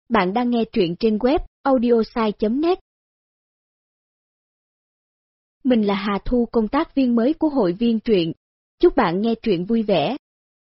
Bạn đang nghe truyện trên web audiosai.net. Mình là Hà Thu, công tác viên mới của hội viên truyện. Chúc bạn nghe truyện vui vẻ.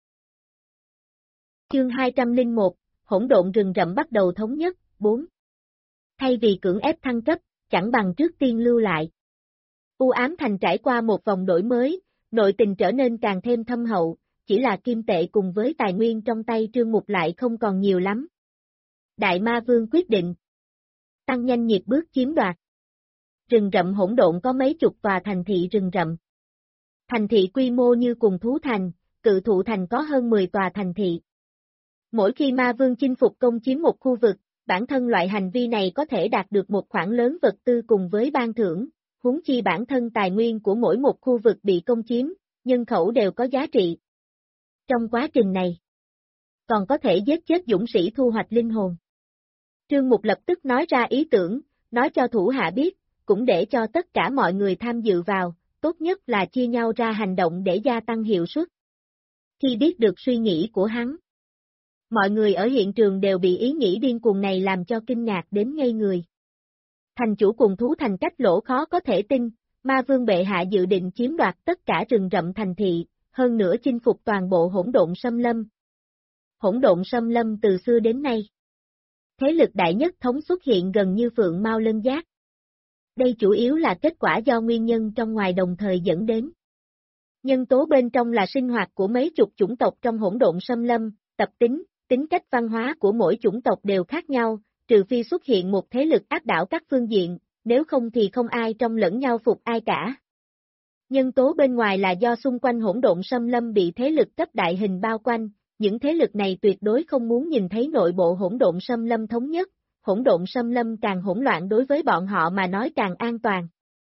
Chương 201, hỗn độn rừng rậm bắt đầu thống nhất, 4. Thay vì cưỡng ép thăng cấp, chẳng bằng trước tiên lưu lại. U ám thành trải qua một vòng đổi mới, nội tình trở nên càng thêm thâm hậu, chỉ là kim tệ cùng với tài nguyên trong tay Trương Mục lại không còn nhiều lắm. Đại Ma Vương quyết định tăng nhanh nhịp bước chiếm đoạt. Rừng rậm hỗn độn có mấy chục tòa thành thị rừng rậm. Thành thị quy mô như cùng Thú Thành, Cự Thụ Thành có hơn 10 tòa thành thị. Mỗi khi Ma Vương chinh phục công chiếm một khu vực, bản thân loại hành vi này có thể đạt được một khoản lớn vật tư cùng với ban thưởng, huống chi bản thân tài nguyên của mỗi một khu vực bị công chiếm, nhân khẩu đều có giá trị. Trong quá trình này, còn có thể giết chết dũng sĩ thu hoạch linh hồn. Trương Mục lập tức nói ra ý tưởng, nói cho thủ hạ biết, cũng để cho tất cả mọi người tham dự vào, tốt nhất là chia nhau ra hành động để gia tăng hiệu suất. Khi biết được suy nghĩ của hắn, mọi người ở hiện trường đều bị ý nghĩ điên cuồng này làm cho kinh ngạc đến ngây người. Thành chủ cùng Thú Thành cách lỗ khó có thể tin, Ma Vương bệ hạ dự định chiếm đoạt tất cả rừng rậm thành thị, hơn nữa chinh phục toàn bộ hỗn độn xâm lâm. Hỗn độn xâm lâm từ xưa đến nay, thế lực đại nhất thống xuất hiện gần như phượng mao lân giác. Đây chủ yếu là kết quả do nguyên nhân trong ngoài đồng thời dẫn đến. Nhân tố bên trong là sinh hoạt của mấy chục chủng tộc trong hỗn độn xâm lâm, tập tính, tính cách văn hóa của mỗi chủng tộc đều khác nhau, trừ phi xuất hiện một thế lực áp đảo các phương diện, nếu không thì không ai trong lẫn nhau phục ai cả. Nhân tố bên ngoài là do xung quanh hỗn độn xâm lâm bị thế lực cấp đại hình bao quanh, những thế lực này tuyệt đối không muốn nhìn thấy nội bộ hỗn độn xâm lâm thống nhất, hỗn độn xâm lâm càng hỗn loạn đối với bọn họ mà nói càng an toàn.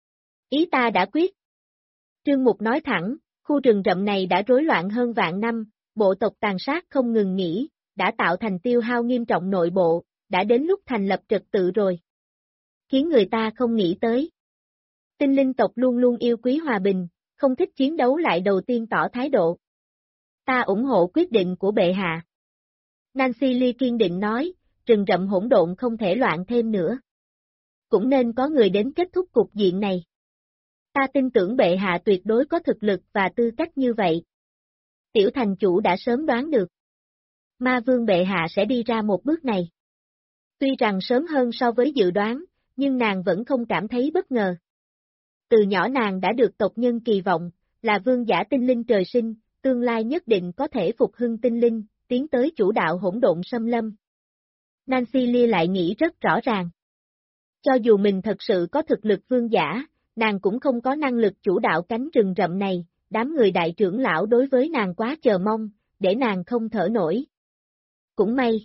Ý ta đã quyết. Trương Mục nói thẳng, khu rừng rậm này đã rối loạn hơn vạn năm, bộ tộc tàn sát không ngừng nghỉ, đã tạo thành tiêu hao nghiêm trọng nội bộ, đã đến lúc thành lập trật tự rồi. Khiến người ta không nghĩ tới. Tinh linh tộc luôn luôn yêu quý hòa bình, không thích chiến đấu lại đầu tiên tỏ thái độ. Ta ủng hộ quyết định của bệ hạ. Nancy Lee kiên định nói, rừng rậm hỗn độn không thể loạn thêm nữa. Cũng nên có người đến kết thúc cục diện này. Ta tin tưởng bệ hạ tuyệt đối có thực lực và tư cách như vậy. Tiểu thành chủ đã sớm đoán được. Ma Vương bệ hạ sẽ đi ra một bước này. Tuy rằng sớm hơn so với dự đoán, nhưng nàng vẫn không cảm thấy bất ngờ. Từ nhỏ nàng đã được tộc nhân kỳ vọng, là vương giả tinh linh trời sinh, tương lai nhất định có thể phục hưng tinh linh, tiến tới chủ đạo hỗn độn xâm lâm. Nancy Lee lại nghĩ rất rõ ràng. Cho dù mình thật sự có thực lực vương giả, nàng cũng không có năng lực chủ đạo cánh rừng rậm này, đám người đại trưởng lão đối với nàng quá chờ mong, để nàng không thở nổi. Cũng may.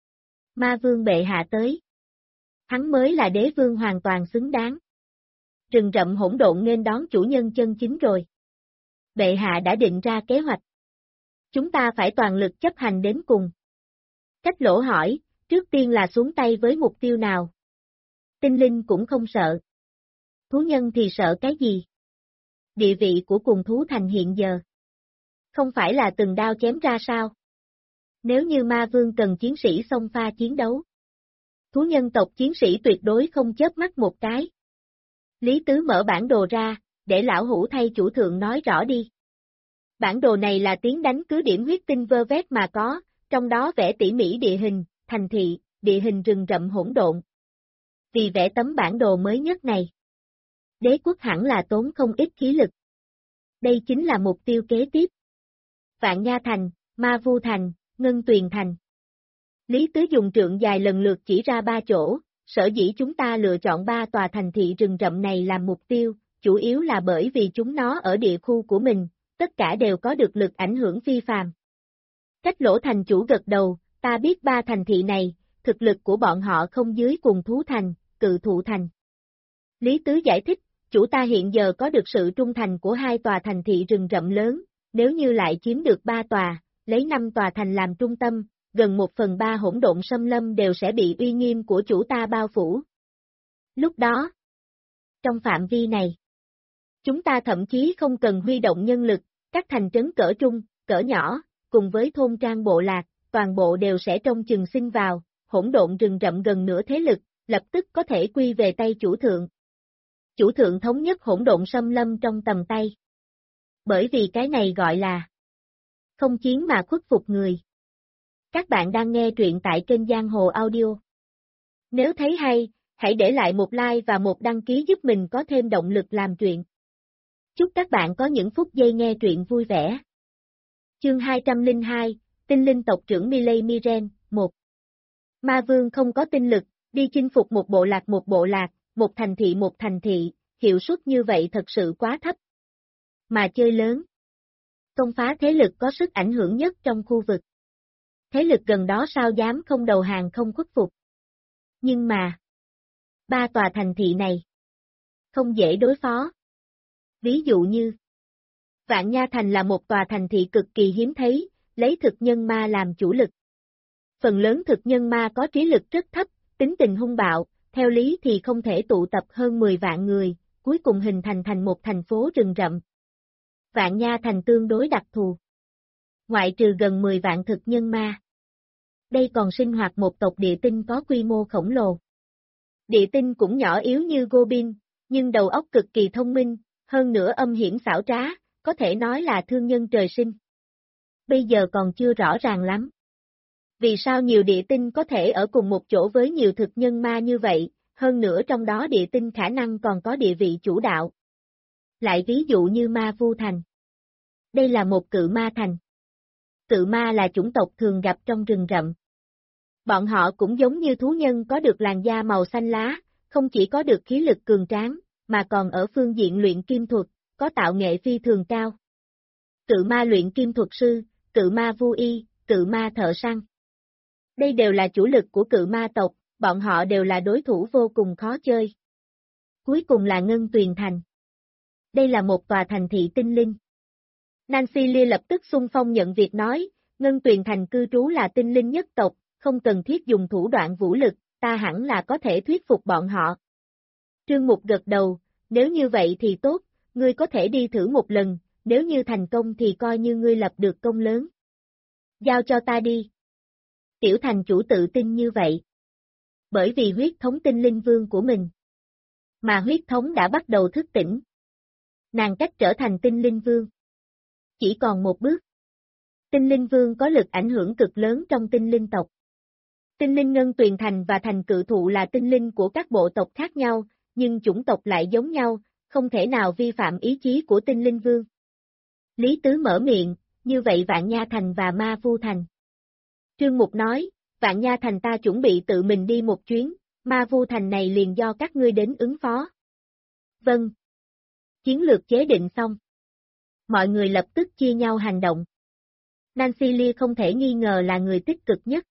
Ma Vương bệ hạ tới. Hắn mới là đế vương hoàn toàn xứng đáng. Rừng rậm hỗn độn nên đón chủ nhân chân chính rồi. Bệ hạ đã định ra kế hoạch. Chúng ta phải toàn lực chấp hành đến cùng. Cách lỗ hỏi, trước tiên là xuống tay với mục tiêu nào? Tinh linh cũng không sợ. Thú nhân thì sợ cái gì? Địa vị của cùng Thú Thành hiện giờ. Không phải là từng đao chém ra sao? Nếu như Ma Vương cần chiến sĩ xông pha chiến đấu. Thú nhân tộc chiến sĩ tuyệt đối không chớp mắt một cái. Lý Tứ mở bản đồ ra, để lão hủ thay chủ thượng nói rõ đi. Bản đồ này là tiếng đánh cứ điểm huyết tinh vơ vét mà có, trong đó vẽ tỉ mỉ địa hình, thành thị, địa hình rừng rậm hỗn độn. Vì vẽ tấm bản đồ mới nhất này, đế quốc hẳn là tốn không ít khí lực. Đây chính là mục tiêu kế tiếp. Vạn Nha Thành, Ma Vu Thành, Ngân Tuyền Thành. Lý Tứ dùng trượng dài lần lượt chỉ ra 3 chỗ, sở dĩ chúng ta lựa chọn 3 tòa thành thị rừng rậm này làm mục tiêu, chủ yếu là bởi vì chúng nó ở địa khu của mình, tất cả đều có được lực ảnh hưởng phi phàm. Cách lỗ thành chủ gật đầu, ta biết 3 thành thị này, thực lực của bọn họ không dưới cùng Thú Thành, Cự Thụ Thành. Lý Tứ giải thích, chủ ta hiện giờ có được sự trung thành của 2 tòa thành thị rừng rậm lớn, nếu như lại chiếm được 3 tòa, lấy 5 tòa thành làm trung tâm, gần 1/3 hỗn độn xâm lâm đều sẽ bị uy nghiêm của chủ ta bao phủ. Lúc đó, trong phạm vi này, chúng ta thậm chí không cần huy động nhân lực, các thành trấn cỡ trung, cỡ nhỏ, cùng với thôn trang bộ lạc, toàn bộ đều sẽ trông chừng xin vào, hỗn độn rừng rậm gần nửa thế lực, lập tức có thể quy về tay chủ thượng. Chủ thượng thống nhất hỗn độn xâm lâm trong tầm tay. Bởi vì cái này gọi là không chiến mà khuất phục người. Các bạn đang nghe truyện tại kênh Giang Hồ Audio. Nếu thấy hay, hãy để lại một like và một đăng ký giúp mình có thêm động lực làm truyện. Chúc các bạn có những phút giây nghe truyện vui vẻ. Chương 202, Tinh linh tộc trưởng Miley Miren, 1. Ma Vương không có tinh lực, đi chinh phục một bộ lạc, một thành thị, hiệu suất như vậy thật sự quá thấp. Mà chơi lớn. Công phá thế lực có sức ảnh hưởng nhất trong khu vực. Thế lực gần đó sao dám không đầu hàng không khuất phục. Nhưng mà, 3 tòa thành thị này không dễ đối phó. Ví dụ như, Vạn Nha Thành là một tòa thành thị cực kỳ hiếm thấy, lấy thực nhân ma làm chủ lực. Phần lớn thực nhân ma có trí lực rất thấp, tính tình hung bạo, theo lý thì không thể tụ tập hơn 10 vạn người, cuối cùng hình thành một thành phố rừng rậm. Vạn Nha Thành tương đối đặc thù. Ngoại trừ gần 10 vạn thực nhân ma. Đây còn sinh hoạt một tộc địa tinh có quy mô khổng lồ. Địa tinh cũng nhỏ yếu như Goblin, nhưng đầu óc cực kỳ thông minh, hơn nữa âm hiểm xảo trá, có thể nói là thương nhân trời sinh. Bây giờ còn chưa rõ ràng lắm. Vì sao nhiều địa tinh có thể ở cùng một chỗ với nhiều thực nhân ma như vậy, hơn nữa trong đó địa tinh khả năng còn có địa vị chủ đạo. Lại ví dụ như Ma Vu Thành. Đây là một cự ma thành. Cự ma là chủng tộc thường gặp trong rừng rậm. Bọn họ cũng giống như thú nhân có được làn da màu xanh lá, không chỉ có được khí lực cường tráng, mà còn ở phương diện luyện kim thuật, có tạo nghệ phi thường cao. Cự ma luyện kim thuật sư, cự ma vu y, cự ma thợ săn. Đây đều là chủ lực của cự ma tộc, bọn họ đều là đối thủ vô cùng khó chơi. Cuối cùng là Ngân Tuyền Thành. Đây là một tòa thành thị tinh linh. Nancy Lee lập tức xung phong nhận việc nói, Ngân Tuyền Thành cư trú là tinh linh nhất tộc, không cần thiết dùng thủ đoạn vũ lực, ta hẳn là có thể thuyết phục bọn họ. Trương Mục gật đầu, nếu như vậy thì tốt, ngươi có thể đi thử một lần, nếu như thành công thì coi như ngươi lập được công lớn. Giao cho ta đi. Tiểu thành chủ tự tin như vậy. Bởi vì huyết thống tinh linh vương của mình. Mà huyết thống đã bắt đầu thức tỉnh. Nàng cách trở thành tinh linh vương. Chỉ còn một bước. Tinh linh vương có lực ảnh hưởng cực lớn trong tinh linh tộc. Tinh linh Ngân Tuyền Thành và thành cự thụ là tinh linh của các bộ tộc khác nhau, nhưng chủng tộc lại giống nhau, không thể nào vi phạm ý chí của tinh linh vương. Lý Tứ mở miệng, như vậy Vạn Nha Thành và Ma Vu Thành. Trương Mục nói, Vạn Nha Thành ta chuẩn bị tự mình đi một chuyến, Ma Vu Thành này liền do các ngươi đến ứng phó. Vâng. Chiến lược chế định xong. Mọi người lập tức chia nhau hành động. Nancy Lee không thể nghi ngờ là người tích cực nhất.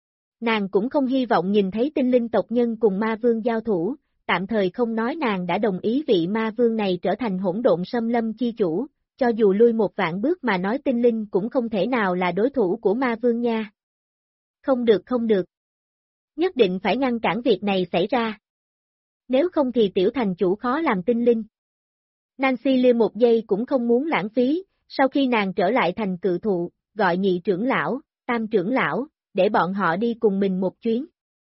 Nàng cũng không hy vọng nhìn thấy tinh linh tộc nhân cùng ma vương giao thủ, tạm thời không nói nàng đã đồng ý vị ma vương này trở thành hỗn độn xâm lâm chi chủ, cho dù lui một vạn bước mà nói tinh linh cũng không thể nào là đối thủ của ma vương nha. Không được. Nhất định phải ngăn cản việc này xảy ra. Nếu không thì tiểu thành chủ khó làm tinh linh. Nancy Lee một giây cũng không muốn lãng phí, sau khi nàng trở lại thành cự thụ, gọi nhị trưởng lão, tam trưởng lão, để bọn họ đi cùng mình một chuyến.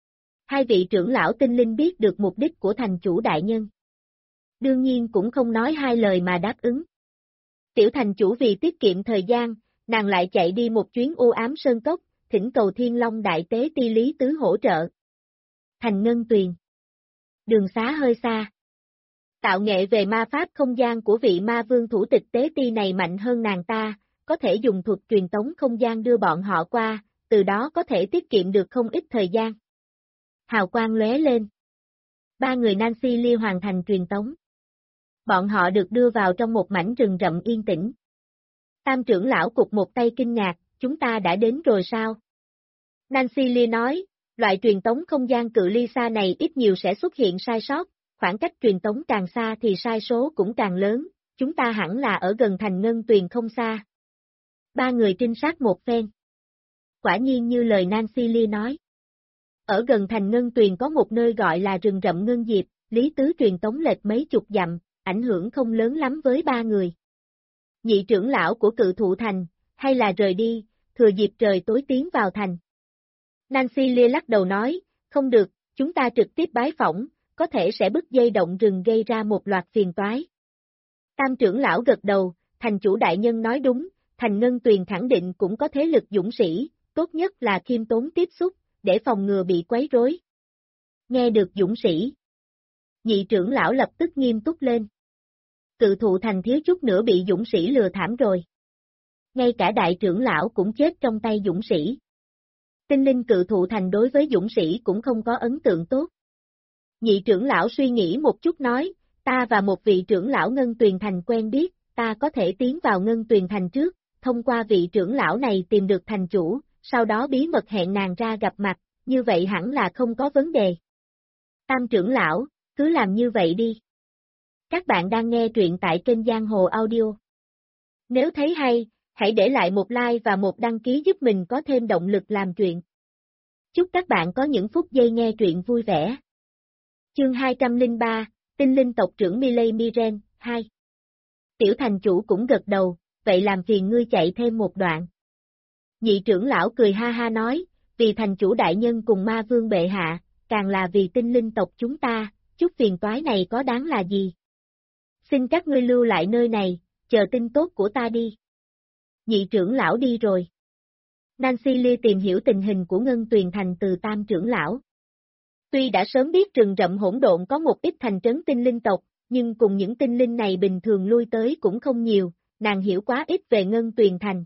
Hai vị trưởng lão tinh linh biết được mục đích của thành chủ đại nhân. Đương nhiên cũng không nói hai lời mà đáp ứng. Tiểu thành chủ vì tiết kiệm thời gian, nàng lại chạy đi một chuyến u ám sơn cốc, thỉnh cầu Thiên Long đại tế ti Lý Tứ hỗ trợ. Thành Ngân Tuyền. Đường xá hơi xa. Tạo nghệ về ma pháp không gian của vị ma vương thủ tịch tế ti này mạnh hơn nàng ta, có thể dùng thuật truyền tống không gian đưa bọn họ qua, từ đó có thể tiết kiệm được không ít thời gian. Hào quang lóe lên. 3 người Nancy Lee hoàn thành truyền tống. Bọn họ được đưa vào trong một mảnh rừng rậm yên tĩnh. Tam trưởng lão cụp một tay kinh ngạc, chúng ta đã đến rồi sao? Nancy Lee nói, loại truyền tống không gian cự ly xa này ít nhiều sẽ xuất hiện sai sót, khoảng cách truyền tống càng xa thì sai số cũng càng lớn, chúng ta hẳn là ở gần thành Ngân Tuyền không xa. 3 người trinh sát một phen. Quả nhiên như lời Nancy Lee nói. Ở gần thành Ngân Tuyền có một nơi gọi là rừng rậm Ngân Diệp, Lý Tứ truyền tống lệch mấy chục dặm, ảnh hưởng không lớn lắm với 3 người. Nhị trưởng lão của cự thụ thành, hay là rời đi, thừa dịp trời tối tiến vào thành. Nancy Lia lắc đầu nói, không được, chúng ta trực tiếp bái phỏng, có thể sẽ bứt dây động rừng gây ra một loạt phiền toái. Tam trưởng lão gật đầu, thành chủ đại nhân nói đúng, thành Ngân Tuyền khẳng định cũng có thế lực dũng sĩ, tốt nhất là khiêm tốn tiếp xúc, để phòng ngừa bị quấy rối. Nghe được dũng sĩ. Nhị trưởng lão lập tức nghiêm túc lên. Cự thụ thành thiếu chút nữa bị dũng sĩ lừa thảm rồi. Ngay cả đại trưởng lão cũng chết trong tay dũng sĩ. Tinh linh cự thụ thành đối với dũng sĩ cũng không có ấn tượng tốt. Nhị trưởng lão suy nghĩ một chút nói, ta và một vị trưởng lão Ngân Tuyền Thành quen biết, ta có thể tiến vào Ngân Tuyền Thành trước, thông qua vị trưởng lão này tìm được thành chủ, sau đó bí mật hẹn nàng ra gặp mặt, như vậy hẳn là không có vấn đề. Tam trưởng lão, cứ làm như vậy đi. Các bạn đang nghe truyện tại kênh Giang Hồ Audio. Nếu thấy hay, hãy để lại một like và một đăng ký giúp mình có thêm động lực làm truyện. Chúc các bạn có những phút giây nghe truyện vui vẻ. Chương 203, Tinh linh tộc trưởng Miley Miren, 2. Tiểu thành chủ cũng gật đầu, vậy làm phiền ngươi chạy thêm một đoạn. Nhị trưởng lão cười ha ha nói, vì thành chủ đại nhân cùng ma vương bệ hạ, càng là vì tinh linh tộc chúng ta, chút phiền toái này có đáng là gì? Xin các ngươi lưu lại nơi này, chờ tin tốt của ta đi. Nhị trưởng lão đi rồi. Nancy Lia tìm hiểu tình hình của Ngân Tuyền Thành từ tam trưởng lão. Tuy đã sớm biết rừng rậm hỗn độn có một ít thành trấn tinh linh tộc, nhưng cùng những tinh linh này bình thường lui tới cũng không nhiều, nàng hiểu quá ít về Ngân Tuyền Thành.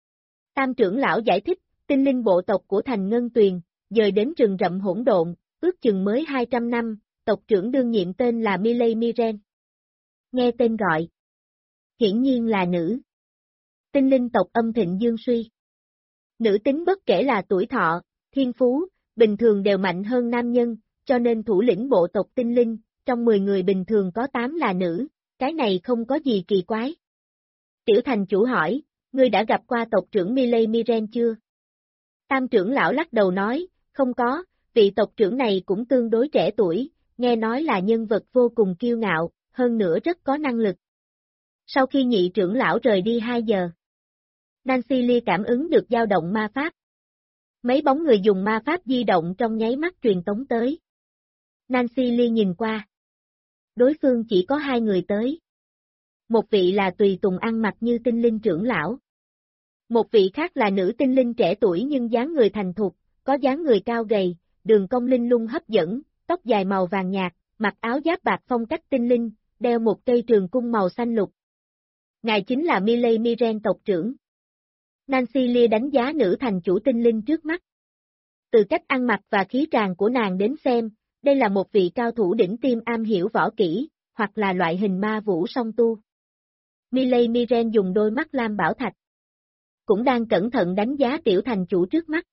Tam trưởng lão giải thích, tinh linh bộ tộc của thành Ngân Tuyền, dời đến rừng rậm hỗn độn, ước chừng mới 200 năm, tộc trưởng đương nhiệm tên là Miley Miren. Nghe tên gọi. Hiển nhiên là nữ. Tinh linh tộc âm thịnh dương suy. Nữ tính bất kể là tuổi thọ, thiên phú, bình thường đều mạnh hơn nam nhân, cho nên thủ lĩnh bộ tộc tinh linh, trong 10 người bình thường có 8 là nữ, cái này không có gì kỳ quái. Tiểu thành chủ hỏi, ngươi đã gặp qua tộc trưởng Miley Miren chưa? Tam trưởng lão lắc đầu nói, không có, vị tộc trưởng này cũng tương đối trẻ tuổi, nghe nói là nhân vật vô cùng kiêu ngạo, hơn nữa rất có năng lực. Sau khi nhị trưởng lão rời đi 2 giờ, Nancy Lia cảm ứng được dao động ma pháp. Mấy bóng người dùng ma pháp di động trong nháy mắt truyền tống tới. Nancy Lia nhìn qua. Đối phương chỉ có 2 người tới. Một vị là tùy tùng ăn mặc như tinh linh trưởng lão. Một vị khác là nữ tinh linh trẻ tuổi nhưng dáng người thành thục, có dáng người cao gầy, đường cong linh lung hấp dẫn, tóc dài màu vàng nhạt, mặc áo giáp bạc phong cách tinh linh, đeo một cây trường cung màu xanh lục. Ngài chính là Miley Miren tộc trưởng. Nancy Lia đánh giá nữ thành chủ tinh linh trước mắt. Từ cách ăn mặc và khí tràng của nàng đến xem, đây là một vị cao thủ đỉnh tiêm am hiểu võ kỹ, hoặc là loại hình ma vũ song tu. Miley Miren dùng đôi mắt lam bảo thạch. Cũng đang cẩn thận đánh giá tiểu thành chủ trước mắt.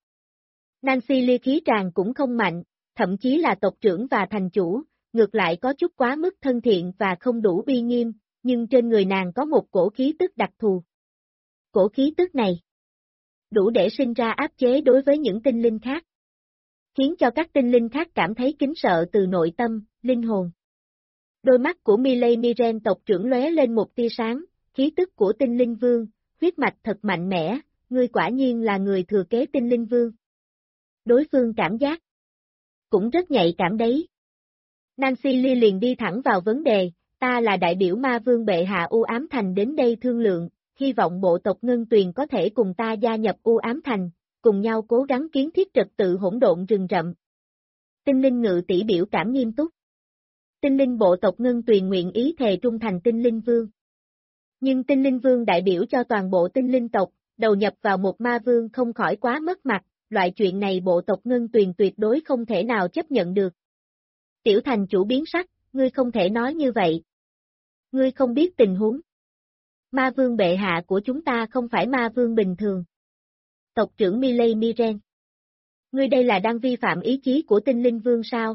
Nancy Lia khí tràng cũng không mạnh, thậm chí là tộc trưởng và thành chủ, ngược lại có chút quá mức thân thiện và không đủ uy nghiêm, nhưng trên người nàng có một cổ khí tức đặc thù. Cổ khí tức này đủ để sinh ra áp chế đối với những tinh linh khác, khiến cho các tinh linh khác cảm thấy kính sợ từ nội tâm, linh hồn. Đôi mắt của Miley Miren tộc trưởng lóe lên một tia sáng, khí tức của tinh linh vương, huyết mạch thật mạnh mẽ, ngươi quả nhiên là người thừa kế tinh linh vương. Đối phương cảm giác cũng rất nhạy cảm đấy. Nancy Lia liền đi thẳng vào vấn đề, ta là đại biểu ma vương bệ hạ U Ám Thành đến đây thương lượng, hy vọng bộ tộc Ngân Tuyền có thể cùng ta gia nhập U Ám Thành, cùng nhau cố gắng kiến thiết trật tự hỗn độn rừng rậm. Tinh linh ngự tỷ biểu cảm nghiêm túc. Tinh linh bộ tộc Ngân Tuyền nguyện ý thề trung thành tinh linh vương. Nhưng tinh linh vương đại biểu cho toàn bộ tinh linh tộc, đầu nhập vào một ma vương không khỏi quá mất mặt, loại chuyện này bộ tộc Ngân Tuyền tuyệt đối không thể nào chấp nhận được. Tiểu thành chủ biến sắc, ngươi không thể nói như vậy. Ngươi không biết tình huống. Ma vương bệ hạ của chúng ta không phải ma vương bình thường. Tộc trưởng Miley Miren. Ngươi đây là đang vi phạm ý chí của tinh linh vương sao?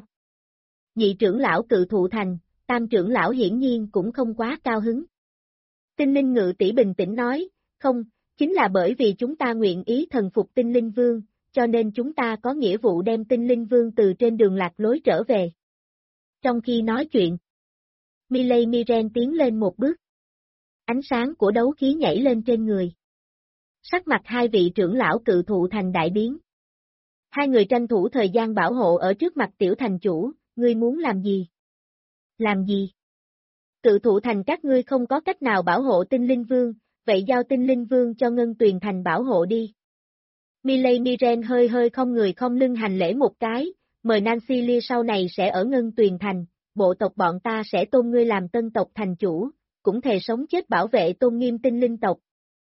Nhị trưởng lão cự thụ thành, tam trưởng lão hiển nhiên cũng không quá cao hứng. Tinh linh ngự tỷ bình tĩnh nói, không, chính là bởi vì chúng ta nguyện ý thần phục tinh linh vương, cho nên chúng ta có nghĩa vụ đem tinh linh vương từ trên đường lạc lối trở về. Trong khi nói chuyện, Miley Miren tiến lên một bước. Ánh sáng của đấu khí nhảy lên trên người. Sắc mặt 2 vị trưởng lão cự thụ thành đại biến. Hai người tranh thủ thời gian bảo hộ ở trước mặt tiểu thành chủ, ngươi muốn làm gì? Làm gì? Cự thụ thành các ngươi không có cách nào bảo hộ tinh linh vương, vậy giao tinh linh vương cho Ngân Tuyền thành bảo hộ đi. Miley Miren hơi hơi không người không lưng hành lễ một cái, mời Nancy Lee sau này sẽ ở Ngân Tuyền thành, bộ tộc bọn ta sẽ tôn ngươi làm tân tộc thành chủ, cũng thề sống chết bảo vệ tôn nghiêm tinh linh tộc.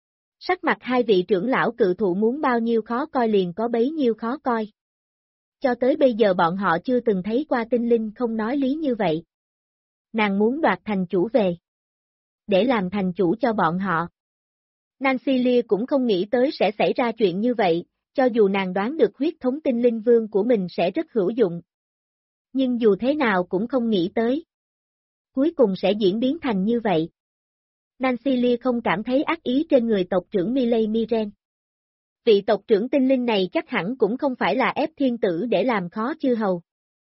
Sắc mặt hai vị trưởng lão cự thụ muốn bao nhiêu khó coi liền có bấy nhiêu khó coi. Cho tới bây giờ bọn họ chưa từng thấy qua tinh linh không nói lý như vậy. Nàng muốn đoạt thành chủ về. Để làm thành chủ cho bọn họ. Nancy Lee cũng không nghĩ tới sẽ xảy ra chuyện như vậy, cho dù nàng đoán được huyết thống tinh linh vương của mình sẽ rất hữu dụng. Nhưng dù thế nào cũng không nghĩ tới. Cuối cùng sẽ diễn biến thành như vậy. Nancy Lee không cảm thấy ác ý trên người tộc trưởng Miley Miren. Vị tộc trưởng tinh linh này chắc hẳn cũng không phải là ép thiên tử để làm khó chư hầu.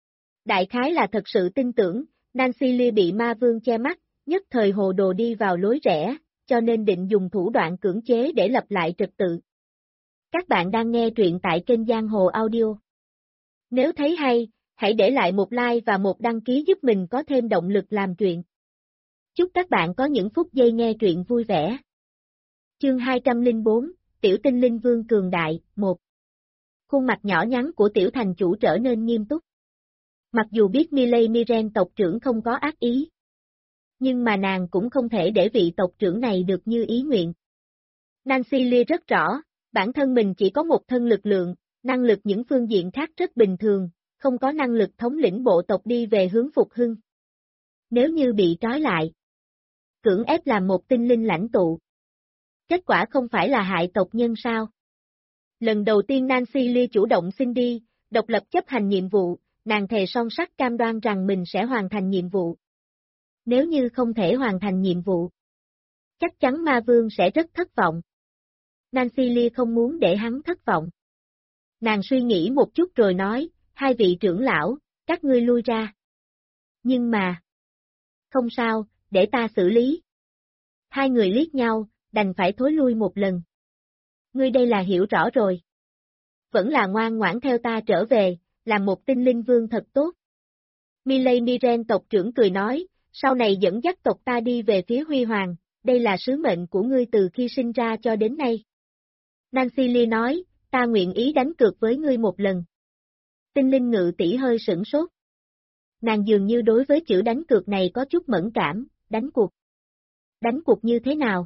Đại khái là thật sự tin tưởng, Nancy Lee bị ma vương che mắt, nhất thời hồ đồ đi vào lối rẽ, cho nên định dùng thủ đoạn cưỡng chế để lập lại trật tự. Các bạn đang nghe truyện tại kênh Giang Hồ Audio. Nếu thấy hay, hãy để lại một like và một đăng ký giúp mình có thêm động lực làm truyện. Chúc các bạn có những phút giây nghe truyện vui vẻ. Chương 204, Tiểu Tinh Linh Vương Cường Đại, 1. Khuôn mặt nhỏ nhắn của tiểu thành chủ trở nên nghiêm túc. Mặc dù biết Miley Miren tộc trưởng không có ác ý, nhưng mà nàng cũng không thể để vị tộc trưởng này được như ý nguyện. Nancy Lee rất rõ, bản thân mình chỉ có một thân lực lượng, năng lực những phương diện khác rất bình thường, không có năng lực thống lĩnh bộ tộc đi về hướng phục hưng. Nếu như bị trói lại, cưỡng ép làm một tinh linh lãnh tụ, kết quả không phải là hại tộc nhân sao? Lần đầu tiên Nancy Lee chủ động xin đi, độc lập chấp hành nhiệm vụ, nàng thề son sắt cam đoan rằng mình sẽ hoàn thành nhiệm vụ. Nếu như không thể hoàn thành nhiệm vụ, chắc chắn ma vương sẽ rất thất vọng. Nancy Lee không muốn để hắn thất vọng. Nàng suy nghĩ một chút rồi nói, hai vị trưởng lão, các ngươi lui ra. Nhưng mà, không sao, để ta xử lý. Hai người liếc nhau, đành phải thối lui một lần. Ngươi đây là hiểu rõ rồi. Vẫn là ngoan ngoãn theo ta trở về, làm một tinh linh vương thật tốt. Miley Miren tộc trưởng cười nói, sau này dẫn dắt tộc ta đi về phía huy hoàng, đây là sứ mệnh của ngươi từ khi sinh ra cho đến nay. Nancy Lee nói, ta nguyện ý đánh cược với ngươi một lần. Tinh linh ngự tỷ hơi sửng sốt. Nàng dường như đối với chữ đánh cược này có chút mẫn cảm, đánh cuộc. Đánh cuộc như thế nào?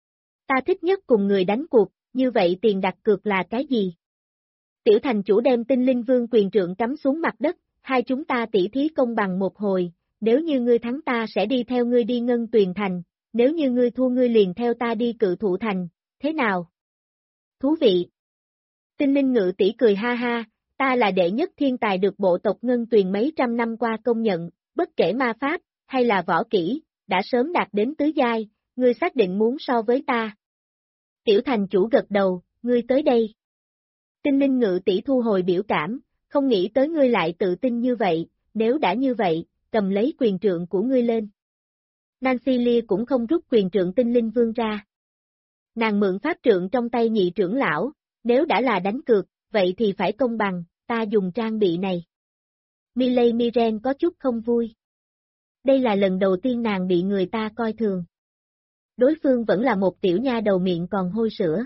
Ta thích nhất cùng người đánh cuộc, như vậy tiền đặt cược là cái gì? Tiểu thành chủ đem tinh linh vương quyền trượng cắm xuống mặt đất, hai chúng ta tỉ thí công bằng một hồi, nếu như ngươi thắng ta sẽ đi theo ngươi đi Ngân Tuyền thành, nếu như ngươi thua ngươi liền theo ta đi Cự Thụ thành, thế nào? Thú vị! Tinh linh ngự tỷ cười ha ha, ta là đệ nhất thiên tài được bộ tộc Ngân Tuyền mấy trăm năm qua công nhận, bất kể ma pháp, hay là võ kỹ, đã sớm đạt đến tứ giai, ngươi xác định muốn so với ta. Tiểu thành chủ gật đầu, ngươi tới đây. Tinh linh ngự tỷ thu hồi biểu cảm, không nghĩ tới ngươi lại tự tin như vậy, nếu đã như vậy, cầm lấy quyền trượng của ngươi lên. Nancy Lee cũng không rút quyền trượng tinh linh vương ra. Nàng mượn pháp trượng trong tay nhị trưởng lão, nếu đã là đánh cược, vậy thì phải công bằng, ta dùng trang bị này. Miley Miren có chút không vui. Đây là lần đầu tiên nàng bị người ta coi thường. Đối phương vẫn là một tiểu nha đầu miệng còn hôi sữa.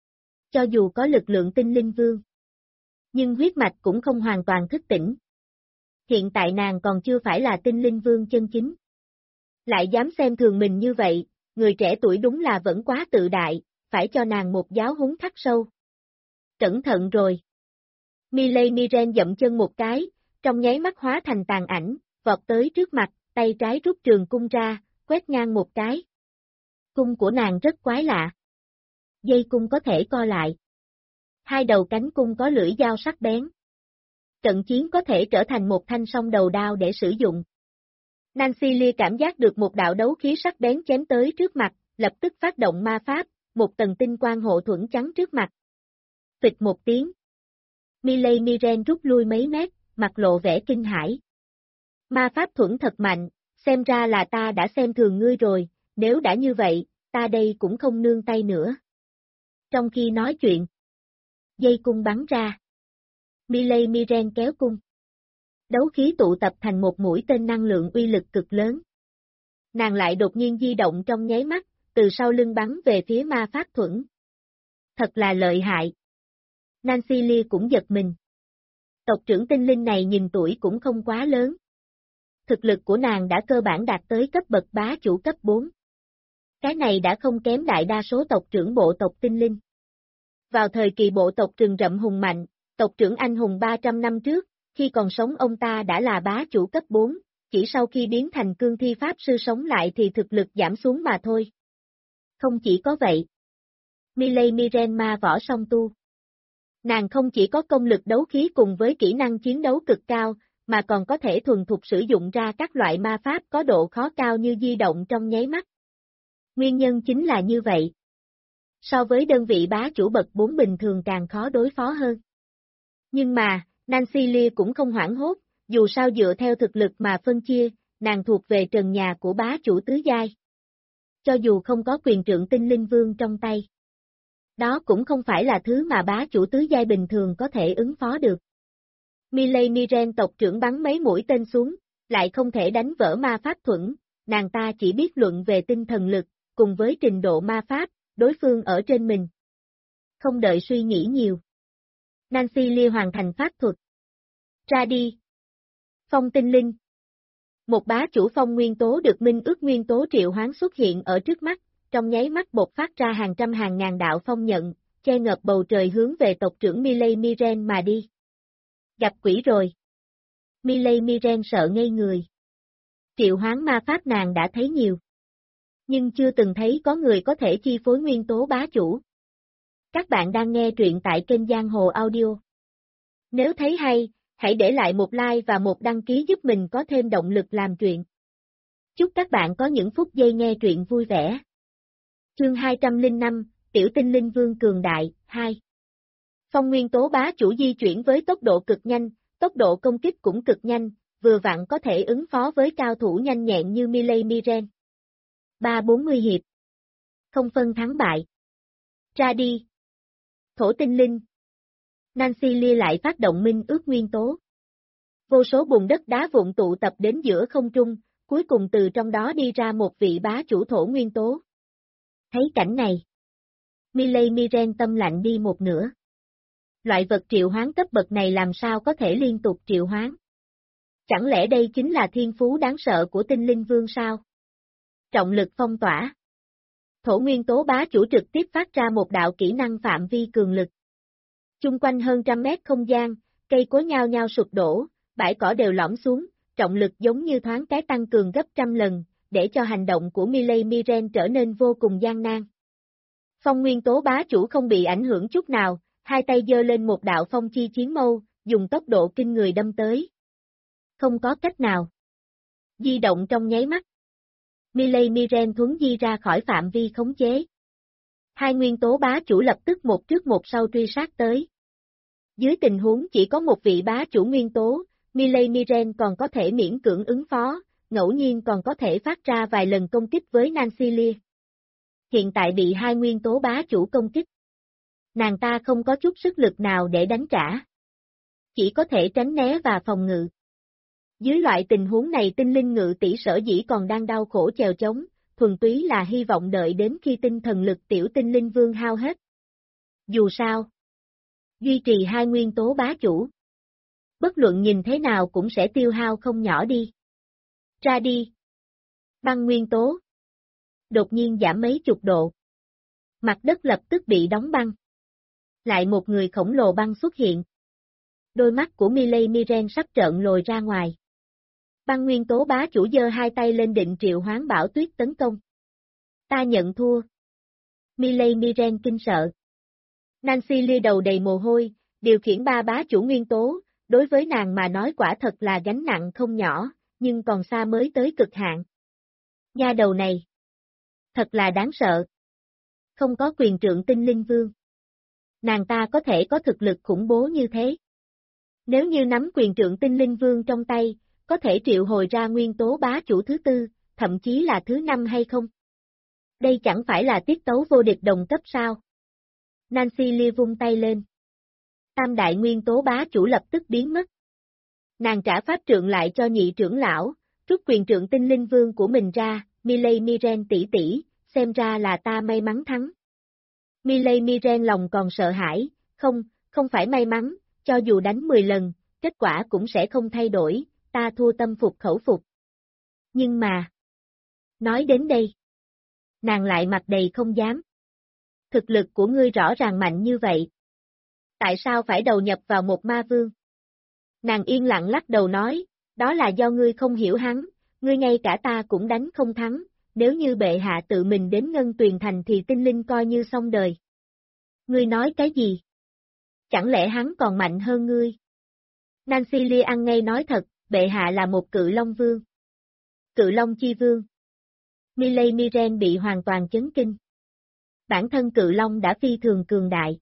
Cho dù có lực lượng tinh linh vương, nhưng huyết mạch cũng không hoàn toàn thức tỉnh. Hiện tại nàng còn chưa phải là tinh linh vương chân chính. Lại dám xem thường mình như vậy, người trẻ tuổi đúng là vẫn quá tự đại, phải cho nàng một giáo huấn khắc sâu. Cẩn thận rồi. Miley Miren dậm chân một cái, trong nháy mắt hóa thành tàn ảnh, vọt tới trước mặt, tay trái rút trường cung ra, quét ngang một cái. Cung của nàng rất quái lạ. Dây cung có thể co lại. Hai đầu cánh cung có lưỡi dao sắc bén. Trận chiến có thể trở thành một thanh song đầu đao để sử dụng. Nancy Lee cảm giác được một đạo đấu khí sắc bén chém tới trước mặt, lập tức phát động ma pháp, một tầng tinh quang hộ thuẫn chắn trước mặt. Phịch một tiếng. Miley Miren rút lui mấy mét, mặt lộ vẻ kinh hãi. Ma pháp thuẫn thật mạnh, xem ra là ta đã xem thường ngươi rồi, nếu đã như vậy, ta đây cũng không nương tay nữa. Trong khi nói chuyện, dây cung bắn ra. Miley Miren kéo cung. Đấu khí tụ tập thành một mũi tên năng lượng uy lực cực lớn. Nàng lại đột nhiên di động trong nháy mắt, từ sau lưng bắn về phía ma pháp thuẫn. Thật là lợi hại. Nancy Lee cũng giật mình. Tộc trưởng tinh linh này nhìn tuổi cũng không quá lớn. Thực lực của nàng đã cơ bản đạt tới cấp bậc bá chủ cấp 4. Cái này đã không kém đại đa số tộc trưởng bộ tộc tinh linh. Vào thời kỳ bộ tộc rừng rậm hùng mạnh, tộc trưởng anh hùng 300 năm trước, khi còn sống ông ta đã là bá chủ cấp 4, chỉ sau khi biến thành cương thi pháp sư sống lại thì thực lực giảm xuống mà thôi. Không chỉ có vậy. Miley Miren ma võ song tu. Nàng không chỉ có công lực đấu khí cùng với kỹ năng chiến đấu cực cao, mà còn có thể thuần thục sử dụng ra các loại ma pháp có độ khó cao như di động trong nháy mắt. Nguyên nhân chính là như vậy. So với đơn vị bá chủ bậc 4 bình thường càng khó đối phó hơn. Nhưng mà, Nancy Lee cũng không hoảng hốt, dù sao dựa theo thực lực mà phân chia, nàng thuộc về trần nhà của bá chủ tứ giai. Cho dù không có quyền trượng tinh linh vương trong tay. Đó cũng không phải là thứ mà bá chủ tứ giai bình thường có thể ứng phó được. Miley Miren tộc trưởng bắn mấy mũi tên xuống, lại không thể đánh vỡ ma pháp thuẫn, nàng ta chỉ biết luận về tinh thần lực, cùng với trình độ ma pháp, đối phương ở trên mình. Không đợi suy nghĩ nhiều. Nancy Lee hoàn thành pháp thuật. Ra đi. Phong tinh linh. Một bá chủ phong nguyên tố được minh ước nguyên tố triệu hoán xuất hiện ở trước mắt, trong nháy mắt bộc phát ra hàng trăm hàng ngàn đạo phong nhận, che ngập bầu trời hướng về tộc trưởng Miley Miren mà đi. Gặp quỷ rồi. Miley Miren sợ ngây người. Triệu hoán ma pháp nàng đã thấy nhiều. Nhưng chưa từng thấy có người có thể chi phối nguyên tố bá chủ. Các bạn đang nghe truyện tại kênh Giang Hồ Audio. Nếu thấy hay, hãy để lại một like và một đăng ký giúp mình có thêm động lực làm truyện. Chúc các bạn có những phút giây nghe truyện vui vẻ. Chương 205, Tiểu tinh linh vương cường đại, 2. Phong nguyên tố bá chủ di chuyển với tốc độ cực nhanh, tốc độ công kích cũng cực nhanh, vừa vặn có thể ứng phó với cao thủ nhanh nhẹn như Miley Miren. 3-40 hiệp. Không phân thắng bại. Ra đi. Thổ tinh linh. Nancy Lee lại phát động minh ước nguyên tố. Vô số bùn đất đá vụn tụ tập đến giữa không trung, cuối cùng từ trong đó đi ra một vị bá chủ thổ nguyên tố. Thấy cảnh này. Miley Miren tâm lạnh đi một nửa. Loại vật triệu hoán cấp bậc này làm sao có thể liên tục triệu hoán? Chẳng lẽ đây chính là thiên phú đáng sợ của tinh linh vương sao? Trọng lực phong tỏa. Thổ nguyên tố bá chủ trực tiếp phát ra một đạo kỹ năng phạm vi cường lực. Chung quanh hơn trăm mét không gian, cây cối nhao nhao sụp đổ, bãi cỏ đều lõm xuống, trọng lực giống như thoáng cái tăng cường gấp trăm lần, để cho hành động của Miley Miren trở nên vô cùng gian nan. Phong nguyên tố bá chủ không bị ảnh hưởng chút nào, hai tay giơ lên một đạo phong chi chiến mâu, dùng tốc độ kinh người đâm tới. Không có cách nào. Di động trong nháy mắt. Miley Miren thuấn di ra khỏi phạm vi khống chế. Hai nguyên tố bá chủ lập tức một trước một sau truy sát tới. Dưới tình huống chỉ có một vị bá chủ nguyên tố, Miley Miren còn có thể miễn cưỡng ứng phó, ngẫu nhiên còn có thể phát ra vài lần công kích với Nancy Lee. Hiện tại bị hai nguyên tố bá chủ công kích. Nàng ta không có chút sức lực nào để đánh trả. Chỉ có thể tránh né và phòng ngự. Dưới loại tình huống này tinh linh ngự tỷ sở dĩ còn đang đau khổ chèo chống, thuần túy là hy vọng đợi đến khi tinh thần lực tiểu tinh linh vương hao hết. Dù sao, duy trì hai nguyên tố bá chủ. Bất luận nhìn thế nào cũng sẽ tiêu hao không nhỏ đi. Ra đi. Băng nguyên tố. Đột nhiên giảm mấy chục độ. Mặt đất lập tức bị đóng băng. Lại một người khổng lồ băng xuất hiện. Đôi mắt của Miley Miren sắp trợn lồi ra ngoài. Băng nguyên tố bá chủ giơ hai tay lên định triệu hoán bão tuyết tấn công. Ta nhận thua. Miley Miren kinh sợ. Nancy Lee đầu đầy mồ hôi, điều khiển ba bá chủ nguyên tố, đối với nàng mà nói quả thật là gánh nặng không nhỏ, nhưng còn xa mới tới cực hạn. Nha đầu này. Thật là đáng sợ. Không có quyền trượng tinh linh vương. Nàng ta có thể có thực lực khủng bố như thế. Nếu như nắm quyền trượng tinh linh vương trong tay, có thể triệu hồi ra nguyên tố bá chủ thứ tư, thậm chí là thứ năm hay không? Đây chẳng phải là tiết tấu vô địch đồng cấp sao? Nancy Lee vung tay lên. Tam đại nguyên tố bá chủ lập tức biến mất. Nàng trả pháp trượng lại cho nhị trưởng lão, rút quyền trượng tinh linh vương của mình ra, Miley Miren tỷ tỷ, xem ra là ta may mắn thắng. Miley Miren lòng còn sợ hãi, không phải may mắn, cho dù đánh 10 lần, kết quả cũng sẽ không thay đổi, ta thua tâm phục khẩu phục. Nhưng mà, nói đến đây, nàng lại mặt đầy không dám. Thực lực của ngươi rõ ràng mạnh như vậy. Tại sao phải đầu nhập vào một ma vương? Nàng yên lặng lắc đầu nói, đó là do ngươi không hiểu hắn, ngươi ngay cả ta cũng đánh không thắng, nếu như bệ hạ tự mình đến Ngân Tuyền Thành thì tinh linh coi như xong đời. Ngươi nói cái gì? Chẳng lẽ hắn còn mạnh hơn ngươi? Nancy Lee ăn ngay nói thật, bệ hạ là một cự long vương. Cự long chi vương. Miley Miren bị hoàn toàn chấn kinh. Bản thân cự long đã phi thường cường đại.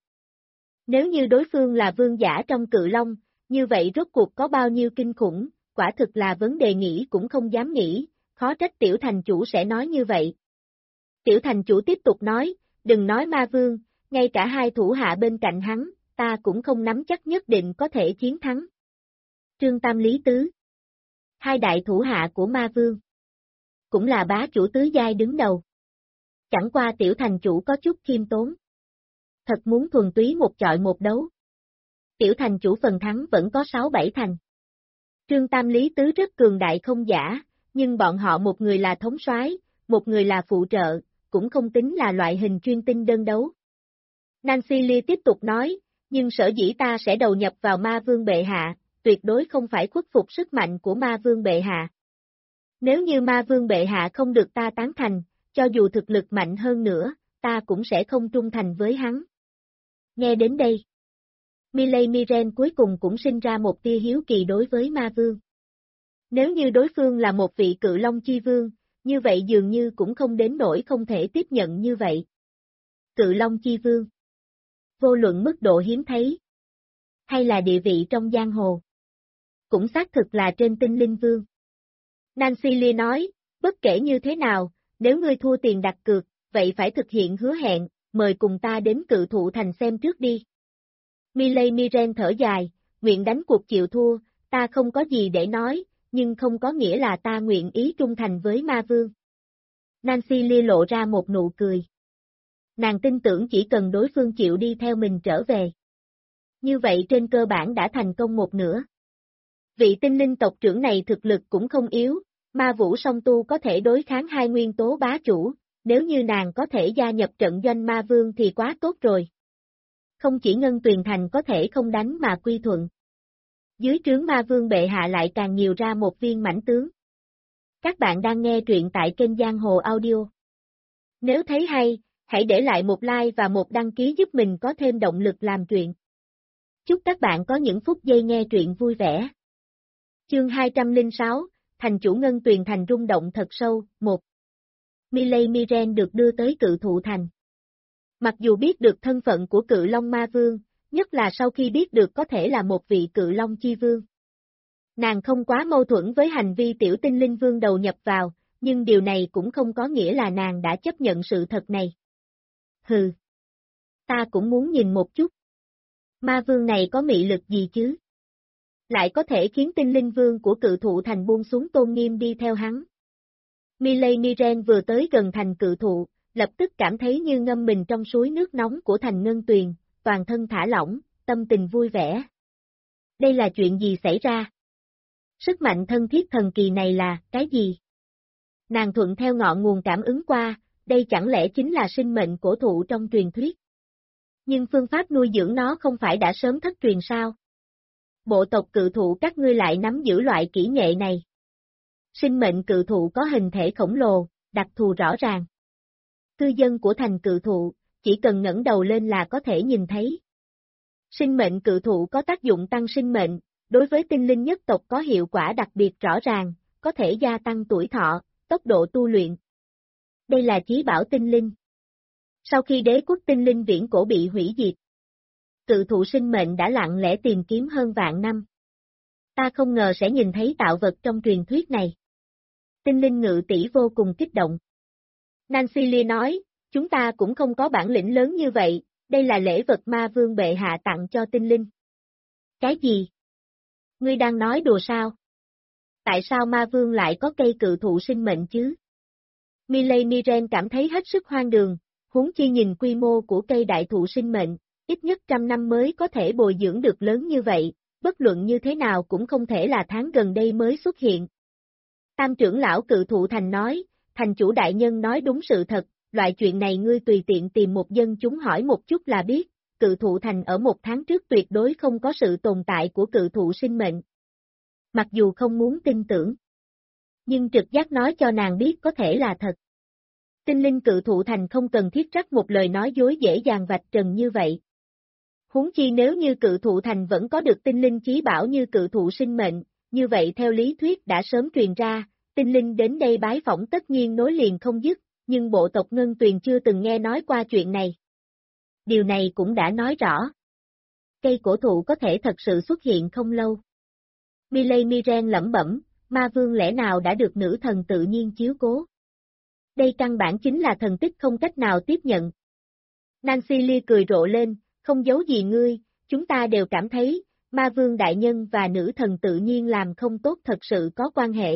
Nếu như đối phương là vương giả trong cự long, như vậy rốt cuộc có bao nhiêu kinh khủng, quả thực là vấn đề nghĩ cũng không dám nghĩ, khó trách tiểu thành chủ sẽ nói như vậy. Tiểu thành chủ tiếp tục nói, đừng nói ma vương, ngay cả hai thủ hạ bên cạnh hắn, ta cũng không nắm chắc nhất định có thể chiến thắng. Trương Tam Lý Tứ. Hai đại thủ hạ của ma vương. Cũng là bá chủ tứ giai đứng đầu. Chẳng qua tiểu thành chủ có chút khiêm tốn. Thật muốn thuần túy một chọi một đấu. Tiểu thành chủ phần thắng vẫn có 6-7 thành. Trương Tam Lý Tứ rất cường đại không giả, nhưng bọn họ một người là thống soái, một người là phụ trợ, cũng không tính là loại hình chuyên tinh đơn đấu. Nancy Lee tiếp tục nói, nhưng sở dĩ ta sẽ đầu nhập vào ma vương bệ hạ, tuyệt đối không phải khuất phục sức mạnh của ma vương bệ hạ. Nếu như ma vương bệ hạ không được ta tán thành, cho dù thực lực mạnh hơn nữa, ta cũng sẽ không trung thành với hắn. Nghe đến đây, Miley Miren cuối cùng cũng sinh ra một tia hiếu kỳ đối với ma vương. Nếu như đối phương là một vị cự long chi vương, như vậy dường như cũng không đến nỗi không thể tiếp nhận như vậy. Cự long chi vương. Vô luận mức độ hiếm thấy, hay là địa vị trong giang hồ, cũng xác thực là trên tinh linh vương. Nancy Lee nói, bất kể như thế nào, nếu ngươi thua tiền đặt cược, vậy phải thực hiện hứa hẹn, mời cùng ta đến Cự Thụ Thành xem trước đi. Miley Miren thở dài, nguyện đánh cuộc chịu thua, ta không có gì để nói, nhưng không có nghĩa là ta nguyện ý trung thành với ma vương. Nancy Lee lộ ra một nụ cười. Nàng tin tưởng chỉ cần đối phương chịu đi theo mình trở về. Như vậy trên cơ bản đã thành công một nửa. Vị tinh linh tộc trưởng này thực lực cũng không yếu, ma vũ song tu có thể đối kháng hai nguyên tố bá chủ, nếu như nàng có thể gia nhập trận doanh ma vương thì quá tốt rồi. Không chỉ Ngân Tuyền Thành có thể không đánh mà quy thuận. Dưới trướng ma vương bệ hạ lại càng nhiều ra một viên mãnh tướng. Các bạn đang nghe truyện tại kênh Giang Hồ Audio. Nếu thấy hay, hãy để lại một like và một đăng ký giúp mình có thêm động lực làm truyện. Chúc các bạn có những phút giây nghe truyện vui vẻ. Chương 206, Thành chủ Ngân Tuyền Thành rung động thật sâu, 1. Miley Miren được đưa tới Cự Thụ Thành. Mặc dù biết được thân phận của Cự Long Ma Vương, nhất là sau khi biết được có thể là một vị Cự Long Chi Vương. Nàng không quá mâu thuẫn với hành vi tiểu tinh linh vương đầu nhập vào, nhưng điều này cũng không có nghĩa là nàng đã chấp nhận sự thật này. Hừ. Ta cũng muốn nhìn một chút. Ma vương này có mị lực gì chứ? Lại có thể khiến tinh linh vương của Cự Thụ Thành buông xuống tôn nghiêm đi theo hắn. Miley Miren vừa tới gần thành Cự Thụ, lập tức cảm thấy như ngâm mình trong suối nước nóng của thành Ngân Tuyền, toàn thân thả lỏng, tâm tình vui vẻ. Đây là chuyện gì xảy ra? Sức mạnh thân thiết thần kỳ này là cái gì? Nàng thuận theo ngọn nguồn cảm ứng qua, đây chẳng lẽ chính là sinh mệnh cổ thụ trong truyền thuyết? Nhưng phương pháp nuôi dưỡng nó không phải đã sớm thất truyền sao? Bộ tộc Cự Thụ các ngươi lại nắm giữ loại kỹ nghệ này. Sinh mệnh Cự Thụ có hình thể khổng lồ, đặc thù rõ ràng. Cư dân của thành Cự Thụ, chỉ cần ngẩng đầu lên là có thể nhìn thấy. Sinh mệnh Cự Thụ có tác dụng tăng sinh mệnh, đối với tinh linh nhất tộc có hiệu quả đặc biệt rõ ràng, có thể gia tăng tuổi thọ, tốc độ tu luyện. Đây là chí bảo tinh linh. Sau khi đế quốc tinh linh viễn cổ bị hủy diệt, Cự Thụ sinh mệnh đã lặng lẽ tìm kiếm hơn vạn năm. Ta không ngờ sẽ nhìn thấy tạo vật trong truyền thuyết này. Tinh linh ngự tỷ vô cùng kích động. Nancy Lee nói, chúng ta cũng không có bản lĩnh lớn như vậy, đây là lễ vật ma vương bệ hạ tặng cho tinh linh. Cái gì? Ngươi đang nói đùa sao? Tại sao ma vương lại có cây cự thụ sinh mệnh chứ? Miley Miren cảm thấy hết sức hoang đường, huống chi nhìn quy mô của cây đại thụ sinh mệnh, ít nhất 100 năm mới có thể bồi dưỡng được lớn như vậy, bất luận như thế nào cũng không thể là tháng gần đây mới xuất hiện. Tam trưởng lão cự thụ thành nói, thành chủ đại nhân nói đúng sự thật, loại chuyện này ngươi tùy tiện tìm một dân chúng hỏi một chút là biết, cự thụ thành ở 1 tháng trước tuyệt đối không có sự tồn tại của cự thụ sinh mệnh. Mặc dù không muốn tin tưởng, nhưng trực giác nói cho nàng biết có thể là thật. Tinh linh cự thụ thành không cần thiết rắc một lời nói dối dễ dàng vạch trần như vậy. Huống chi nếu như cự thụ thành vẫn có được tinh linh chí bảo như cự thụ sinh mệnh, như vậy theo lý thuyết đã sớm truyền ra, tinh linh đến đây bái phỏng tất nhiên nối liền không dứt, nhưng bộ tộc Ngân Tuyền chưa từng nghe nói qua chuyện này. Điều này cũng đã nói rõ. Cây cổ thụ có thể thật sự xuất hiện không lâu. Miley Miren lẩm bẩm, ma vương lẽ nào đã được nữ thần tự nhiên chiếu cố. Đây căn bản chính là thần tích không cách nào tiếp nhận. Nancy Lee cười rộ lên, không giấu gì ngươi, chúng ta đều cảm thấy, ma vương đại nhân và nữ thần tự nhiên làm không tốt thật sự có quan hệ.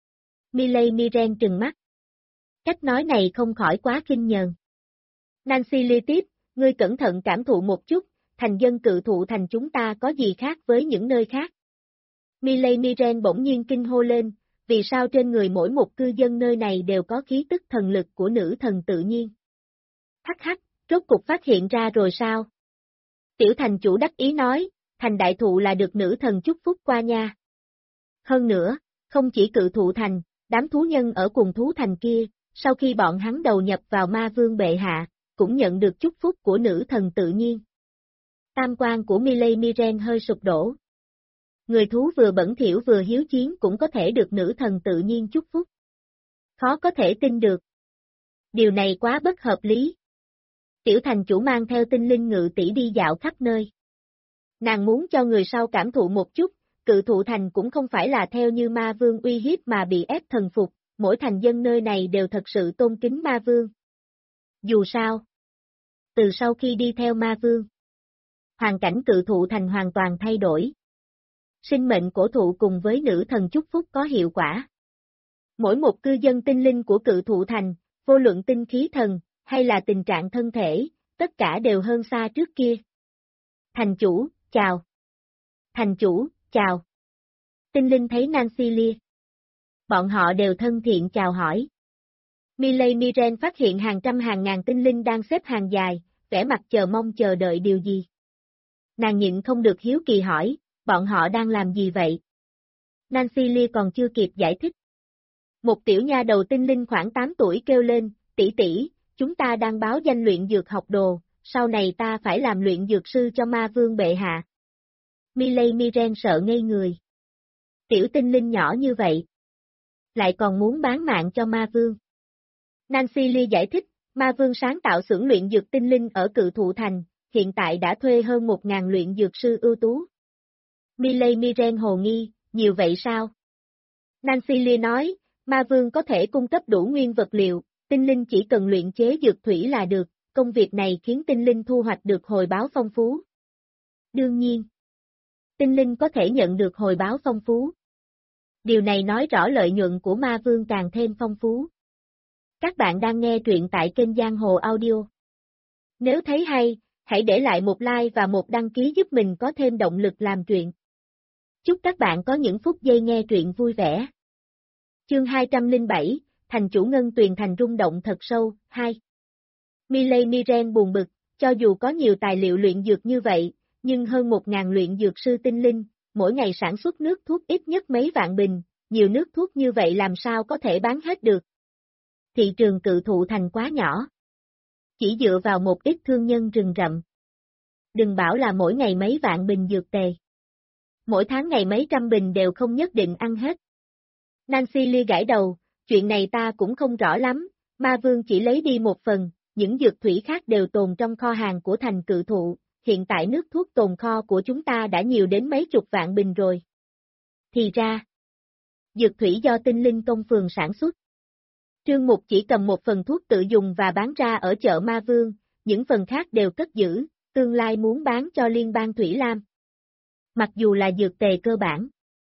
Miley Miren trừng mắt. Cách nói này không khỏi quá khinh nhờn. Nancy Lee tiếp, ngươi cẩn thận cảm thụ một chút, thành dân cự thụ thành chúng ta có gì khác với những nơi khác. Miley Miren bỗng nhiên kinh hô lên, vì sao trên người mỗi một cư dân nơi này đều có khí tức thần lực của nữ thần tự nhiên. Hắc hắc, rốt cục phát hiện ra rồi sao? Tiểu thành chủ đắc ý nói, thành đại thụ là được nữ thần chúc phúc qua nha. Hơn nữa, không chỉ cự thụ thành, đám thú nhân ở cùng thú thành kia, sau khi bọn hắn đầu nhập vào ma vương bệ hạ, cũng nhận được chúc phúc của nữ thần tự nhiên. Tam quan của Miley Miren hơi sụp đổ. Người thú vừa bẩn thỉu vừa hiếu chiến cũng có thể được nữ thần tự nhiên chúc phúc. Khó có thể tin được. Điều này quá bất hợp lý. Tiểu thành chủ mang theo tinh linh ngự tỷ đi dạo khắp nơi. Nàng muốn cho người sau cảm thụ một chút, cự thụ thành cũng không phải là theo như ma vương uy hiếp mà bị ép thần phục, mỗi thành dân nơi này đều thật sự tôn kính ma vương. Dù sao, từ sau khi đi theo ma vương, hoàn cảnh cự thụ thành hoàn toàn thay đổi. Sinh mệnh cổ thụ cùng với nữ thần chúc phúc có hiệu quả. Mỗi một cư dân tinh linh của cự thụ thành, vô luận tinh khí thần, hay là tình trạng thân thể, tất cả đều hơn xa trước kia. Thành chủ, chào. Thành chủ, chào. Tinh linh thấy Nancy Lee. Bọn họ đều thân thiện chào hỏi. Miley Miren phát hiện hàng trăm hàng ngàn tinh linh đang xếp hàng dài, vẻ mặt chờ mong chờ đợi điều gì. Nàng nhịn không được hiếu kỳ hỏi, bọn họ đang làm gì vậy? Nancy Lee còn chưa kịp giải thích. Một tiểu nha đầu tinh linh khoảng 8 tuổi kêu lên, tỷ tỷ, chúng ta đang báo danh luyện dược học đồ, sau này ta phải làm luyện dược sư cho ma vương bệ hạ. Miley Miren sợ ngây người. Tiểu tinh linh nhỏ như vậy, lại còn muốn bán mạng cho ma vương. Nancy Lee giải thích, ma vương sáng tạo xưởng luyện dược tinh linh ở cự thụ thành, hiện tại đã thuê hơn 1.000 luyện dược sư ưu tú. Miley Miren hồ nghi, nhiều vậy sao? Nancy Lee nói, ma vương có thể cung cấp đủ nguyên vật liệu, tinh linh chỉ cần luyện chế dược thủy là được, công việc này khiến tinh linh thu hoạch được hồi báo phong phú. Đương nhiên, tinh linh có thể nhận được hồi báo phong phú. Điều này nói rõ lợi nhuận của ma vương càng thêm phong phú. Các bạn đang nghe truyện tại kênh Giang Hồ Audio. Nếu thấy hay, hãy để lại một like và một đăng ký giúp mình có thêm động lực làm truyện. Chúc các bạn có những phút giây nghe truyện vui vẻ. Chương 207, Thành chủ Ngân Tuyền thành rung động thật sâu, 2. Miley Miren buồn bực, cho dù có nhiều tài liệu luyện dược như vậy, nhưng hơn 1.000 luyện dược sư tinh linh, mỗi ngày sản xuất nước thuốc ít nhất mấy vạn bình, nhiều nước thuốc như vậy làm sao có thể bán hết được. Thị trường cự thụ thành quá nhỏ. Chỉ dựa vào một ít thương nhân rừng rậm. Đừng bảo là mỗi ngày mấy vạn bình dược tề. Mỗi tháng ngày mấy trăm bình đều không nhất định ăn hết. Nancy Lee gãi đầu, chuyện này ta cũng không rõ lắm, ma vương chỉ lấy đi một phần, những dược thủy khác đều tồn trong kho hàng của thành cự thụ, hiện tại nước thuốc tồn kho của chúng ta đã nhiều đến mấy chục vạn bình rồi. Thì ra, dược thủy do tinh linh công phường sản xuất. Trương Mục chỉ cầm một phần thuốc tự dùng và bán ra ở chợ ma vương, những phần khác đều cất giữ, tương lai muốn bán cho liên bang Thủy Lam. Mặc dù là dược tề cơ bản,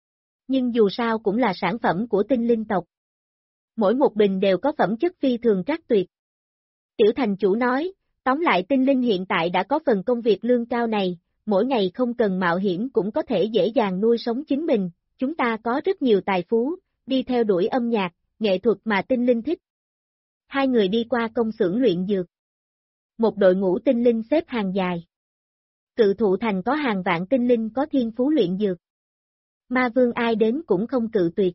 nhưng dù sao cũng là sản phẩm của tinh linh tộc. Mỗi một bình đều có phẩm chất phi thường trác tuyệt. Tiểu thành chủ nói, tóm lại tinh linh hiện tại đã có phần công việc lương cao này, mỗi ngày không cần mạo hiểm cũng có thể dễ dàng nuôi sống chính mình, chúng ta có rất nhiều tài phú, đi theo đuổi âm nhạc, nghệ thuật mà tinh linh thích. Hai người đi qua công xưởng luyện dược. Một đội ngũ tinh linh xếp hàng dài. Cự thụ thành có hàng vạn tinh linh có thiên phú luyện dược. Ma vương ai đến cũng không cự tuyệt.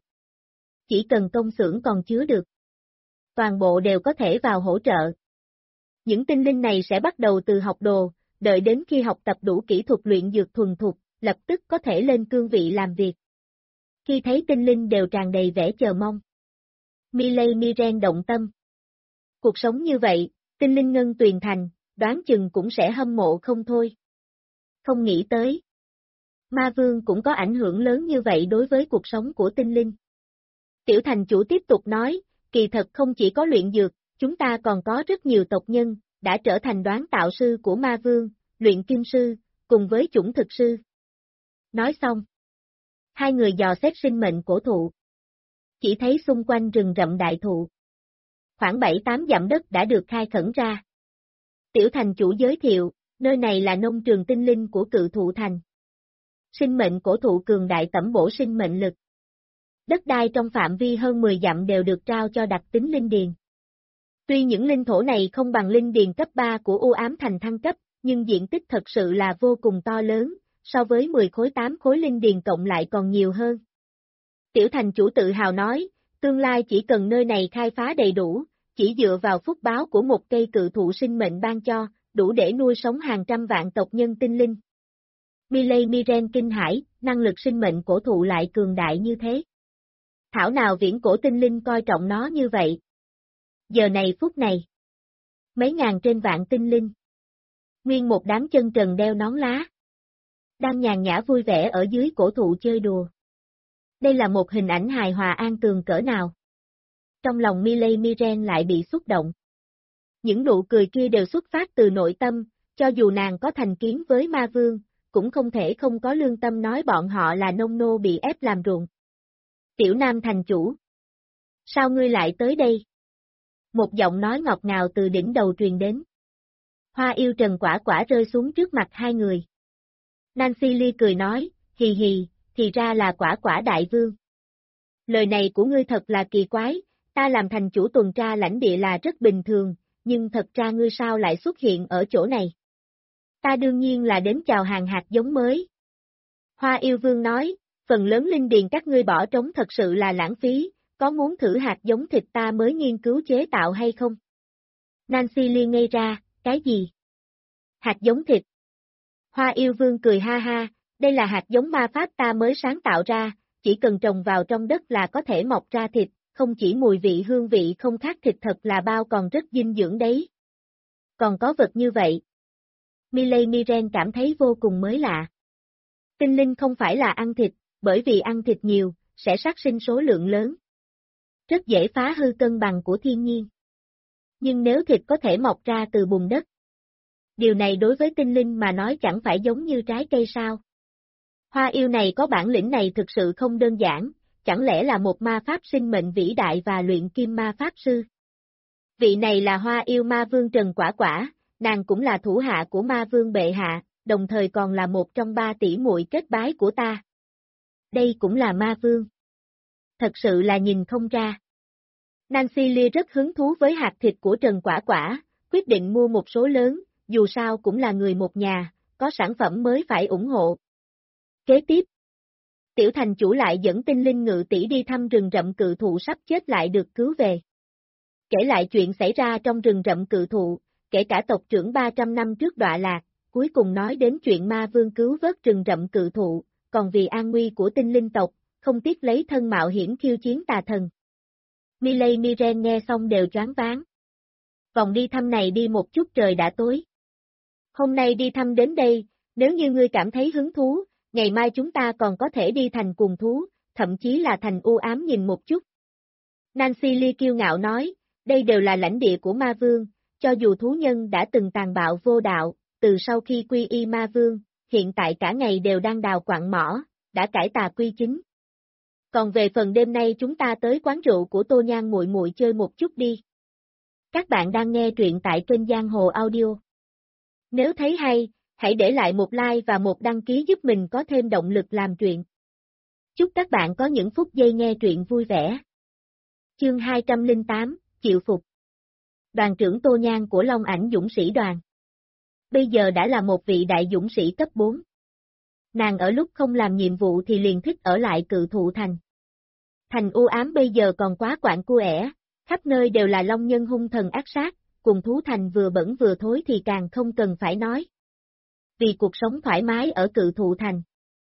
Chỉ cần công xưởng còn chứa được. Toàn bộ đều có thể vào hỗ trợ. Những tinh linh này sẽ bắt đầu từ học đồ, đợi đến khi học tập đủ kỹ thuật luyện dược thuần thục, lập tức có thể lên cương vị làm việc. Khi thấy tinh linh đều tràn đầy vẻ chờ mong. Miley Miren động tâm. Cuộc sống như vậy, tinh linh ngân tuyền thành, đoán chừng cũng sẽ hâm mộ không thôi. Không nghĩ tới. Ma vương cũng có ảnh hưởng lớn như vậy đối với cuộc sống của tinh linh. Tiểu thành chủ tiếp tục nói, kỳ thật không chỉ có luyện dược, chúng ta còn có rất nhiều tộc nhân, đã trở thành đoán tạo sư của ma vương, luyện kim sư, cùng với chủng thực sư. Nói xong. Hai người dò xét sinh mệnh cổ thụ. Chỉ thấy xung quanh rừng rậm đại thụ. Khoảng 7-8 dặm đất đã được khai khẩn ra. Tiểu thành chủ giới thiệu, nơi này là nông trường tinh linh của cự thụ thành. Sinh mệnh cổ thụ cường đại tẩm bổ sinh mệnh lực. Đất đai trong phạm vi hơn 10 dặm đều được trao cho đặc tính linh điền. Tuy những linh thổ này không bằng linh điền cấp 3 của U Ám Thành thăng cấp, nhưng diện tích thật sự là vô cùng to lớn, so với 10 khối 8 khối linh điền cộng lại còn nhiều hơn. Tiểu thành chủ tự hào nói, tương lai chỉ cần nơi này khai phá đầy đủ, chỉ dựa vào phúc báo của một cây cự thụ sinh mệnh ban cho, đủ để nuôi sống hàng trăm vạn tộc nhân tinh linh. Miley Miren kinh hãi, năng lực sinh mệnh cổ thụ lại cường đại như thế. Thảo nào viễn cổ tinh linh coi trọng nó như vậy. Giờ này phút này. Mấy ngàn trên vạn tinh linh. Nguyên một đám chân trần đeo nón lá. Đang nhàn nhã vui vẻ ở dưới cổ thụ chơi đùa. Đây là một hình ảnh hài hòa an tường cỡ nào. Trong lòng Miley Miren lại bị xúc động. Những nụ cười kia đều xuất phát từ nội tâm, cho dù nàng có thành kiến với ma vương, cũng không thể không có lương tâm nói bọn họ là nông nô bị ép làm ruộng. Tiểu Nam thành chủ. Sao ngươi lại tới đây? Một giọng nói ngọt ngào từ đỉnh đầu truyền đến. Hoa yêu Trần Quả Quả rơi xuống trước mặt hai người. Nancy Lee cười nói, hì hì, thì ra là Quả Quả đại vương. Lời này của ngươi thật là kỳ quái, ta làm thành chủ tuần tra lãnh địa là rất bình thường, nhưng thật ra ngươi sao lại xuất hiện ở chỗ này? Ta đương nhiên là đến chào hàng hạt giống mới. Hoa yêu vương nói, phần lớn linh điền các ngươi bỏ trống thật sự là lãng phí, có muốn thử hạt giống thịt ta mới nghiên cứu chế tạo hay không? Nancy Lee ngây ra, cái gì? Hạt giống thịt. Hoa yêu vương cười ha ha, đây là hạt giống ma pháp ta mới sáng tạo ra, chỉ cần trồng vào trong đất là có thể mọc ra thịt, không chỉ mùi vị hương vị không khác thịt thật là bao còn rất dinh dưỡng đấy. Còn có vật như vậy. Miley Miren cảm thấy vô cùng mới lạ. Tinh linh không phải là ăn thịt, bởi vì ăn thịt nhiều, sẽ sát sinh số lượng lớn. Rất dễ phá hư cân bằng của thiên nhiên. Nhưng nếu thịt có thể mọc ra từ bùn đất, điều này đối với tinh linh mà nói chẳng phải giống như trái cây sao? Hoa yêu này có bản lĩnh này thực sự không đơn giản, chẳng lẽ là một ma pháp sinh mệnh vĩ đại và luyện kim ma pháp sư? Vị này là hoa yêu ma vương Trần Quả Quả, nàng cũng là thủ hạ của ma vương bệ hạ, đồng thời còn là một trong 3 tỷ muội kết bái của ta. Đây cũng là ma vương. Thật sự là nhìn không ra. Nancy Lee rất hứng thú với hạt thịt của Trần Quả Quả, quyết định mua một số lớn, dù sao cũng là người một nhà, có sản phẩm mới phải ủng hộ. Kế tiếp, tiểu thành chủ lại dẫn tinh linh ngự tỷ đi thăm rừng rậm cự thụ sắp chết lại được cứu về. Kể lại chuyện xảy ra trong rừng rậm cự thụ, kể cả tộc trưởng 300 năm trước đọa lạc, cuối cùng nói đến chuyện ma vương cứu vớt rừng rậm cự thụ, còn vì an nguy của tinh linh tộc, không tiếc lấy thân mạo hiểm khiêu chiến tà thần. Miley Miren nghe xong đều choáng váng. Vòng đi thăm này đi một chút trời đã tối. Hôm nay đi thăm đến đây, nếu như ngươi cảm thấy hứng thú, ngày mai chúng ta còn có thể đi thành Cuồng Thú, thậm chí là thành U Ám nhìn một chút. Nancy Lee kiêu ngạo nói, đây đều là lãnh địa của ma vương, cho dù thú nhân đã từng tàn bạo vô đạo, từ sau khi quy y ma vương, hiện tại cả ngày đều đang đào quặng mỏ, đã cải tà quy chính. Còn về phần đêm nay chúng ta tới quán rượu của Tô Nhan muội muội chơi một chút đi. Các bạn đang nghe truyện tại kênh Giang Hồ Audio. Nếu thấy hay, hãy để lại một like và một đăng ký giúp mình có thêm động lực làm truyện. Chúc các bạn có những phút giây nghe truyện vui vẻ. Chương 208, chịu phục. Đoàn trưởng Tô Nhan của Long Ảnh Dũng Sĩ Đoàn. Bây giờ đã là một vị đại dũng sĩ cấp 4. Nàng ở lúc không làm nhiệm vụ thì liền thích ở lại Cự Thụ Thành. Thành u ám bây giờ còn quá quạnh cua, khắp nơi đều là long nhân hung thần ác sát, cùng thú thành vừa bẩn vừa thối thì càng không cần phải nói. Vì cuộc sống thoải mái ở Cự Thụ Thành,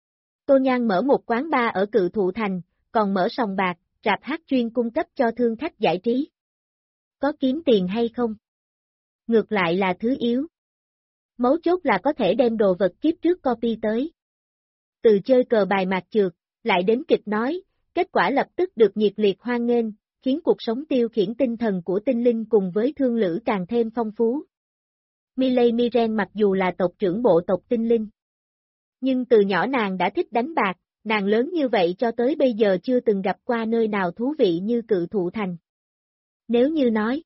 Tô Nhan mở một quán bar ở Cự Thụ Thành, còn mở sòng bạc, rạp hát chuyên cung cấp cho thương khách giải trí. Có kiếm tiền hay không? Ngược lại là thứ yếu. Mấu chốt là có thể đem đồ vật kiếp trước copy tới. Từ chơi cờ bài mạc chược, lại đến kịch nói, kết quả lập tức được nhiệt liệt hoan nghênh, khiến cuộc sống tiêu khiển tinh thần của tinh linh cùng với thương lữ càng thêm phong phú. Miley Miren mặc dù là tộc trưởng bộ tộc tinh linh, nhưng từ nhỏ nàng đã thích đánh bạc, nàng lớn như vậy cho tới bây giờ chưa từng gặp qua nơi nào thú vị như Cự Thụ Thành. Nếu như nói,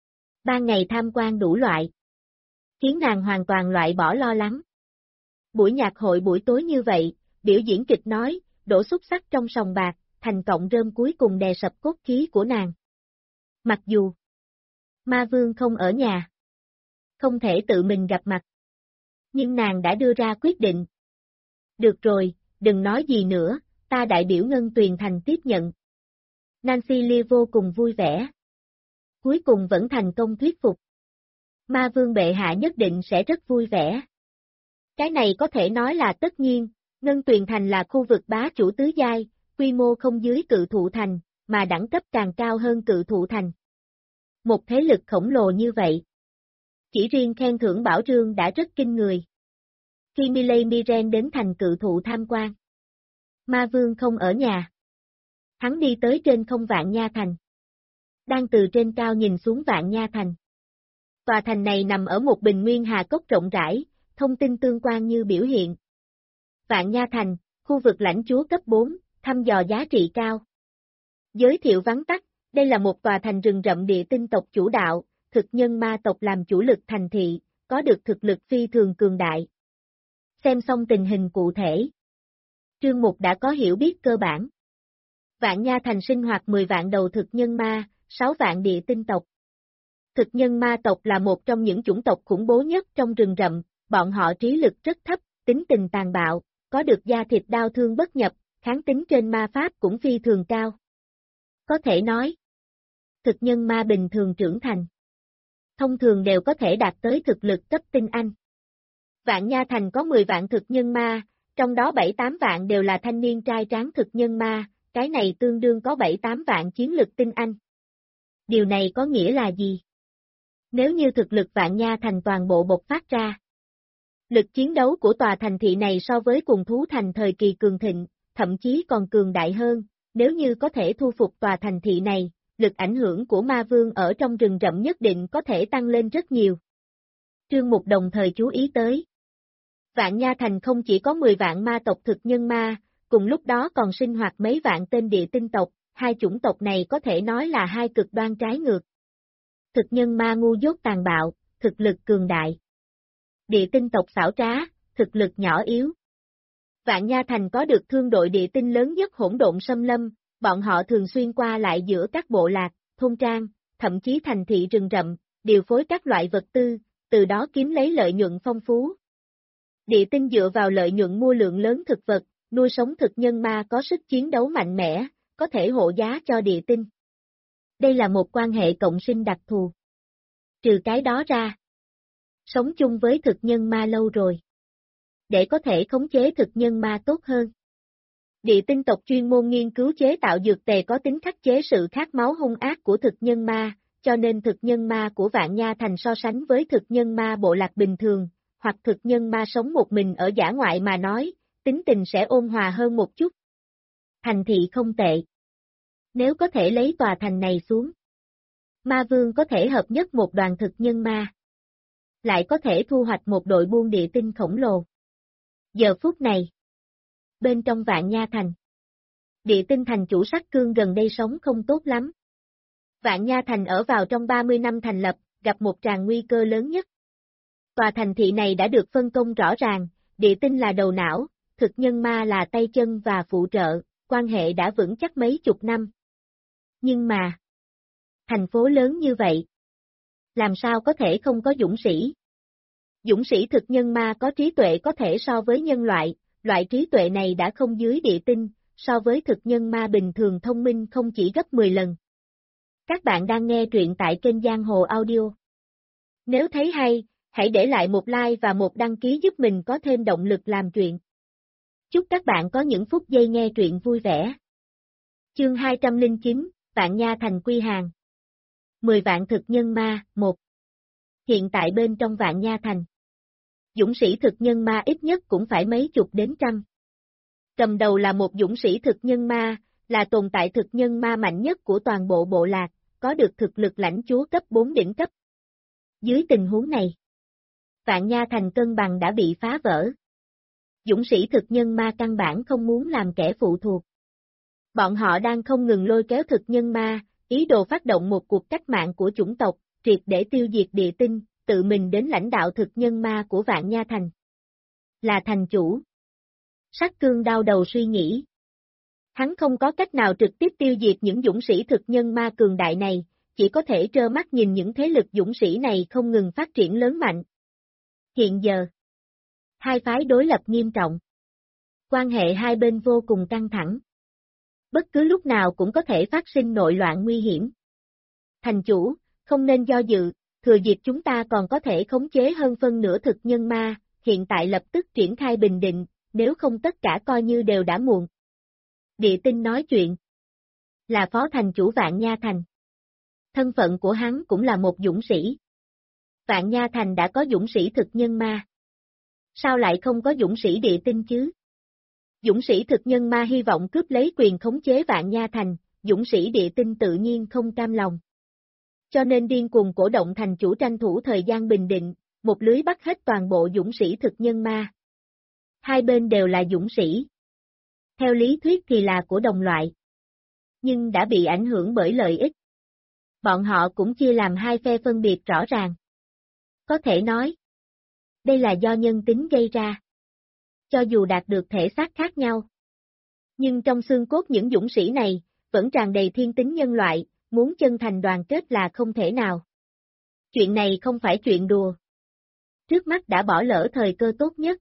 ban ngày tham quan đủ loại, khiến nàng hoàn toàn loại bỏ lo lắng. Buổi nhạc hội buổi tối như vậy, biểu diễn kịch nói, đổ xúc sắc trong sòng bạc, thành cộng rơm cuối cùng đè sập cốt khí của nàng. Mặc dù Ma Vương không ở nhà, không thể tự mình gặp mặt, nhưng nàng đã đưa ra quyết định. Được rồi, đừng nói gì nữa, ta đại biểu Ngân Tuyền Thành tiếp nhận. Nancy Lee vô cùng vui vẻ. Cuối cùng vẫn thành công thuyết phục. Ma Vương bệ hạ nhất định sẽ rất vui vẻ. Cái này có thể nói là tất nhiên, Ngân Tuyền Thành là khu vực bá chủ tứ giai, quy mô không dưới Cự Thụ Thành, mà đẳng cấp càng cao hơn Cự Thụ Thành. Một thế lực khổng lồ như vậy. Chỉ riêng khen thưởng bảo rương đã rất kinh người. Khi Miley Miren đến thành Cự Thụ tham quan, Ma Vương không ở nhà. Hắn đi tới trên không Vạn Nha Thành. Đang từ trên cao nhìn xuống Vạn Nha Thành. Tòa thành này nằm ở một bình nguyên hà cốc rộng rãi, thông tin tương quan như biểu hiện. Vạn Nha Thành, khu vực lãnh chúa cấp 4, thăm dò giá trị cao. Giới thiệu vắn tắt, đây là một tòa thành rừng rậm địa tinh tộc chủ đạo, thực nhân ma tộc làm chủ lực thành thị, có được thực lực phi thường cường đại. Xem xong tình hình cụ thể. Trương Mục đã có hiểu biết cơ bản. Vạn Nha Thành sinh hoạt 10 vạn đầu thực nhân ma, 6 vạn địa tinh tộc. Thực nhân ma tộc là một trong những chủng tộc khủng bố nhất trong rừng rậm, bọn họ trí lực rất thấp, tính tình tàn bạo, có được da thịt đau thương bất nhập, kháng tính trên ma pháp cũng phi thường cao. Có thể nói, thực nhân ma bình thường trưởng thành, thông thường đều có thể đạt tới thực lực cấp tinh anh. Vạn Nha Thành có 10 vạn thực nhân ma, trong đó 7-8 vạn đều là thanh niên trai tráng thực nhân ma, cái này tương đương có 7-8 vạn chiến lực tinh anh. Điều này có nghĩa là gì? Nếu như thực lực Vạn Nha Thành toàn bộ bộc phát ra, lực chiến đấu của tòa thành thị này so với cùng thú thành thời kỳ cường thịnh, thậm chí còn cường đại hơn, nếu như có thể thu phục tòa thành thị này, lực ảnh hưởng của Ma Vương ở trong rừng rậm nhất định có thể tăng lên rất nhiều. Trương Mục đồng thời chú ý tới. Vạn Nha Thành không chỉ có 10 vạn ma tộc thực nhân ma, cùng lúc đó còn sinh hoạt mấy vạn tên địa tinh tộc, hai chủng tộc này có thể nói là hai cực đoan trái ngược. Thực nhân ma ngu dốt tàn bạo, thực lực cường đại. Địa tinh tộc xảo trá, thực lực nhỏ yếu. Vạn Nha Thành có được thương đội địa tinh lớn nhất hỗn độn xâm lâm, bọn họ thường xuyên qua lại giữa các bộ lạc, thôn trang, thậm chí thành thị rừng rậm, điều phối các loại vật tư, từ đó kiếm lấy lợi nhuận phong phú. Địa tinh dựa vào lợi nhuận mua lượng lớn thực vật, nuôi sống thực nhân ma có sức chiến đấu mạnh mẽ, có thể hộ giá cho địa tinh. Đây là một quan hệ cộng sinh đặc thù. Trừ cái đó ra, sống chung với thực nhân ma lâu rồi. Để có thể khống chế thực nhân ma tốt hơn. Địa tinh tộc chuyên môn nghiên cứu chế tạo dược tề có tính khắc chế sự khát máu hung ác của thực nhân ma, cho nên thực nhân ma của Vạn Nha Thành so sánh với thực nhân ma bộ lạc bình thường, hoặc thực nhân ma sống một mình ở dã ngoại mà nói, tính tình sẽ ôn hòa hơn một chút. Thành thị không tệ. Nếu có thể lấy tòa thành này xuống, Ma Vương có thể hợp nhất một đoàn thực nhân ma. Lại có thể thu hoạch một đội buôn địa tinh khổng lồ. Giờ phút này, bên trong Vạn Nha Thành, Địa Tinh thành chủ Sắc Cương gần đây sống không tốt lắm. Vạn Nha Thành ở vào trong 30 năm thành lập, gặp một tràng nguy cơ lớn nhất. Tòa thành thị này đã được phân công rõ ràng, Địa Tinh là đầu não, Thực Nhân Ma là tay chân và phụ trợ, quan hệ đã vững chắc mấy chục năm. Nhưng mà, thành phố lớn như vậy, làm sao có thể không có dũng sĩ? Dũng sĩ Thực Nhân Ma có trí tuệ có thể so với nhân loại, loại trí tuệ này đã không dưới Địa Tinh, so với Thực Nhân Ma bình thường thông minh không chỉ gấp 10 lần. Các bạn đang nghe truyện tại kênh Giang Hồ Audio. Nếu thấy hay, hãy để lại một like và một đăng ký giúp mình có thêm động lực làm truyện. Chúc các bạn có những phút giây nghe truyện vui vẻ. Chương 209, Vạn Nha Thành quy hàng. 10 vạn Thực Nhân Ma, 1. Hiện tại bên trong Vạn Nha Thành, dũng sĩ Thực Nhân Ma ít nhất cũng phải mấy chục đến trăm. Cầm đầu là một dũng sĩ Thực Nhân Ma, là tồn tại Thực Nhân Ma mạnh nhất của toàn bộ bộ lạc, có được thực lực lãnh chúa cấp 4 đỉnh cấp. Dưới tình huống này, Vạn Nha Thành cân bằng đã bị phá vỡ. Dũng sĩ Thực Nhân Ma căn bản không muốn làm kẻ phụ thuộc. Bọn họ đang không ngừng lôi kéo Thực Nhân Ma, ý đồ phát động một cuộc cách mạng của chủng tộc, triệt để tiêu diệt Địa Tinh, tự mình đến lãnh đạo Thực Nhân Ma của Vạn Nha Thành. Là thành chủ. Sắc Cương đau đầu suy nghĩ. Hắn không có cách nào trực tiếp tiêu diệt những dũng sĩ Thực Nhân Ma cường đại này, chỉ có thể trơ mắt nhìn những thế lực dũng sĩ này không ngừng phát triển lớn mạnh. Hiện giờ, hai phái đối lập nghiêm trọng. Quan hệ hai bên vô cùng căng thẳng. Bất cứ lúc nào cũng có thể phát sinh nội loạn nguy hiểm. Thành chủ, không nên do dự, thừa dịp chúng ta còn có thể khống chế hơn phân nửa Thực Nhân Ma, hiện tại lập tức triển khai bình định, nếu không tất cả coi như đều đã muộn. Địa Tinh nói chuyện. Là phó thành chủ Vạn Nha Thành. Thân phận của hắn cũng là một dũng sĩ. Vạn Nha Thành đã có dũng sĩ Thực Nhân Ma. Sao lại không có dũng sĩ Địa Tinh chứ? Dũng sĩ Thực Nhân Ma hy vọng cướp lấy quyền khống chế Vạn Nha Thành, dũng sĩ Địa Tinh tự nhiên không cam lòng. Cho nên điên cuồng cổ động thành chủ tranh thủ thời gian bình định, một lưới bắt hết toàn bộ dũng sĩ Thực Nhân Ma. Hai bên đều là dũng sĩ. Theo lý thuyết thì là của đồng loại. Nhưng đã bị ảnh hưởng bởi lợi ích. Bọn họ cũng chia làm hai phe phân biệt rõ ràng. Có thể nói, đây là do nhân tính gây ra. Cho dù đạt được thể xác khác nhau. Nhưng trong xương cốt những dũng sĩ này, vẫn tràn đầy thiên tính nhân loại, muốn chân thành đoàn kết là không thể nào. Chuyện này không phải chuyện đùa. Trước mắt đã bỏ lỡ thời cơ tốt nhất.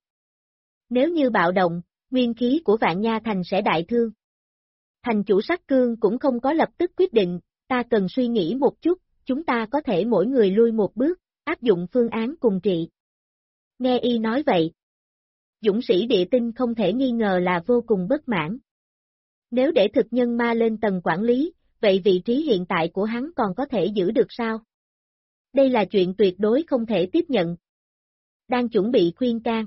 Nếu như bạo động, nguyên khí của Vạn Nha Thành sẽ đại thương. Thành chủ Sắc Cương cũng không có lập tức quyết định, ta cần suy nghĩ một chút, chúng ta có thể mỗi người lui một bước, áp dụng phương án cùng trị. Nghe y nói vậy. Dũng sĩ Địa Tinh không thể nghi ngờ là vô cùng bất mãn. Nếu để Thực Nhân Ma lên tầng quản lý, vậy vị trí hiện tại của hắn còn có thể giữ được sao? Đây là chuyện tuyệt đối không thể tiếp nhận. Đang chuẩn bị khuyên can.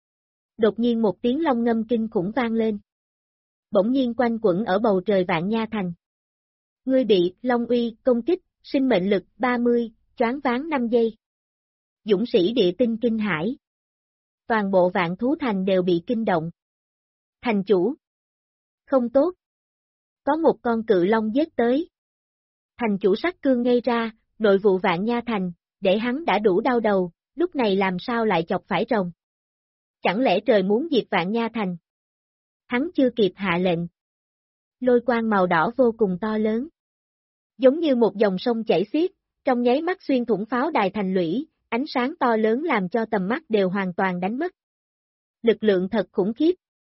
Đột nhiên một tiếng long ngâm kinh khủng vang lên. Bỗng nhiên quanh quẩn ở bầu trời Vạn Nha Thành. Ngươi bị Long Uy công kích, sinh mệnh lực 30, choáng váng 5 giây. Dũng sĩ Địa Tinh kinh hãi. Toàn bộ Vạn Thú Thành đều bị kinh động. Thành chủ. Không tốt. Có một con cự long giết tới. Thành chủ Sắc Cương ngây ra, nội vụ Vạn Nha Thành, để hắn đã đủ đau đầu, lúc này làm sao lại chọc phải rồng. Chẳng lẽ trời muốn diệt Vạn Nha Thành? Hắn chưa kịp hạ lệnh. Lôi quang màu đỏ vô cùng to lớn. Giống như một dòng sông chảy xiết, trong nháy mắt xuyên thủng pháo đài thành lũy, ánh sáng to lớn làm cho tầm mắt đều hoàn toàn đánh mất. Lực lượng thật khủng khiếp.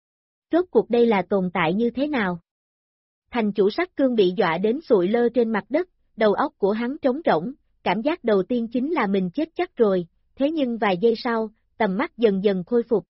Rốt cuộc đây là tồn tại như thế nào? Thành chủ Sắc Cương bị dọa đến sụi lơ trên mặt đất, đầu óc của hắn trống rỗng, cảm giác đầu tiên chính là mình chết chắc rồi, thế nhưng vài giây sau, tầm mắt dần dần khôi phục.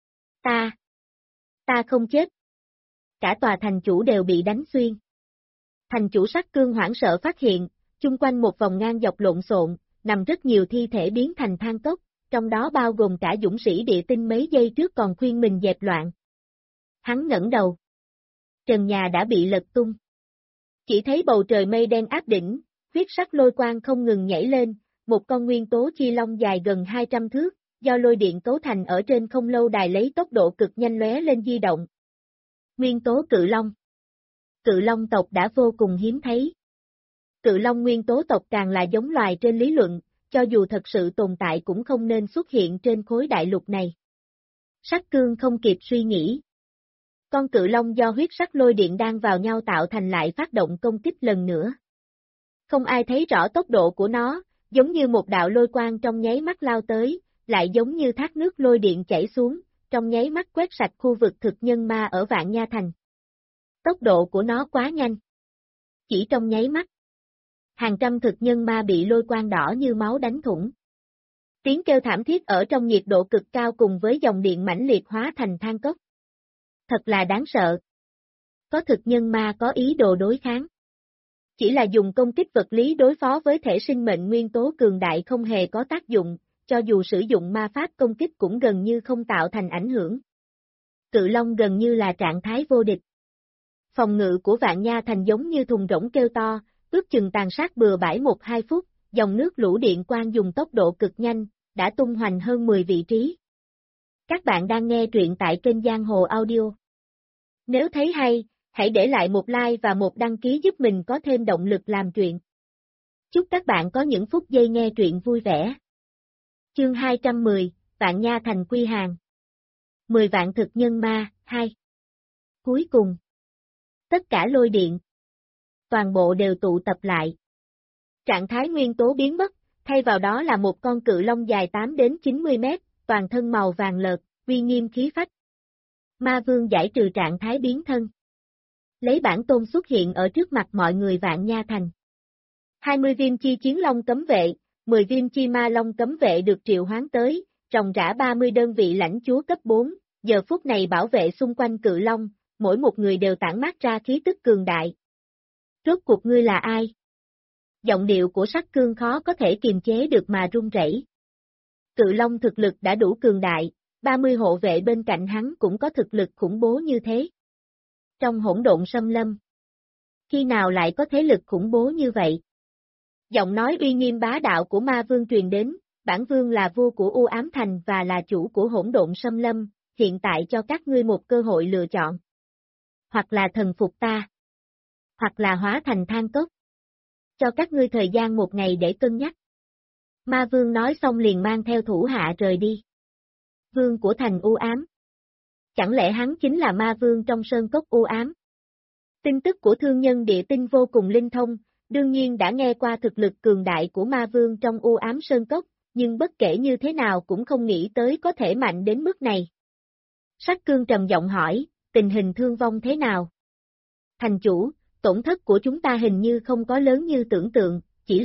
Ta không chết. Cả tòa thành chủ đều bị đánh xuyên. Thành chủ Sắc Cương hoảng sợ phát hiện, chung quanh một vòng ngang dọc lộn xộn, nằm rất nhiều thi thể biến thành than cốc, trong đó bao gồm cả dũng sĩ Địa Tinh mấy giây trước còn khuyên mình dẹp loạn. Hắn ngẩng đầu. Trần nhà đã bị lật tung. Chỉ thấy bầu trời mây đen áp đỉnh, huyết sắc lôi quang không ngừng nhảy lên, một con nguyên tố chi long dài gần 200 thước, do lôi điện cấu thành ở trên không lâu đài lấy tốc độ cực nhanh lóe lên di động. Nguyên tố cự long. Cự long tộc đã vô cùng hiếm thấy. Cự long nguyên tố tộc càng là giống loài trên lý luận, cho dù thật sự tồn tại cũng không nên xuất hiện trên khối đại lục này. Sắc Cương không kịp suy nghĩ. Con cự long do huyết sắc lôi điện đang vào nhau tạo thành lại phát động công kích lần nữa. Không ai thấy rõ tốc độ của nó, giống như một đạo lôi quang trong nháy mắt lao tới, lại giống như thác nước lôi điện chảy xuống, trong nháy mắt quét sạch khu vực thực nhân ma ở Vạn Nha Thành. Tốc độ của nó quá nhanh. Chỉ trong nháy mắt, hàng trăm thực nhân ma bị lôi quang đỏ như máu đánh thủng. Tiếng kêu thảm thiết ở trong nhiệt độ cực cao cùng với dòng điện mãnh liệt hóa thành than cốc. Thật là đáng sợ. Có thực nhân ma có ý đồ đối kháng. Chỉ là dùng công kích vật lý đối phó với thể sinh mệnh nguyên tố cường đại không hề có tác dụng, cho dù sử dụng ma pháp công kích cũng gần như không tạo thành ảnh hưởng. Cự long gần như là trạng thái vô địch. Phòng ngự của Vạn Nha Thành giống như thùng rỗng kêu to, ước chừng tàn sát bừa bãi 1-2 phút, dòng nước lũ điện quang dùng tốc độ cực nhanh, đã tung hoành hơn 10 vị trí. Các bạn đang nghe truyện tại kênh Giang Hồ Audio. Nếu thấy hay, hãy để lại một like và một đăng ký giúp mình có thêm động lực làm truyện. Chúc các bạn có những phút giây nghe truyện vui vẻ. Chương 210, Vạn Nha Thành quy hàng. 10 vạn thực nhân ma, 2. Cuối cùng. Tất cả lôi điện. Toàn bộ đều tụ tập lại. Trạng thái nguyên tố biến mất, thay vào đó là một con cự long dài 8 đến 90 mét, toàn thân màu vàng lợt, uy nghiêm khí phách. Ma Vương giải trừ trạng thái biến thân. Lấy bản tôn xuất hiện ở trước mặt mọi người Vạn Nha Thành. 20 viên chi chiến long cấm vệ, 10 viên chi ma long cấm vệ được triệu hoán tới, ròng rã 30 đơn vị lãnh chúa cấp 4, giờ phút này bảo vệ xung quanh cự long, mỗi một người đều tản mát ra khí tức cường đại. Rốt cuộc ngươi là ai? Giọng điệu của Sắc Cương khó có thể kiềm chế được mà run rẩy. Cự long thực lực đã đủ cường đại, 30 hộ vệ bên cạnh hắn cũng có thực lực khủng bố như thế. Trong hỗn độn xâm lâm, khi nào lại có thế lực khủng bố như vậy? Giọng nói uy nghiêm bá đạo của Ma Vương truyền đến, bản vương là vua của U Ám Thành và là chủ của hỗn độn xâm lâm, hiện tại cho các ngươi một cơ hội lựa chọn. Hoặc là thần phục ta, hoặc là hóa thành than cốc. Cho các ngươi thời gian 1 ngày để cân nhắc. Ma Vương nói xong liền mang theo thủ hạ rời đi. Vương của thành U Ám. Chẳng lẽ hắn chính là Ma Vương trong sơn cốc U Ám? Tin tức của thương nhân địa tinh vô cùng linh thông, đương nhiên đã nghe qua thực lực cường đại của Ma Vương trong U Ám sơn cốc, nhưng bất kể như thế nào cũng không nghĩ tới có thể mạnh đến mức này. Sắc Cương trầm giọng hỏi, tình hình thương vong thế nào? Thành chủ, tổn thất của chúng ta hình như không có lớn như tưởng tượng, chỉ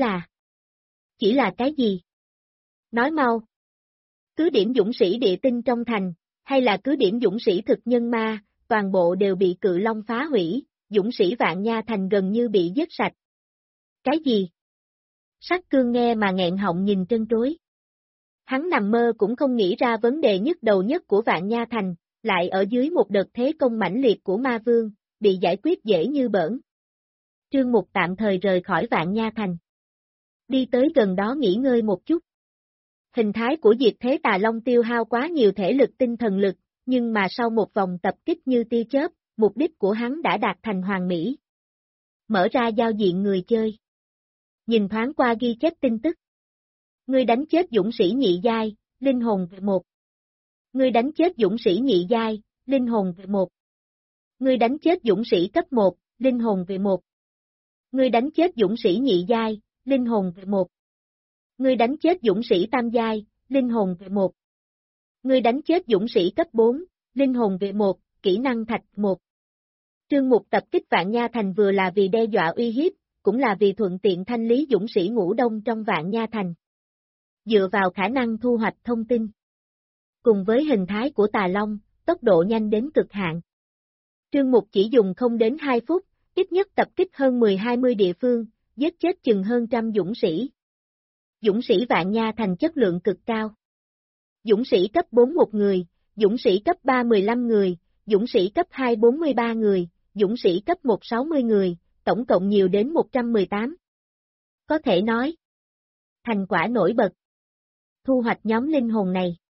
là cái gì? Nói mau. Cứ điểm dũng sĩ địa tinh trong thành, hay là cứ điểm dũng sĩ thực nhân ma, toàn bộ đều bị cự long phá hủy, dũng sĩ Vạn Nha Thành gần như bị giết sạch. Cái gì? Sắc Cương nghe mà nghẹn họng nhìn trân trối. Hắn nằm mơ cũng không nghĩ ra vấn đề nhức đầu nhất của Vạn Nha Thành, lại ở dưới một đợt thế công mãnh liệt của Ma Vương, bị giải quyết dễ như bỡn. Trương Mục tạm thời rời khỏi Vạn Nha Thành. Đi tới gần đó nghỉ ngơi một chút. Hình thái của diệt thế tà long tiêu hao quá nhiều thể lực tinh thần lực, nhưng mà sau một vòng tập kích như tia chớp, mục đích của hắn đã đạt thành hoàn mỹ. Mở ra giao diện người chơi. Nhìn thoáng qua ghi chép tin tức. Ngươi đánh chết dũng sĩ nhị giai, linh hồn về 1. Ngươi đánh chết dũng sĩ nhị giai, linh hồn về 1. Ngươi đánh chết dũng sĩ cấp 1, linh hồn về 1. Ngươi đánh chết dũng sĩ nhị giai, linh hồn về 1. Ngươi đánh chết dũng sĩ tam giai, linh hồn về 1. Ngươi đánh chết dũng sĩ cấp 4, linh hồn về 1, kỹ năng thạch 1. Trương Mục tập kích Vạn Nha Thành vừa là vì đe dọa uy hiếp, cũng là vì thuận tiện thanh lý dũng sĩ ngũ đông trong Vạn Nha Thành. Dựa vào khả năng thu hoạch thông tin. Cùng với hình thái của tà long, tốc độ nhanh đến cực hạn. Trương Mục chỉ dùng không đến 2 phút, ít nhất tập kích hơn 10-20 địa phương, giết chết chừng hơn trăm dũng sĩ. Dũng sĩ Vạn Nha Thành chất lượng cực cao. Dũng sĩ cấp 4 1 người, dũng sĩ cấp 3 15 người, dũng sĩ cấp 2 43 người, dũng sĩ cấp 1 60 người, tổng cộng nhiều đến 118. Có thể nói, thành quả nổi bật. Thu hoạch nhóm linh hồn này.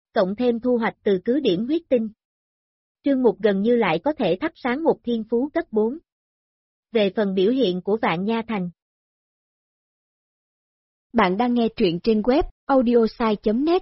cộng thêm thu hoạch từ cứ điểm huyết tinh. Trương Mục gần như lại có thể thắp sáng một thiên phú cấp 4. Về phần biểu hiện của Vạn Nha Thành. Bạn đang nghe truyện trên web audiosai.net.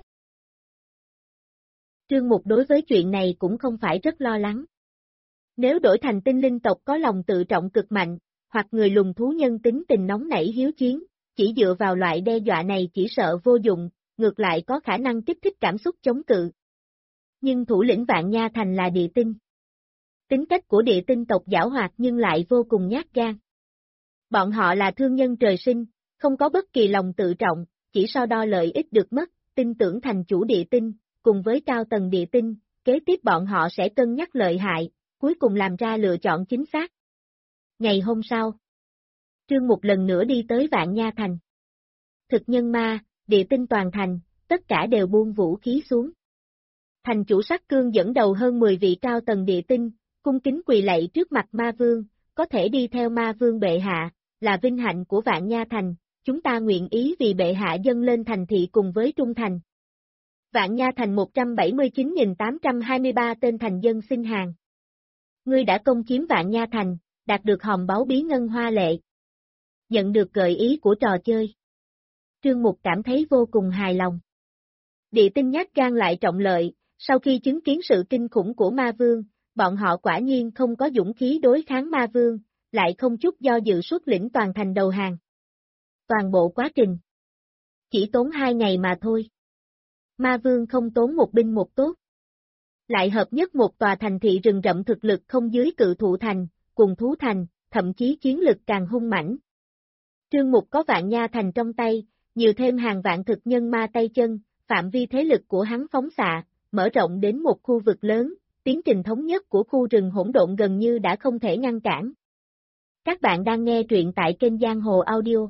Trương Mục đối với chuyện này cũng không phải rất lo lắng. Nếu đổi thành tinh linh tộc có lòng tự trọng cực mạnh, hoặc người lùng thú nhân tính tình nóng nảy hiếu chiến, chỉ dựa vào loại đe dọa này chỉ sợ vô dụng, ngược lại có khả năng kích thích cảm xúc chống cự. Nhưng thủ lĩnh Vạn Nha Thành là địa tinh. Tính cách của địa tinh tộc giảo hoạt nhưng lại vô cùng nhát gan. Bọn họ là thương nhân trời sinh, không có bất kỳ lòng tự trọng, chỉ so đo lợi ích được mất, tin tưởng thành chủ địa tinh, cùng với cao tầng địa tinh, kế tiếp bọn họ sẽ cân nhắc lợi hại, cuối cùng làm ra lựa chọn chính xác. Ngày hôm sau, Trương Mục lần nữa đi tới Vạn Nha Thành. Thực nhân ma, địa tinh toàn thành, tất cả đều buông vũ khí xuống. Thành chủ Sắc Cương dẫn đầu hơn 10 vị cao tầng địa tinh, cung kính quỳ lạy trước mặt ma vương, có thể đi theo ma vương bệ hạ, là vinh hạnh của Vạn Nha Thành, chúng ta nguyện ý vì bệ hạ dâng lên thành thị cùng với trung thành. Vạn Nha Thành 179.823 tên thành dân xin hàng. Ngươi đã công chiếm Vạn Nha Thành, đạt được hòm báu bí ngân hoa lệ. Nhận được gợi ý của trò chơi. Trương Mục cảm thấy vô cùng hài lòng. Địa tinh nhát gan lại trọng lợi, sau khi chứng kiến sự kinh khủng của ma vương, bọn họ quả nhiên không có dũng khí đối kháng ma vương, lại không chút do dự xuất lĩnh toàn thành đầu hàng. Toàn bộ quá trình chỉ tốn 2 ngày mà thôi. Ma vương không tốn một binh một tốt. Lại hợp nhất một tòa thành thị rừng rậm thực lực không dưới Cự Thụ Thành, cùng Thú Thành, thậm chí chiến lực càng hung mãnh. Trương Mục có Vạn Nha Thành trong tay, nhiều thêm hàng vạn thực nhân ma tay chân, phạm vi thế lực của hắn phóng xạ, mở rộng đến một khu vực lớn, tiến trình thống nhất của khu rừng hỗn độn gần như đã không thể ngăn cản. Các bạn đang nghe truyện tại kênh Giang Hồ Audio.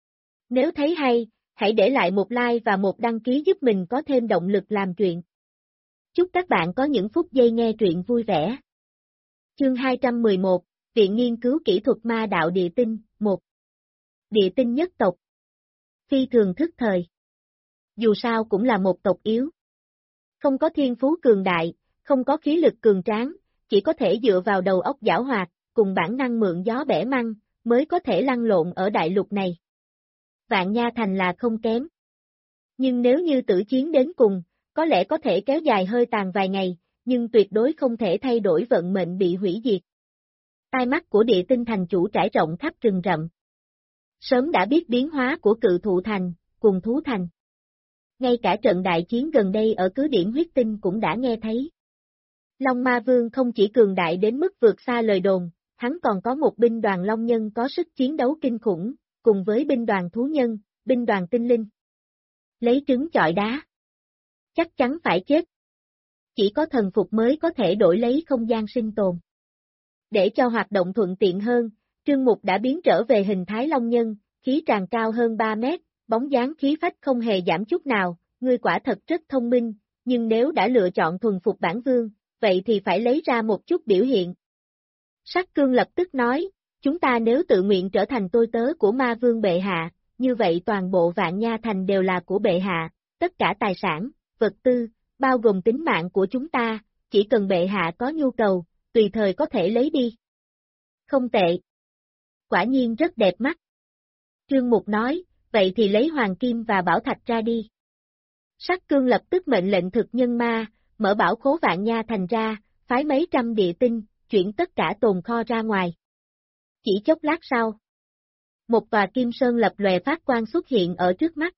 Nếu thấy hay, hãy để lại một like và một đăng ký giúp mình có thêm động lực làm truyện. Chúc các bạn có những phút giây nghe truyện vui vẻ. Chương 211, Viện Nghiên cứu Kỹ thuật Ma Đạo Địa Tinh, 1. Địa tinh nhất tộc. Phi thường thức thời. Dù sao cũng là một tộc yếu. Không có thiên phú cường đại, không có khí lực cường tráng, chỉ có thể dựa vào đầu óc giảo hoạt, cùng bản năng mượn gió bẻ măng, mới có thể lăn lộn ở đại lục này. Vạn Nha Thành là không kém. Nhưng nếu như tử chiến đến cùng, có lẽ có thể kéo dài hơi tàn vài ngày, nhưng tuyệt đối không thể thay đổi vận mệnh bị hủy diệt. Tai mắt của địa tinh thành chủ trải rộng khắp rừng rậm. Sớm đã biết biến hóa của Cự Thụ Thành, cùng Thú Thành. Ngay cả trận đại chiến gần đây ở cứ điểm huyết tinh cũng đã nghe thấy. Long Ma Vương không chỉ cường đại đến mức vượt xa lời đồn, hắn còn có một binh đoàn long nhân có sức chiến đấu kinh khủng, cùng với binh đoàn thú nhân, binh đoàn tinh linh. Lấy trứng chọi đá. Chắc chắn phải chết. Chỉ có thần phục mới có thể đổi lấy không gian sinh tồn. Để cho hoạt động thuận tiện hơn, Trương Mục đã biến trở về hình thái long nhân, khí tràn cao hơn 3 mét, bóng dáng khí phách không hề giảm chút nào, ngươi quả thật rất thông minh, nhưng nếu đã lựa chọn thuần phục bản vương, vậy thì phải lấy ra một chút biểu hiện. Sắc Cương lập tức nói, chúng ta nếu tự nguyện trở thành tôi tớ của ma vương bệ hạ, như vậy toàn bộ Vạn Nha Thành đều là của bệ hạ, tất cả tài sản, vật tư, bao gồm tính mạng của chúng ta, chỉ cần bệ hạ có nhu cầu, tùy thời có thể lấy đi. Không tệ. Quả nhiên rất đẹp mắt. Trương Mục nói, vậy thì lấy hoàng kim và bảo thạch ra đi. Sắc Cương lập tức mệnh lệnh thực nhân ma, mở bảo khố Vạn Nha Thành ra, phái mấy trăm địa tinh, chuyển tất cả tồn kho ra ngoài. Chỉ chốc lát sau, một tòa kim sơn lập lòe phát quang xuất hiện ở trước mắt.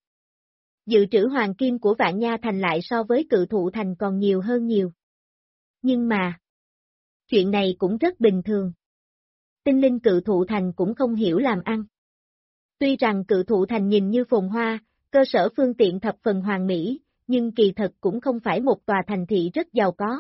Dự trữ hoàng kim của Vạn Nha Thành lại so với Cự Thụ Thành còn nhiều hơn nhiều. Nhưng mà, chuyện này cũng rất bình thường. Tinh linh Cự Thụ Thành cũng không hiểu làm ăn. Tuy rằng Cự Thụ Thành nhìn như phồn hoa, cơ sở phương tiện thập phần hoàn mỹ, nhưng kỳ thật cũng không phải một tòa thành thị rất giàu có.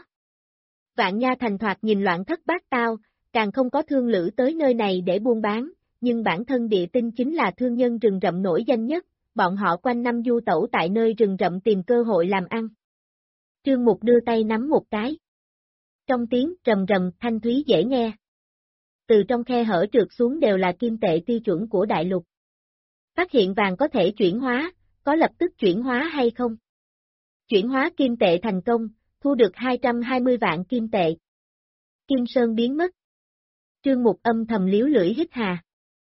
Vạn Nha Thành thoạt nhìn loạn thất bát tao, càng không có thương lữ tới nơi này để buôn bán, nhưng bản thân địa tinh chính là thương nhân rừng rậm nổi danh nhất, bọn họ quanh năm du tẩu tại nơi rừng rậm tìm cơ hội làm ăn. Trương Mục đưa tay nắm một cái. Trong tiếng rầm rầm thanh thúy dễ nghe. Từ trong khe hở trượt xuống đều là kim tệ tiêu chuẩn của đại lục. Phát hiện vàng có thể chuyển hóa, có lập tức chuyển hóa hay không? Chuyển hóa kim tệ thành công, thu được 220 vạn kim tệ. Kim Sơn biến mất. Trương Mục âm thầm liếu lưỡi hít hà.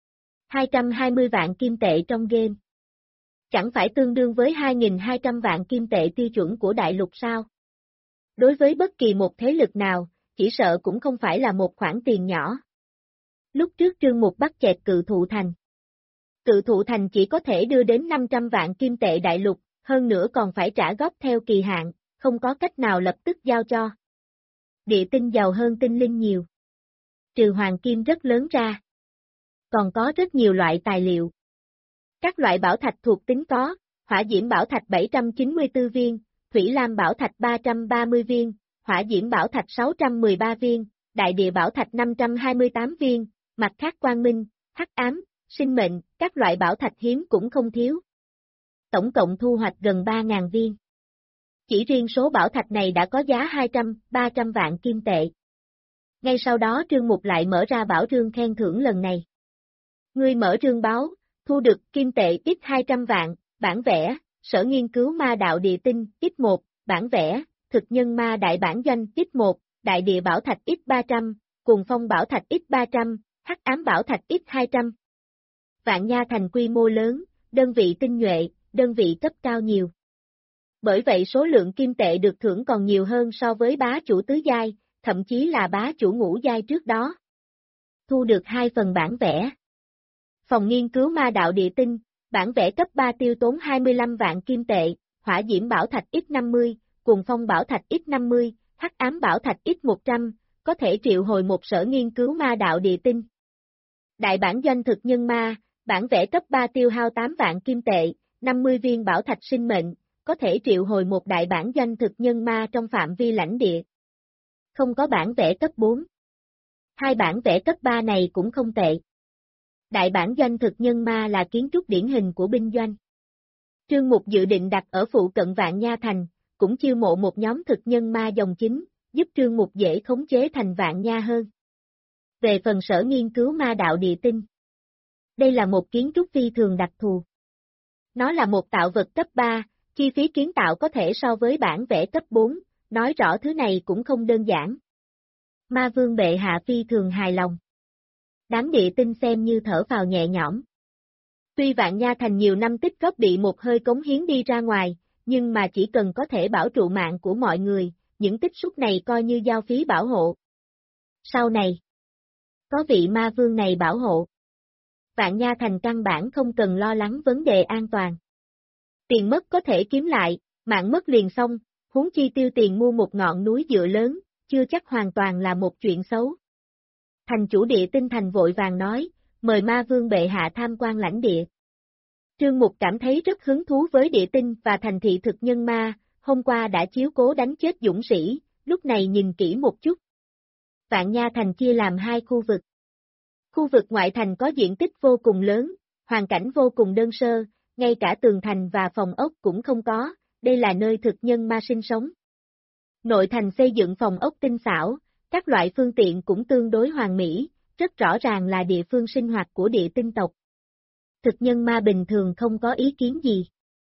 220 vạn kim tệ trong game. Chẳng phải tương đương với 2.200 vạn kim tệ tiêu chuẩn của đại lục sao? Đối với bất kỳ một thế lực nào, chỉ sợ cũng không phải là một khoản tiền nhỏ. Lúc trước Trương Mục bắt chẹt Cự Thụ Thành. Cự Thụ Thành chỉ có thể đưa đến 500 vạn kim tệ đại lục, hơn nữa còn phải trả góp theo kỳ hạn, không có cách nào lập tức giao cho. Địa tinh giàu hơn tinh linh nhiều. Trừ hoàng kim rất lớn ra. Còn có rất nhiều loại tài liệu. Các loại bảo thạch thuộc tính có, hỏa diễm bảo thạch 794 viên, thủy lam bảo thạch 330 viên, hỏa diễm bảo thạch 613 viên, đại địa bảo thạch 528 viên, mặt khác quang minh, hắc ám, sinh mệnh, các loại bảo thạch hiếm cũng không thiếu. Tổng cộng thu hoạch gần 3.000 viên. Chỉ riêng số bảo thạch này đã có giá 200-300 vạn kim tệ. Ngay sau đó Trương Mục lại mở ra bảo rương khen thưởng lần này. Ngươi mở rương báo, thu được kim tệ ít 200 vạn, bản vẽ, sở nghiên cứu ma đạo địa tinh, ít 1, bản vẽ, thực nhân ma đại bản doanh, ít 1, đại địa bảo thạch ít 300, cùng phong bảo thạch ít 300, hắc ám bảo thạch ít 200. Vạn Nha Thành quy mô lớn, đơn vị tinh nhuệ, đơn vị cấp cao nhiều. Bởi vậy số lượng kim tệ được thưởng còn nhiều hơn so với bá chủ tứ giai, thậm chí là bá chủ ngũ giai trước đó. Thu được 2 phần bản vẽ. Phòng nghiên cứu ma đạo địa tinh, bản vẽ cấp 3 tiêu tốn 25 vạn kim tệ, hỏa diễm bảo thạch ít 50, cùng phong bảo thạch ít 50, hắc ám bảo thạch ít 100, có thể triệu hồi một sở nghiên cứu ma đạo địa tinh. Đại bản doanh thực nhân ma, bản vẽ cấp 3 tiêu hao 8 vạn kim tệ, 50 viên bảo thạch sinh mệnh, có thể triệu hồi một đại bản doanh thực nhân ma trong phạm vi lãnh địa. Không có bản vẽ cấp 4. 2 bản vẽ cấp 3 này cũng không tệ. Đại bản doanh thực nhân ma là kiến trúc điển hình của binh doanh. Trương Mục dự định đặt ở phụ cận Vạn Nha Thành, cũng chiêu mộ một nhóm thực nhân ma dòng chính, giúp Trương Mục dễ khống chế thành Vạn Nha hơn. Về phần sở nghiên cứu ma đạo địa tinh. Đây là một kiến trúc phi thường đặc thù. Nó là một tạo vật cấp 3, chi phí kiến tạo có thể so với bản vẽ cấp 4, nói rõ thứ này cũng không đơn giản. Ma Vương bệ hạ phi thường hài lòng. Đám địa tinh xem như thở phào nhẹ nhõm. Tuy Vạn Nha Thành nhiều năm tích góp bị một hơi cống hiến đi ra ngoài, nhưng mà chỉ cần có thể bảo trụ mạng của mọi người, những tích xúc này coi như giao phí bảo hộ. Sau này, có vị ma vương này bảo hộ. Vạn Nha Thành căn bản không cần lo lắng vấn đề an toàn. Tiền mất có thể kiếm lại, mạng mất liền xong, huống chi tiêu tiền mua một ngọn núi dựa lớn, chưa chắc hoàn toàn là một chuyện xấu. Thành chủ địa tinh thành vội vàng nói, mời ma vương bệ hạ tham quan lãnh địa. Trương Mục cảm thấy rất hứng thú với địa tinh và thành thị thực nhân ma, hôm qua đã chiếu cố đánh chết dũng sĩ, lúc này nhìn kỹ một chút. Vạn Nha Thành chia làm 2 khu vực. Khu vực ngoại thành có diện tích vô cùng lớn, hoàn cảnh vô cùng đơn sơ, ngay cả tường thành và phòng ốc cũng không có, đây là nơi thực nhân ma sinh sống. Nội thành xây dựng phòng ốc tinh xảo, các loại phương tiện cũng tương đối hoàn mỹ, rất rõ ràng là địa phương sinh hoạt của địa tinh tộc. Thực nhân ma bình thường không có ý kiến gì.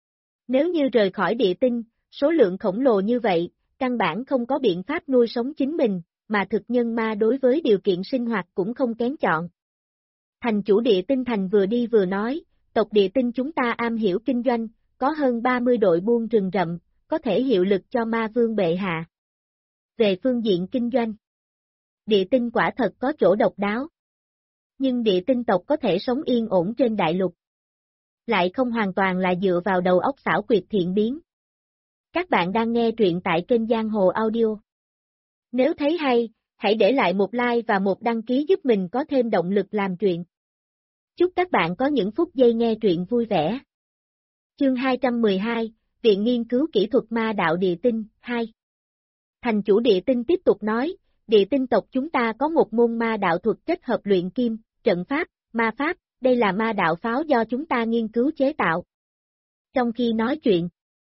Nếu như rời khỏi địa tinh, số lượng khổng lồ như vậy, căn bản không có biện pháp nuôi sống chính mình, mà thực nhân ma đối với điều kiện sinh hoạt cũng không kén chọn. Thành chủ địa tinh thành vừa đi vừa nói, tộc địa tinh chúng ta am hiểu kinh doanh, có hơn 30 đội buôn rừng rậm, có thể hiệu lực cho ma vương bệ hạ. Về phương diện kinh doanh, địa tinh quả thật có chỗ độc đáo. Nhưng địa tinh tộc có thể sống yên ổn trên đại lục. Lại không hoàn toàn là dựa vào đầu óc xảo quyệt thiện biến. Các bạn đang nghe truyện tại kênh Giang Hồ Audio. Nếu thấy hay, hãy để lại một like và một đăng ký giúp mình có thêm động lực làm truyện. Chúc các bạn có những phút giây nghe truyện vui vẻ. Chương 212, Viện Nghiên cứu Kỹ thuật Ma Đạo Địa Tinh, 2. Thành chủ địa tinh tiếp tục nói, địa tinh tộc chúng ta có một môn ma đạo thuật kết hợp luyện kim, trận pháp, ma pháp, đây là ma đạo pháo do chúng ta nghiên cứu chế tạo. Trong khi nói chuyện,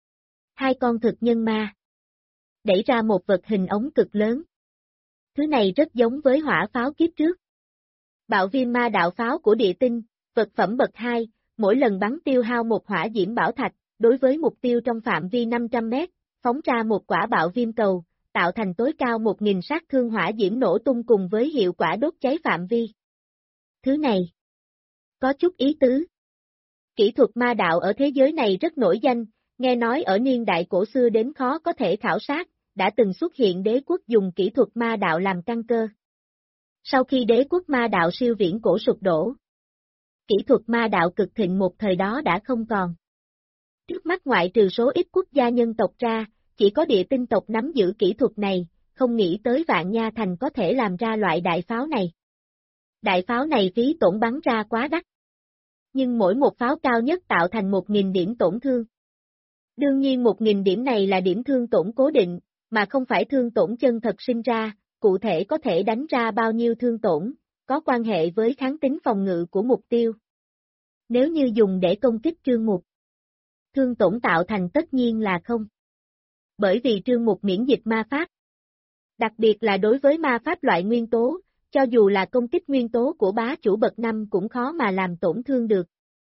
2 con thực nhân ma đẩy ra một vật hình ống cực lớn. Thứ này rất giống với hỏa pháo kiếp trước. Bạo viêm ma đạo pháo của địa tinh, vật phẩm bậc 2, mỗi lần bắn tiêu hao một hỏa diễm bảo thạch, đối với mục tiêu trong phạm vi 500 mét, phóng ra một quả bạo viêm cầu, tạo thành tối cao 1000 sát thương hỏa diễm nổ tung cùng với hiệu quả đốt cháy phạm vi. Thứ này có chút ý tứ. Kỹ thuật ma đạo ở thế giới này rất nổi danh, nghe nói ở niên đại cổ xưa đến khó có thể khảo sát, đã từng xuất hiện đế quốc dùng kỹ thuật ma đạo làm căn cơ. Sau khi đế quốc ma đạo siêu viễn cổ sụp đổ, kỹ thuật ma đạo cực thịnh một thời đó đã không còn. Trước mắt ngoại trừ số ít quốc gia nhân tộc ra, chỉ có địa tinh tộc nắm giữ kỹ thuật này, không nghĩ tới Vạn Nha Thành có thể làm ra loại đại pháo này. Đại pháo này phí tổn bắn ra quá đắt. Nhưng mỗi một pháo cao nhất tạo thành 1000 điểm tổn thương. Đương nhiên 1000 điểm này là điểm thương tổn cố định, mà không phải thương tổn chân thật sinh ra, cụ thể có thể đánh ra bao nhiêu thương tổn, có quan hệ với kháng tính phòng ngự của mục tiêu. Nếu như dùng để công kích Trương Mục, thương tổn tạo thành tất nhiên là không. Bởi vì Trương Mục miễn dịch ma pháp. Đặc biệt là đối với ma pháp loại nguyên tố, cho dù là công kích nguyên tố của bá chủ bậc 5 cũng khó mà làm tổn thương được.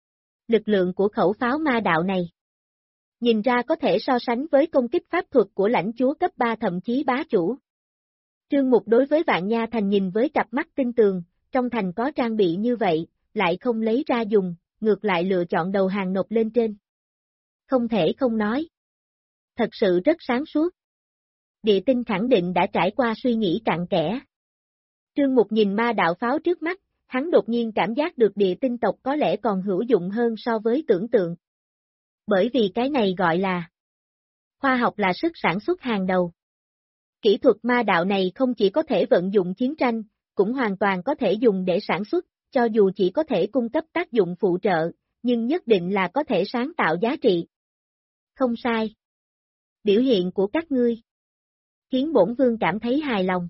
Lực lượng của khẩu pháo ma đạo này nhìn ra có thể so sánh với công kích pháp thuật của lãnh chúa cấp 3 thậm chí bá chủ. Trương Mục đối với Vạn Nha Thành nhìn với cặp mắt tinh tường, trong thành có trang bị như vậy, lại không lấy ra dùng, ngược lại lựa chọn đầu hàng nộp lên trên. Không thể không nói. Thật sự rất sáng suốt. Địa tinh khẳng định đã trải qua suy nghĩ cặn kẽ. Trương Mục nhìn ma đạo pháo trước mắt, hắn đột nhiên cảm giác được địa tinh tộc có lẽ còn hữu dụng hơn so với tưởng tượng. Bởi vì cái này gọi là khoa học là sức sản xuất hàng đầu. Kỹ thuật ma đạo này không chỉ có thể vận dụng chiến tranh, cũng hoàn toàn có thể dùng để sản xuất, cho dù chỉ có thể cung cấp tác dụng phụ trợ, nhưng nhất định là có thể sáng tạo giá trị. Không sai. Biểu hiện của các ngươi khiến bổn vương cảm thấy hài lòng.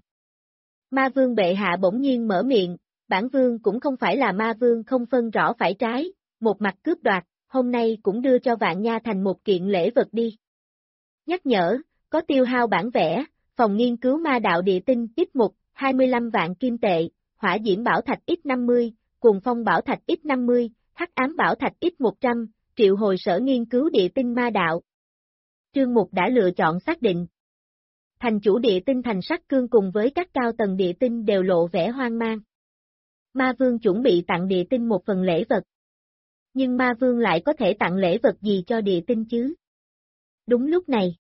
Ma vương bệ hạ bỗng nhiên mở miệng, bản vương cũng không phải là ma vương không phân rõ phải trái, một mặt cướp đoạt, hôm nay cũng đưa cho Vạn Nha Thành một kiện lễ vật đi. Nhắc nhở, có tiêu hao bản vẽ, phòng nghiên cứu ma đạo địa tinh X1, 25 vạn kim tệ, hỏa diễm bảo thạch X50, cuồng phong bảo thạch X50, hắc ám bảo thạch X100, triệu hồi sở nghiên cứu địa tinh ma đạo. Trương Mục đã lựa chọn xác định. Thành chủ địa tinh Thành Sắc Cương cùng với các cao tầng địa tinh đều lộ vẻ hoang mang. Ma Vương chuẩn bị tặng địa tinh một phần lễ vật. Nhưng Ma Vương lại có thể tặng lễ vật gì cho địa tinh chứ? Đúng lúc này,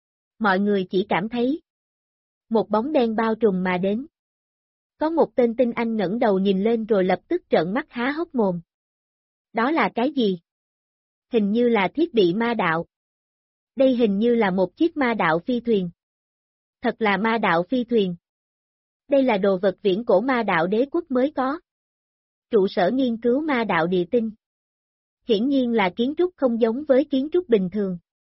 mọi người chỉ cảm thấy một bóng đen bao trùm mà đến. Có một tên tinh anh ngẩng đầu nhìn lên rồi lập tức trợn mắt há hốc mồm. Đó là cái gì? Hình như là thiết bị ma đạo. Đây hình như là một chiếc ma đạo phi thuyền. Thật là ma đạo phi thuyền. Đây là đồ vật viễn cổ ma đạo đế quốc mới có. Trụ sở nghiên cứu ma đạo địa tinh. Hiển nhiên là kiến trúc không giống với kiến trúc bình thường.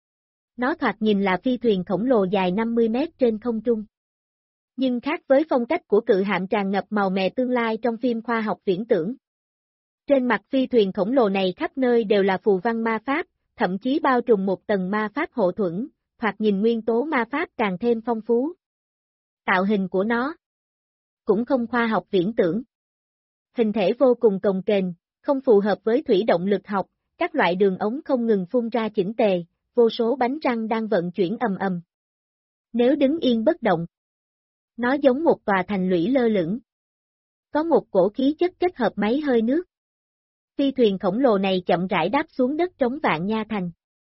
Nó thoạt nhìn là phi thuyền khổng lồ dài 50 mét trên không trung. Nhưng khác với phong cách của cự hạm tràn ngập màu mè tương lai trong phim khoa học viễn tưởng. Trên mặt phi thuyền khổng lồ này khắp nơi đều là phù văn ma pháp, thậm chí bao trùm một tầng ma pháp hộ thuẫn, thoạt nhìn nguyên tố ma pháp càng thêm phong phú. Tạo hình của nó cũng không khoa học viễn tưởng. Hình thể vô cùng cồng kềnh, không phù hợp với thủy động lực học, các loại đường ống không ngừng phun ra chỉnh tề, vô số bánh răng đang vận chuyển ầm ầm. Nếu đứng yên bất động, nó giống một tòa thành lũy lơ lửng. Có một cổ khí chất kết hợp máy hơi nước. Phi thuyền khổng lồ này chậm rãi đáp xuống đất trống Vạn Nha Thành.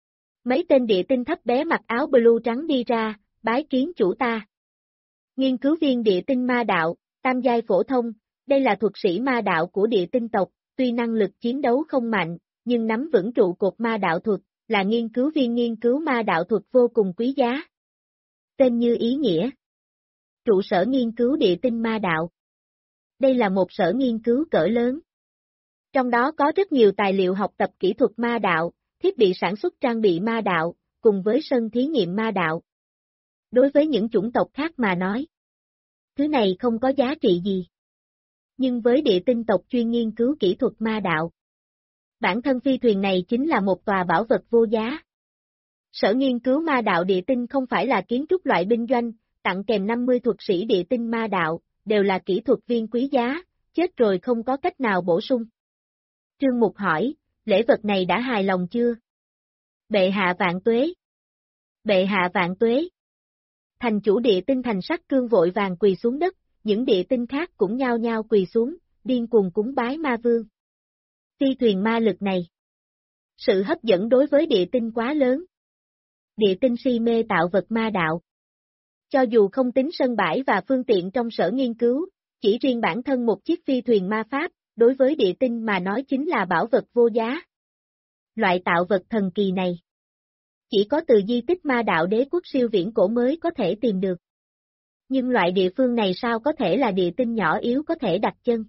Mấy tên địa tinh thấp bé mặc áo blue trắng đi ra, bái kiến chủ ta. Nghiên cứu viên địa tinh ma đạo, tam giai phổ thông, đây là thuật sĩ ma đạo của địa tinh tộc, tuy năng lực chiến đấu không mạnh, nhưng nắm vững trụ cột ma đạo thuật, là nghiên cứu viên nghiên cứu ma đạo thuật vô cùng quý giá. Tên như ý nghĩa. Trụ sở nghiên cứu địa tinh ma đạo. Đây là một sở nghiên cứu cỡ lớn. Trong đó có rất nhiều tài liệu học tập kỹ thuật ma đạo, thiết bị sản xuất trang bị ma đạo, cùng với sân thí nghiệm ma đạo. Đối với những chủng tộc khác mà nói, thứ này không có giá trị gì. Nhưng với địa tinh tộc chuyên nghiên cứu kỹ thuật ma đạo, bản thân phi thuyền này chính là một tòa bảo vật vô giá. Sở nghiên cứu ma đạo địa tinh không phải là kiến trúc loại binh doanh, tặng kèm 50 thuật sĩ địa tinh ma đạo, đều là kỹ thuật viên quý giá, chết rồi không có cách nào bổ sung. Trương Mục hỏi, lễ vật này đã hài lòng chưa? Bệ hạ vạn tuế. Bệ hạ vạn tuế. Thành chủ địa tinh Thành Sắc Cương vội vàng quỳ xuống đất, những địa tinh khác cũng nhao nhao quỳ xuống, điên cuồng cúng bái ma vương. Phi thuyền ma lực này. Sự hấp dẫn đối với địa tinh quá lớn. Địa tinh si mê tạo vật ma đạo. Cho dù không tính sân bãi và phương tiện trong sở nghiên cứu, chỉ riêng bản thân một chiếc phi thuyền ma pháp, đối với địa tinh mà nói chính là bảo vật vô giá. Loại tạo vật thần kỳ này, chỉ có từ di tích ma đạo đế quốc siêu viễn cổ mới có thể tìm được. Nhưng loại địa phương này sao có thể là địa tinh nhỏ yếu có thể đặt chân?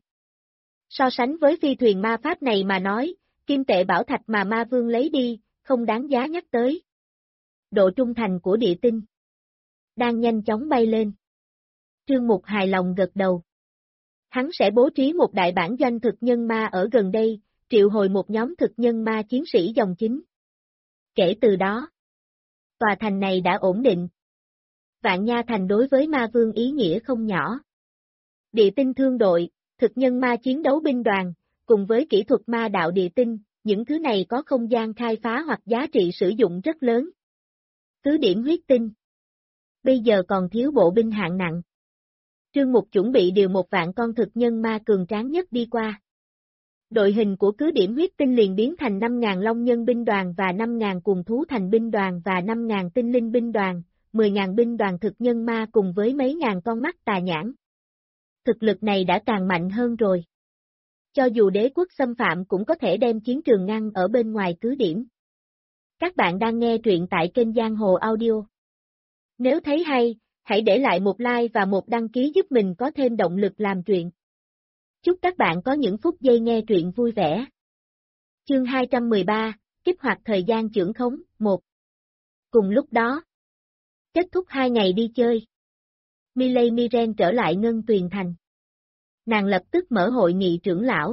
So sánh với phi thuyền ma pháp này mà nói, kim tệ bảo thạch mà ma vương lấy đi, không đáng giá nhắc tới. Độ trung thành của địa tinh đang nhanh chóng bay lên. Trương Mục hài lòng gật đầu. Hắn sẽ bố trí một đại bản doanh thực nhân ma ở gần đây, triệu hồi một nhóm thực nhân ma chiến sĩ dòng chính. Kể từ đó, tòa thành này đã ổn định. Vạn Nha Thành đối với ma vương ý nghĩa không nhỏ. Địa tinh thương đội, thực nhân ma chiến đấu binh đoàn, cùng với kỹ thuật ma đạo địa tinh, những thứ này có không gian khai phá hoặc giá trị sử dụng rất lớn. Cứ điểm huyết tinh. Bây giờ còn thiếu bộ binh hạng nặng. Trương Mục chuẩn bị điều 1.000 con thực nhân ma cường tráng nhất đi qua. Đội hình của cứ điểm huyết tinh liền biến thành 5.000 long nhân binh đoàn và 5.000 cuồng thú thành binh đoàn và 5.000 tinh linh binh đoàn, 10.000 binh đoàn thực nhân ma cùng với mấy ngàn con mắt tà nhãn. Thực lực này đã càng mạnh hơn rồi. Cho dù đế quốc xâm phạm cũng có thể đem chiến trường ngăn ở bên ngoài cứ điểm. Các bạn đang nghe truyện tại kênh Giang Hồ Audio. Nếu thấy hay, hãy để lại một like và một đăng ký giúp mình có thêm động lực làm truyện. Chúc các bạn có những phút giây nghe truyện vui vẻ. Chương 213, kích hoạt thời gian chưởng khống, 1. Cùng lúc đó, kết thúc 2 ngày đi chơi, Miley Miren trở lại Ngân Tuyền Thành. Nàng lập tức mở hội nghị trưởng lão.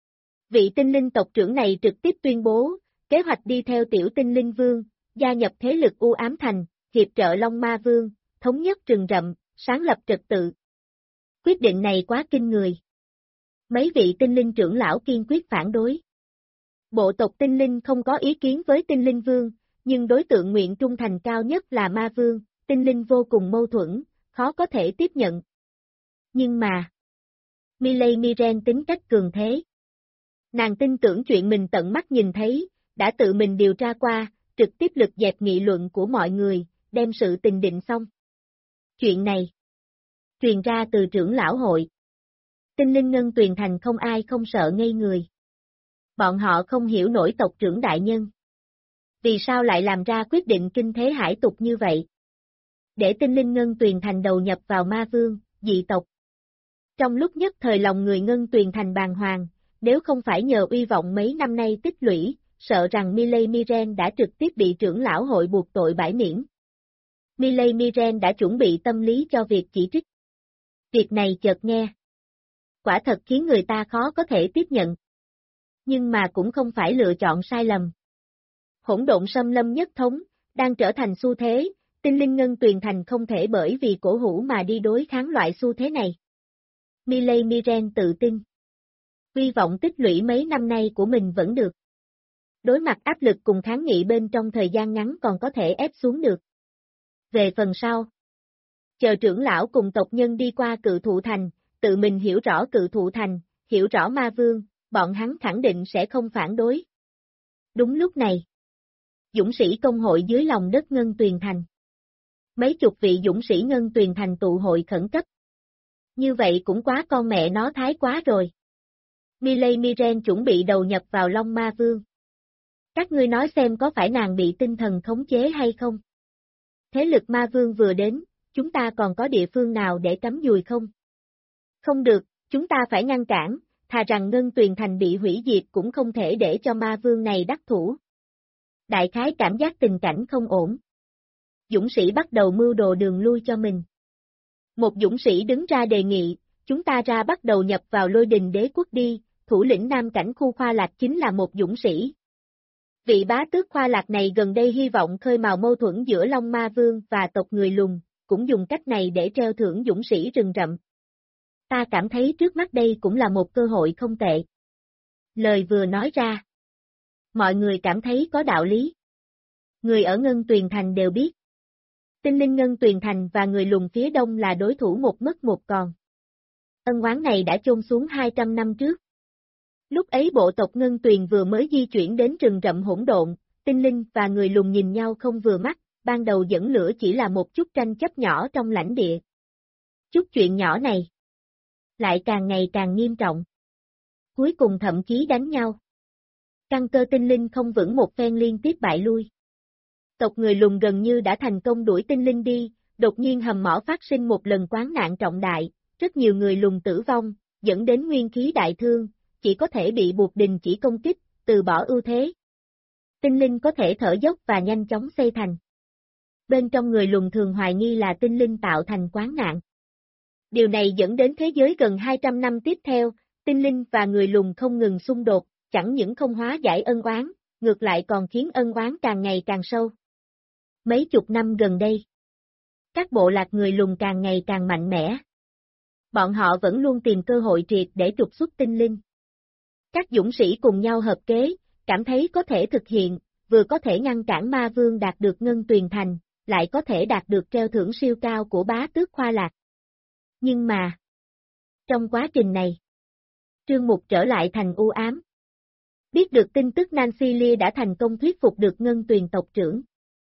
Vị tinh linh tộc trưởng này trực tiếp tuyên bố, kế hoạch đi theo tiểu tinh linh vương, gia nhập thế lực U Ám Thành, hiệp trợ Long Ma Vương, thống nhất rừng rậm, sáng lập trật tự. Quyết định này quá kinh người. Mấy vị tinh linh trưởng lão kiên quyết phản đối. Bộ tộc tinh linh không có ý kiến với tinh linh vương, nhưng đối tượng nguyện trung thành cao nhất là ma vương, tinh linh vô cùng mâu thuẫn, khó có thể tiếp nhận. Nhưng mà, Miley Miren tính cách cường thế. Nàng tin tưởng chuyện mình tận mắt nhìn thấy, đã tự mình điều tra qua, trực tiếp lực dẹp nghị luận của mọi người, đem sự tình định xong. Chuyện này truyền ra từ trưởng lão hội. Tinh linh Ngân Tuyền Thành không ai không sợ ngây người. Bọn họ không hiểu nổi tộc trưởng đại nhân. Vì sao lại làm ra quyết định kinh thế hải tục như vậy? Để tinh linh Ngân Tuyền Thành đầu nhập vào ma vương, dị tộc. Trong lúc nhất thời lòng người Ngân Tuyền Thành bàng hoàng, nếu không phải nhờ uy vọng mấy năm nay tích lũy, sợ rằng Miley Miren đã trực tiếp bị trưởng lão hội buộc tội bãi miễn. Miley Miren đã chuẩn bị tâm lý cho việc chỉ trích. Việc này chợt nghe. Quả thật khiến người ta khó có thể tiếp nhận. Nhưng mà cũng không phải lựa chọn sai lầm. Hỗn độn xâm lâm nhất thống, đang trở thành xu thế, tinh linh Ngân Tuyền Thành không thể bởi vì cổ hủ mà đi đối kháng loại xu thế này. Miley Miren tự tin. Hy vọng tích lũy mấy năm nay của mình vẫn được. Đối mặt áp lực cùng kháng nghị bên trong thời gian ngắn còn có thể ép xuống được. Về phần sau, chờ trưởng lão cùng tộc nhân đi qua Cự Thụ Thành, tự mình hiểu rõ Cự Thụ Thành, hiểu rõ ma vương, bọn hắn khẳng định sẽ không phản đối. Đúng lúc này, dũng sĩ công hội dưới lòng đất Ngân Tuyền Thành. Mấy chục vị dũng sĩ Ngân Tuyền Thành tụ hội khẩn cấp. Như vậy cũng quá con mẹ nó thái quá rồi. Miley Miren chuẩn bị đầu nhập vào Long Ma Vương. Các ngươi nói xem có phải nàng bị tinh thần khống chế hay không? Thế lực ma vương vừa đến, chúng ta còn có địa phương nào để cắm dùi không? Không được, chúng ta phải ngăn cản, thà rằng Ngân Tuyền Thành bị hủy diệt cũng không thể để cho ma vương này đắc thủ. Đại khái cảm giác tình cảnh không ổn. Dũng sĩ bắt đầu mưu đồ đường lui cho mình. Một dũng sĩ đứng ra đề nghị, chúng ta ra bắt đầu nhập vào Lôi Đình Đế quốc đi, thủ lĩnh Nam Cảnh khu Khoa Lạc chính là một dũng sĩ. Vị bá tước Khoa Lạc này gần đây hy vọng khơi mào mâu thuẫn giữa Long Ma Vương và tộc người lùn, cũng dùng cách này để treo thưởng dũng sĩ rừng rậm. Ta cảm thấy trước mắt đây cũng là một cơ hội không tệ. Lời vừa nói ra, mọi người cảm thấy có đạo lý. Người ở Ngân Tuyền Thành đều biết, Tinh linh Ngân Tuyền Thành và người lùn phía đông là đối thủ một mất một còn. Ân oán này đã chôn xuống 200 năm trước. Lúc ấy bộ tộc Ngân Tuyền vừa mới di chuyển đến rừng rậm hỗn độn, tinh linh và người lùn nhìn nhau không vừa mắt, ban đầu dẫn lửa chỉ là một chút tranh chấp nhỏ trong lãnh địa. Chút chuyện nhỏ này lại càng ngày càng nghiêm trọng. Cuối cùng thậm chí đánh nhau. Căn cơ tinh linh không vững một phen liên tiếp bại lui. Tộc người lùn gần như đã thành công đuổi tinh linh đi, đột nhiên hầm mỏ phát sinh một lần quán nạn trọng đại, rất nhiều người lùn tử vong, dẫn đến nguyên khí đại thương, chỉ có thể bị buộc đình chỉ công kích, từ bỏ ưu thế. Tinh linh có thể thở dốc và nhanh chóng xây thành. Bên trong người lùn thường hoài nghi là tinh linh tạo thành quán nạn. Điều này dẫn đến thế giới gần 200 năm tiếp theo, tinh linh và người lùn không ngừng xung đột, chẳng những không hóa giải ân oán, ngược lại còn khiến ân oán càng ngày càng sâu. Mấy chục năm gần đây, các bộ lạc người lùn càng ngày càng mạnh mẽ. Bọn họ vẫn luôn tìm cơ hội triệt để trục xuất tinh linh. Các dũng sĩ cùng nhau hợp kế, cảm thấy có thể thực hiện, vừa có thể ngăn cản ma vương đạt được Ngân Tuyền Thành, lại có thể đạt được treo thưởng siêu cao của bá tước Khoa Lạc. Nhưng mà, trong quá trình này, Trương Mục trở lại thành u ám. Biết được tin tức Nancy Lia đã thành công thuyết phục được Ngân Tuyền tộc trưởng.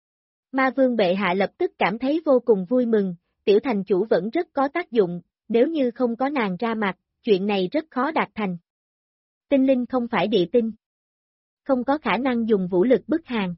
Ma vương bệ hạ lập tức cảm thấy vô cùng vui mừng, tiểu thành chủ vẫn rất có tác dụng, nếu như không có nàng ra mặt, chuyện này rất khó đạt thành. Tinh linh không phải địa tinh. Không có khả năng dùng vũ lực bức hàng.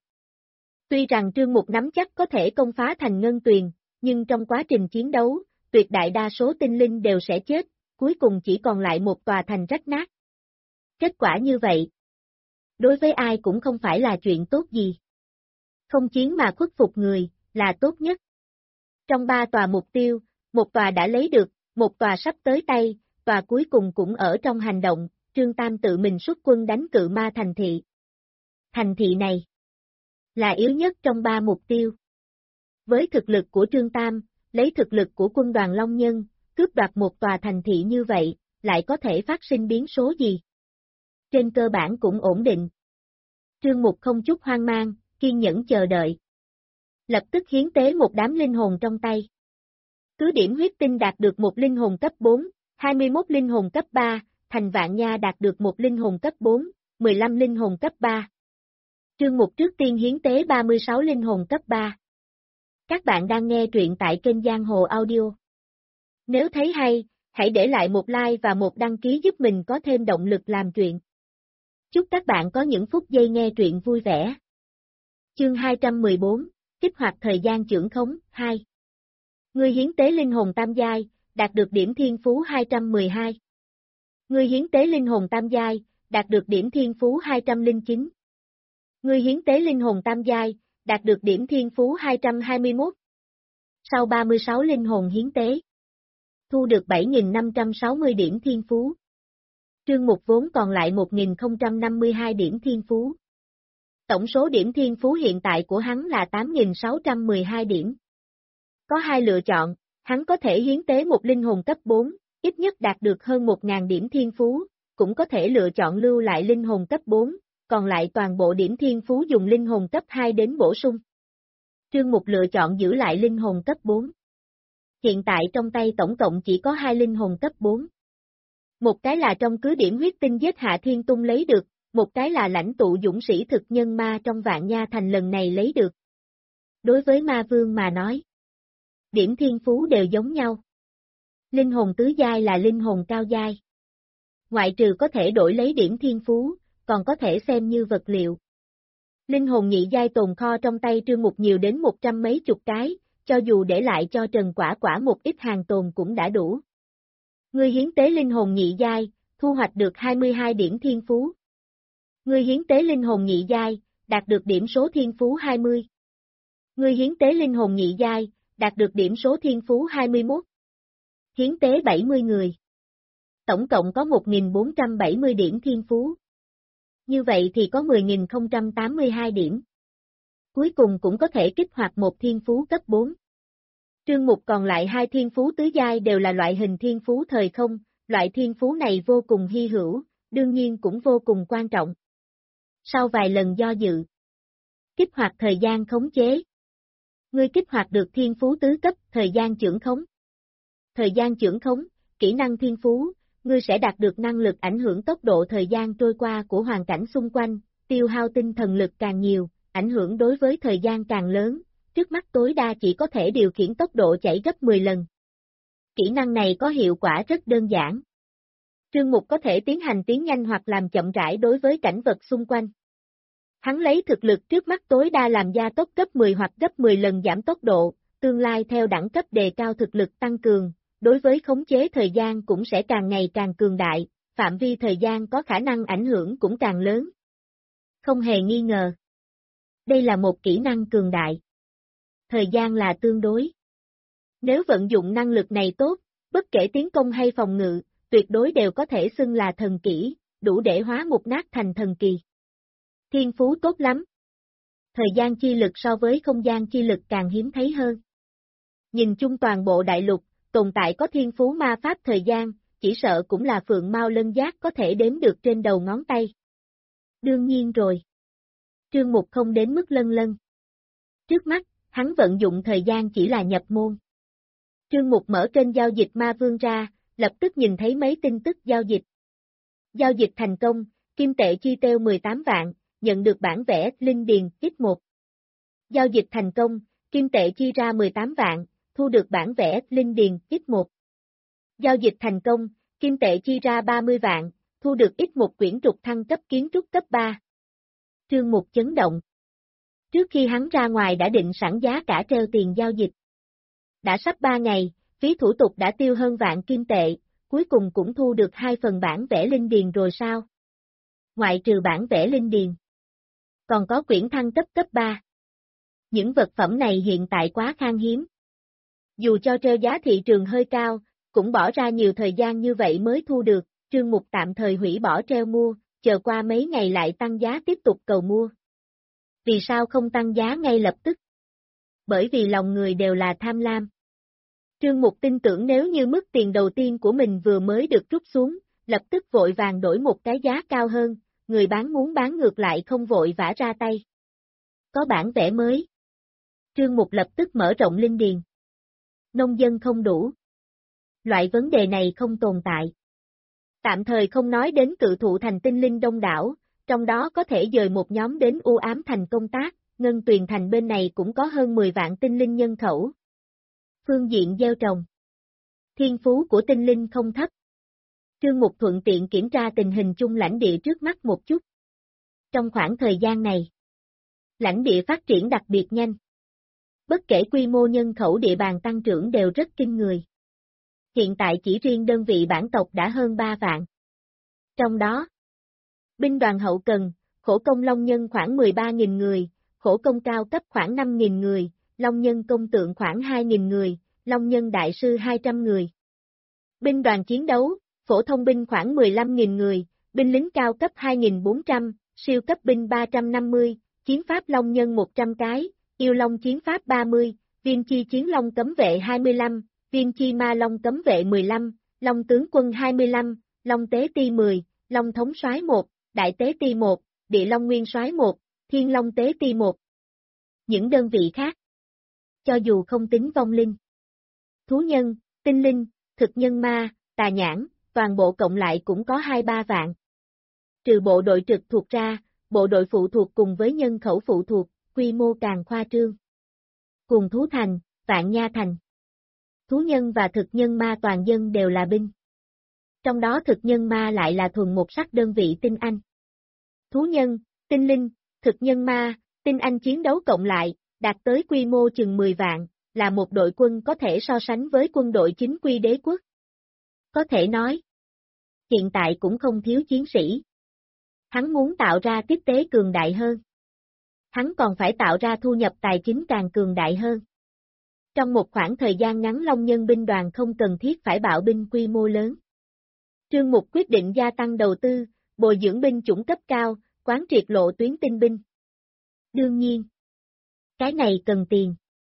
Tuy rằng Trương Mục nắm chắc có thể công phá thành Ngân Tuyền, nhưng trong quá trình chiến đấu, tuyệt đại đa số tinh linh đều sẽ chết, cuối cùng chỉ còn lại một tòa thành rách nát. Kết quả như vậy, đối với ai cũng không phải là chuyện tốt gì. Không chiến mà khuất phục người, là tốt nhất. Trong 3 tòa mục tiêu, một tòa đã lấy được, một tòa sắp tới tay, tòa cuối cùng cũng ở trong hành động, Trương Tam tự mình xuất quân đánh cự ma thành thị. Thành thị này là yếu nhất trong 3 mục tiêu. Với thực lực của Trương Tam, lấy thực lực của quân đoàn Long Nhân, cướp đoạt một tòa thành thị như vậy, lại có thể phát sinh biến số gì? Trên cơ bản cũng ổn định. Trương Mục không chút hoang mang, kiên nhẫn chờ đợi. Lập tức hiến tế một đám linh hồn trong tay. Cứ điểm huyết tinh đạt được một linh hồn cấp 4, 21 linh hồn cấp 3, thành Vạn Nha đạt được một linh hồn cấp 4, 15 linh hồn cấp 3. Trương Mục trước tiên hiến tế 36 linh hồn cấp 3. Các bạn đang nghe truyện tại kênh Giang Hồ Audio. Nếu thấy hay, hãy để lại một like và một đăng ký giúp mình có thêm động lực làm truyện. Chúc các bạn có những phút giây nghe truyện vui vẻ. Chương 214, kích hoạt thời gian chưởng khống, 2. Ngươi hiến tế linh hồn tam giai, đạt được điểm thiên phú 212. Ngươi hiến tế linh hồn tam giai, đạt được điểm thiên phú 209. Ngươi hiến tế linh hồn tam giai, đạt được điểm thiên phú 221. Sau 36 linh hồn hiến tế, thu được 7.560 điểm thiên phú. Trương Mục vốn còn lại 1.052 điểm thiên phú. Tổng số điểm thiên phú hiện tại của hắn là 8.612 điểm. Có hai lựa chọn, hắn có thể hiến tế một linh hồn cấp 4, ít nhất đạt được hơn 1.000 điểm thiên phú, cũng có thể lựa chọn lưu lại linh hồn cấp 4, còn lại toàn bộ điểm thiên phú dùng linh hồn cấp 2 đến bổ sung. Trương Mục lựa chọn giữ lại linh hồn cấp 4. Hiện tại trong tay tổng cộng chỉ có 2 linh hồn cấp 4. Một cái là trong cứ điểm huyết tinh giết Hạ Thiên Tung lấy được, một cái là lãnh tụ dũng sĩ thực nhân ma trong Vạn Nha Thành lần này lấy được. Đối với ma vương mà nói, điểm thiên phú đều giống nhau. Linh hồn tứ giai là linh hồn cao giai. Ngoại trừ có thể đổi lấy điểm thiên phú, còn có thể xem như vật liệu. Linh hồn nhị giai tồn kho trong tay Trương Mục nhiều đến 100 mấy chục cái, cho dù để lại cho Trần Quả Quả một ít hàng tồn cũng đã đủ. Ngươi hiến tế linh hồn nhị giai, thu hoạch được 22 điểm thiên phú. Ngươi hiến tế linh hồn nhị giai, đạt được điểm số thiên phú 20. Ngươi hiến tế linh hồn nhị giai, đạt được điểm số thiên phú 21. Hiến tế 70 người. Tổng cộng có 1.470 điểm thiên phú. Như vậy thì có 10.082 điểm. Cuối cùng cũng có thể kích hoạt một thiên phú cấp 4. Trương Mục còn lại 2 thiên phú tứ giai đều là loại hình thiên phú thời không, loại thiên phú này vô cùng hy hữu, đương nhiên cũng vô cùng quan trọng. Sau vài lần do dự, kích hoạt thời gian khống chế. Ngươi kích hoạt được thiên phú tứ cấp, thời gian chưởng khống. Thời gian chưởng khống, kỹ năng thiên phú, ngươi sẽ đạt được năng lực ảnh hưởng tốc độ thời gian trôi qua của hoàn cảnh xung quanh, tiêu hao tinh thần lực càng nhiều, ảnh hưởng đối với thời gian càng lớn, trước mắt tối đa chỉ có thể điều khiển tốc độ chạy gấp 10 lần. Kỹ năng này có hiệu quả rất đơn giản. Trương Mục có thể tiến hành tiến nhanh hoặc làm chậm rãi đối với cảnh vật xung quanh. Hắn lấy thực lực trước mắt tối đa làm gia tốc gấp 10 hoặc gấp 10 lần giảm tốc độ, tương lai theo đẳng cấp đề cao thực lực tăng cường, đối với khống chế thời gian cũng sẽ càng ngày càng cường đại, phạm vi thời gian có khả năng ảnh hưởng cũng càng lớn. Không hề nghi ngờ. Đây là một kỹ năng cường đại. Thời gian là tương đối. Nếu vận dụng năng lực này tốt, bất kể tiến công hay phòng ngự, tuyệt đối đều có thể xưng là thần kỹ, đủ để hóa mục nát thành thần kỳ. Thiên phú tốt lắm. Thời gian chi lực so với không gian chi lực càng hiếm thấy hơn. Nhìn chung toàn bộ đại lục, tồn tại có thiên phú ma pháp thời gian, chỉ sợ cũng là phượng mao lân giác có thể đếm được trên đầu ngón tay. Đương nhiên rồi. Trương Mục không đến mức lân lân. Trước mắt, hắn vận dụng thời gian chỉ là nhập môn. Trương Mục mở kênh giao dịch ma vương ra, lập tức nhìn thấy mấy tin tức giao dịch. Giao dịch thành công, kim tệ chi tiêu 18 vạn, nhận được bản vẽ linh điền X1. Giao dịch thành công, kim tệ chi ra 18 vạn, thu được bản vẽ linh điền X1. Giao dịch thành công, kim tệ chi ra 30 vạn, thu được X1 quyển trục thăng cấp kiến trúc cấp 3. Trương Mục chấn động. Trước khi hắn ra ngoài đã định sẵn giá cả treo tiền giao dịch. Đã sắp 3 ngày, phí thủ tục đã tiêu hơn vạn kim tệ, cuối cùng cũng thu được 2 phần bản vẽ linh điền rồi sao? Ngoại trừ bản vẽ linh điền, còn có quyển thăng cấp cấp 3. Những vật phẩm này hiện tại quá khan hiếm. Dù cho treo giá thị trường hơi cao, cũng bỏ ra nhiều thời gian như vậy mới thu được, Trương Mục tạm thời hủy bỏ treo mua, chờ qua mấy ngày lại tăng giá tiếp tục cầu mua. Vì sao không tăng giá ngay lập tức? Bởi vì lòng người đều là tham lam. Trương Mục tin tưởng nếu như mức tiền đầu tiên của mình vừa mới được rút xuống, lập tức vội vàng đổi một cái giá cao hơn, người bán muốn bán ngược lại không vội vã ra tay. Có bản vẽ mới. Trương Mục lập tức mở rộng linh điền. Nông dân không đủ. Loại vấn đề này không tồn tại. Tạm thời không nói đến cự thụ thành tinh linh đông đảo, trong đó có thể dời một nhóm đến U Ám thành công tác, Ngân Tuyền thành bên này cũng có hơn 10 vạn tinh linh nhân khẩu. Phương diện gieo trồng. Thiên phú của tinh linh không thấp. Trương Mục thuận tiện kiểm tra tình hình chung lãnh địa trước mắt một chút. Trong khoảng thời gian này, lãnh địa phát triển đặc biệt nhanh. Bất kể quy mô nhân khẩu địa bàn tăng trưởng đều rất kinh người. Hiện tại chỉ riêng đơn vị bản tộc đã hơn 3 vạn. Trong đó, binh đoàn hậu cần, khổ công long nhân khoảng 13.000 người, khổ công cao cấp khoảng 5.000 người, long nhân công tượng khoảng 2.000 người, long nhân đại sư 200 người. Binh đoàn chiến đấu, phổ thông binh khoảng 15.000 người, binh lính cao cấp 2.400, siêu cấp binh 350, chiến pháp long nhân 100 cái, yêu long chiến pháp 30, viên chi chiến long cấm vệ 25, viên chi ma long cấm vệ 15, long tướng quân 25, long tế ti 10, long thống soái 1, đại tế ti 1, địa long nguyên soái 1, thiên long tế ti 1. Những đơn vị khác, cho dù không tính vong linh, thú nhân, tinh linh, thực nhân ma, tà nhãn, toàn bộ cộng lại cũng có 2-3 vạn. Trừ bộ đội trực thuộc ra, bộ đội phụ thuộc cùng với nhân khẩu phụ thuộc, quy mô càng khoa trương. Cùng thú thành, Vạn Nha thành. Thú nhân và thực nhân ma toàn dân đều là binh. Trong đó thực nhân ma lại là thuần một sắc đơn vị tinh anh. Thú nhân, tinh linh, thực nhân ma, tinh anh chiến đấu cộng lại, đạt tới quy mô chừng 10 vạn, là một đội quân có thể so sánh với quân đội chính quy đế quốc. Có thể nói, hiện tại cũng không thiếu chiến sĩ. Hắn muốn tạo ra tiếp tế cường đại hơn. Hắn còn phải tạo ra thu nhập tài chính càng cường đại hơn. Trong một khoảng thời gian ngắn Long Nhân binh đoàn không cần thiết phải bạo binh quy mô lớn. Trương Mục quyết định gia tăng đầu tư, bồi dưỡng binh chủng cấp cao, quán triệt lộ tuyến tinh binh. Đương nhiên, cái này cần tiền.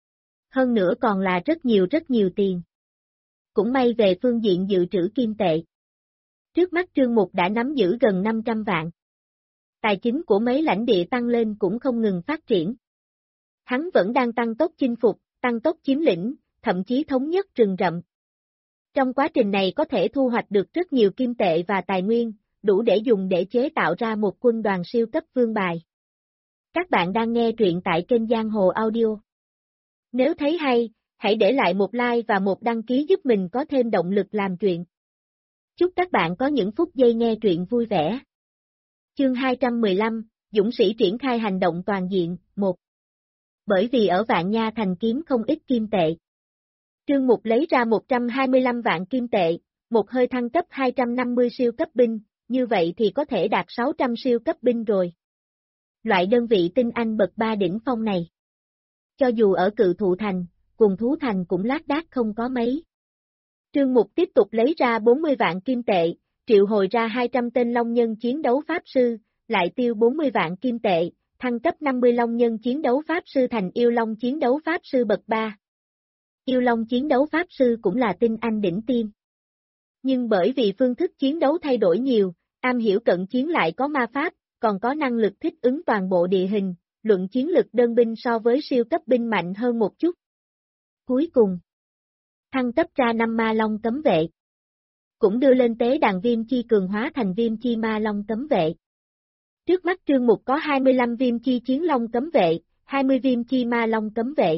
Hơn nữa còn là rất nhiều tiền. Cũng may về phương diện dự trữ kim tệ. Trước mắt Trương Mục đã nắm giữ gần 500 vạn. Tài chính của mấy lãnh địa tăng lên cũng không ngừng phát triển. hắn vẫn đang tăng tốc chinh phục, tăng tốc chiếm lĩnh, thậm chí thống nhất rừng rậm. Trong quá trình này có thể thu hoạch được rất nhiều kim tệ và tài nguyên, đủ để dùng để chế tạo ra một quân đoàn siêu cấp vương bài. Các bạn đang nghe truyện tại kênh Giang Hồ Audio. Nếu thấy hay, hãy để lại một like và một đăng ký giúp mình có thêm động lực làm truyện. Chúc các bạn có những phút giây nghe truyện vui vẻ. Chương 215, Dũng sĩ triển khai hành động toàn diện, 1. Bởi vì ở Vạn Nha Thành kiếm không ít kim tệ. Trương Mục lấy ra 125 vạn kim tệ, một hơi thăng cấp 250 siêu cấp binh, như vậy thì có thể đạt 600 siêu cấp binh rồi. Loại đơn vị tinh anh bậc 3 đỉnh phong này. Cho dù ở Cự Thụ Thành, Cùng Thú Thành cũng lác đác không có mấy. Trương Mục tiếp tục lấy ra 40 vạn kim tệ, triệu hồi ra 200 tên Long Nhân chiến đấu Pháp Sư, lại tiêu 40 vạn kim tệ, thăng cấp 50 Long Nhân chiến đấu Pháp Sư thành Yêu Long chiến đấu Pháp Sư bậc 3. Yêu Long chiến đấu Pháp Sư cũng là tinh anh đỉnh tiêm. Nhưng bởi vì phương thức chiến đấu thay đổi nhiều, am hiểu cận chiến lại có ma pháp, còn có năng lực thích ứng toàn bộ địa hình, luận chiến lực đơn binh so với siêu cấp binh mạnh hơn một chút. Cuối cùng, thăng cấp ra 5 ma long cấm vệ. Cũng đưa lên tế đàn viêm chi cường hóa thành viêm chi ma long cấm vệ. Trước mắt Trương Mục có 25 viêm chi chiến long cấm vệ, 20 viêm chi ma long cấm vệ.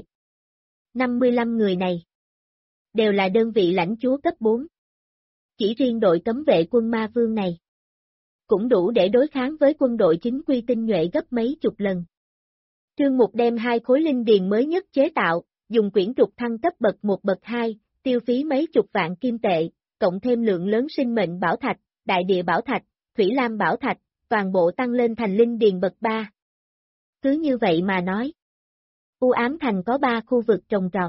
55 người này đều là đơn vị lãnh chúa cấp 4. Chỉ riêng đội cấm vệ quân ma vương này cũng đủ để đối kháng với quân đội chính quy tinh nhuệ gấp mấy chục lần. Trương Mục đem 2 khối linh điền mới nhất chế tạo, dùng quyển trục thăng cấp bậc 1 bậc 2, tiêu phí mấy chục vạn kim tệ, cộng thêm lượng lớn sinh mệnh bảo thạch, đại địa bảo thạch, thủy lam bảo thạch, toàn bộ tăng lên thành linh điền bậc 3. Cứ như vậy mà nói, U Ám Thành có 3 khu vực trồng trọt.